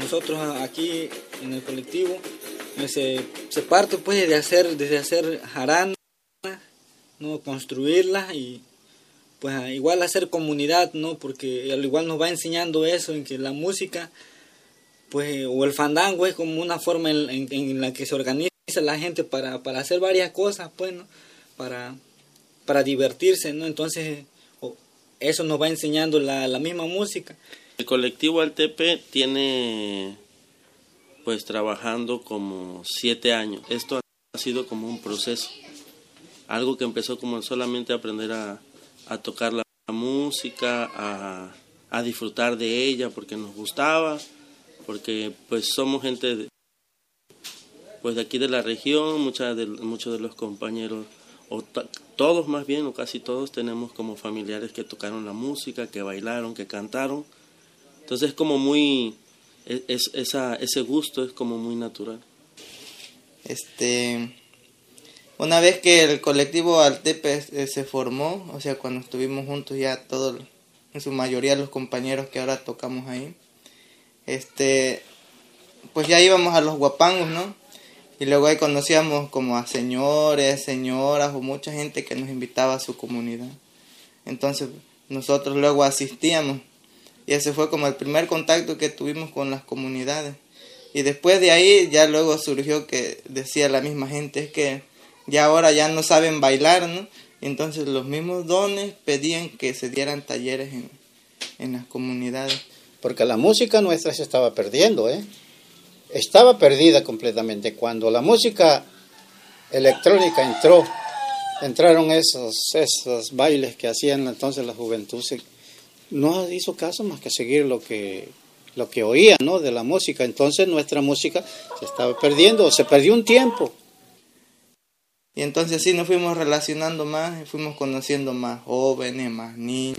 nosotros aquí en el colectivo se parte pues desde hacer jaranas, ¿no? Construirlas y pues igual hacer comunidad, ¿no? Porque al igual nos va enseñando eso, en que la música pues o el fandango es como una forma en la que se organiza la gente para hacer varias cosas, pues, ¿no? Para divertirse, ¿no? Entonces eso nos va enseñando la misma música. El colectivo Altepe tiene pues trabajando como 7 años. Esto ha sido como un proceso, algo que empezó como solamente aprender a tocar la música, a disfrutar de ella porque nos gustaba, porque pues somos gente pues de aquí de la región, muchos de los compañeros, todos más bien, o casi todos, tenemos como familiares que tocaron la música, que bailaron, que cantaron. Entonces es como muy, ese gusto es como muy natural. Una vez que el colectivo Altepe se formó, o sea, cuando estuvimos juntos ya todos, en su mayoría los compañeros que ahora tocamos ahí, pues ya íbamos a los guapangos, ¿no? Y luego ahí conocíamos como a señores, señoras o mucha gente que nos invitaba a su comunidad. Entonces nosotros luego asistíamos y ese fue como el primer contacto que tuvimos con las comunidades. Y después de ahí ya luego surgió que decía la misma gente, es que ya ahora ya no saben bailar, ¿no? Entonces los mismos dones pedían que se dieran talleres en las comunidades. Porque la música nuestra se estaba perdiendo, estaba perdida completamente. Cuando la música electrónica entraron esos bailes que hacían entonces la juventud, no hizo caso más que seguir lo que oía, ¿no? De la música. Entonces nuestra música se estaba perdiendo, se perdió un tiempo. Y entonces sí nos fuimos relacionando más, y fuimos conociendo más jóvenes, más niños,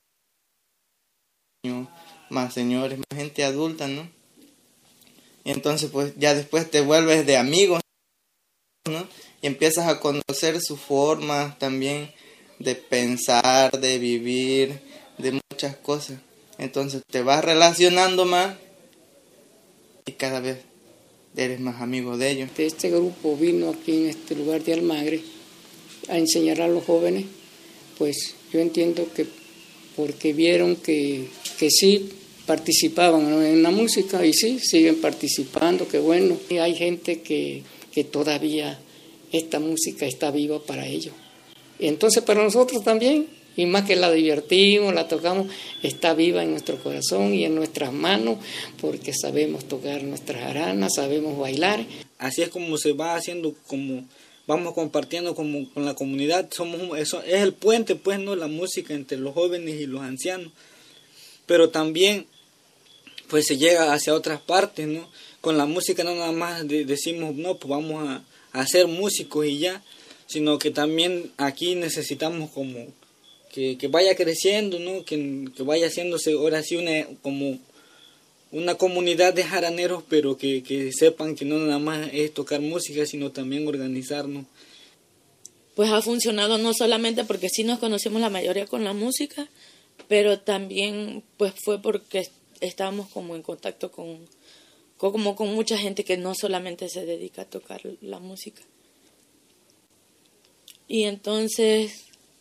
más señores, más gente adulta, ¿no? Y entonces pues ya después te vuelves de amigos, ¿no? Y empiezas a conocer su forma también de pensar, de vivir, de muchas cosas. Entonces te vas relacionando más y cada vez eres más amigo de ellos. Este grupo vino aquí en este lugar de Almagre a enseñar a los jóvenes, pues yo entiendo que porque vieron que sí participaban en la música y sí, siguen participando, qué bueno. Y hay gente que todavía esta música está viva para ellos. Y entonces para nosotros también, y más que la divertimos, la tocamos, está viva en nuestro corazón y en nuestras manos, porque sabemos tocar nuestras jaranas, sabemos bailar. Así es como se va haciendo, como vamos compartiendo como con la comunidad. Eso es el puente, pues, ¿no? La música entre los jóvenes y los ancianos. Pero también pues se llega hacia otras partes, ¿no? Con la música no nada más decimos, no, pues vamos a hacer músicos y ya, sino que también aquí necesitamos como que vaya creciendo, ¿no? Que vaya haciéndose ahora sí como una comunidad de jaraneros, pero que sepan que no nada más es tocar música, sino también organizarnos. Pues ha funcionado no solamente porque sí nos conocemos la mayoría con la música, pero también pues fue porque estábamos como en contacto con mucha gente que no solamente se dedica a tocar la música. Y entonces,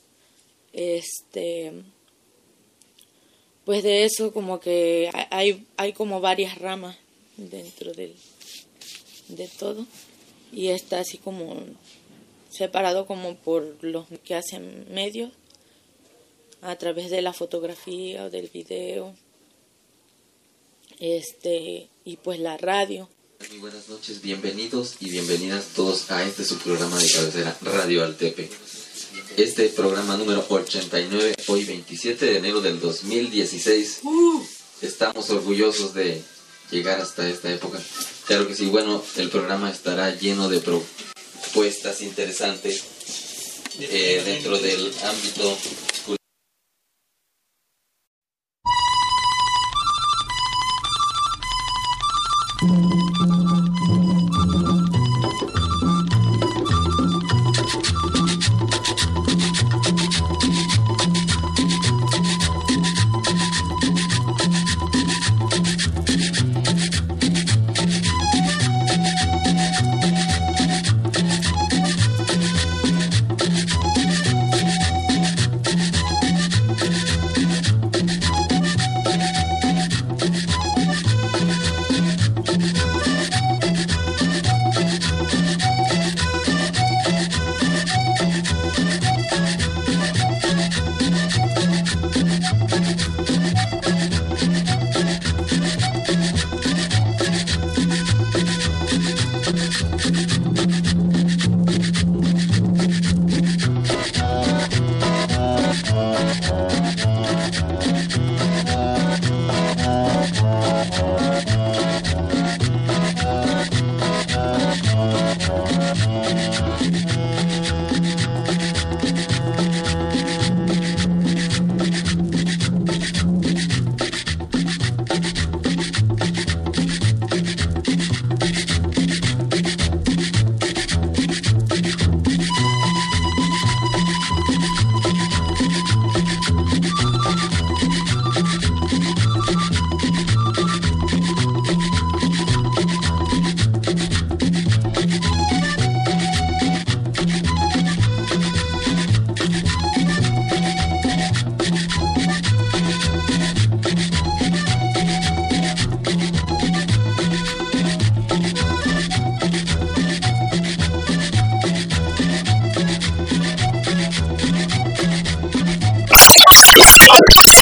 pues de eso como que hay como varias ramas dentro de todo, y está así como separado como por los que hacen medios, a través de la fotografía o del video, y pues la radio. Muy buenas noches, bienvenidos y bienvenidas todos a su programa de cabecera, Radio Altepe. Este programa número 89, hoy 27 de enero del 2016. Estamos orgullosos de llegar hasta esta época. Claro que sí, bueno, el programa estará lleno de propuestas interesantes dentro del ámbito cultural. Altepe.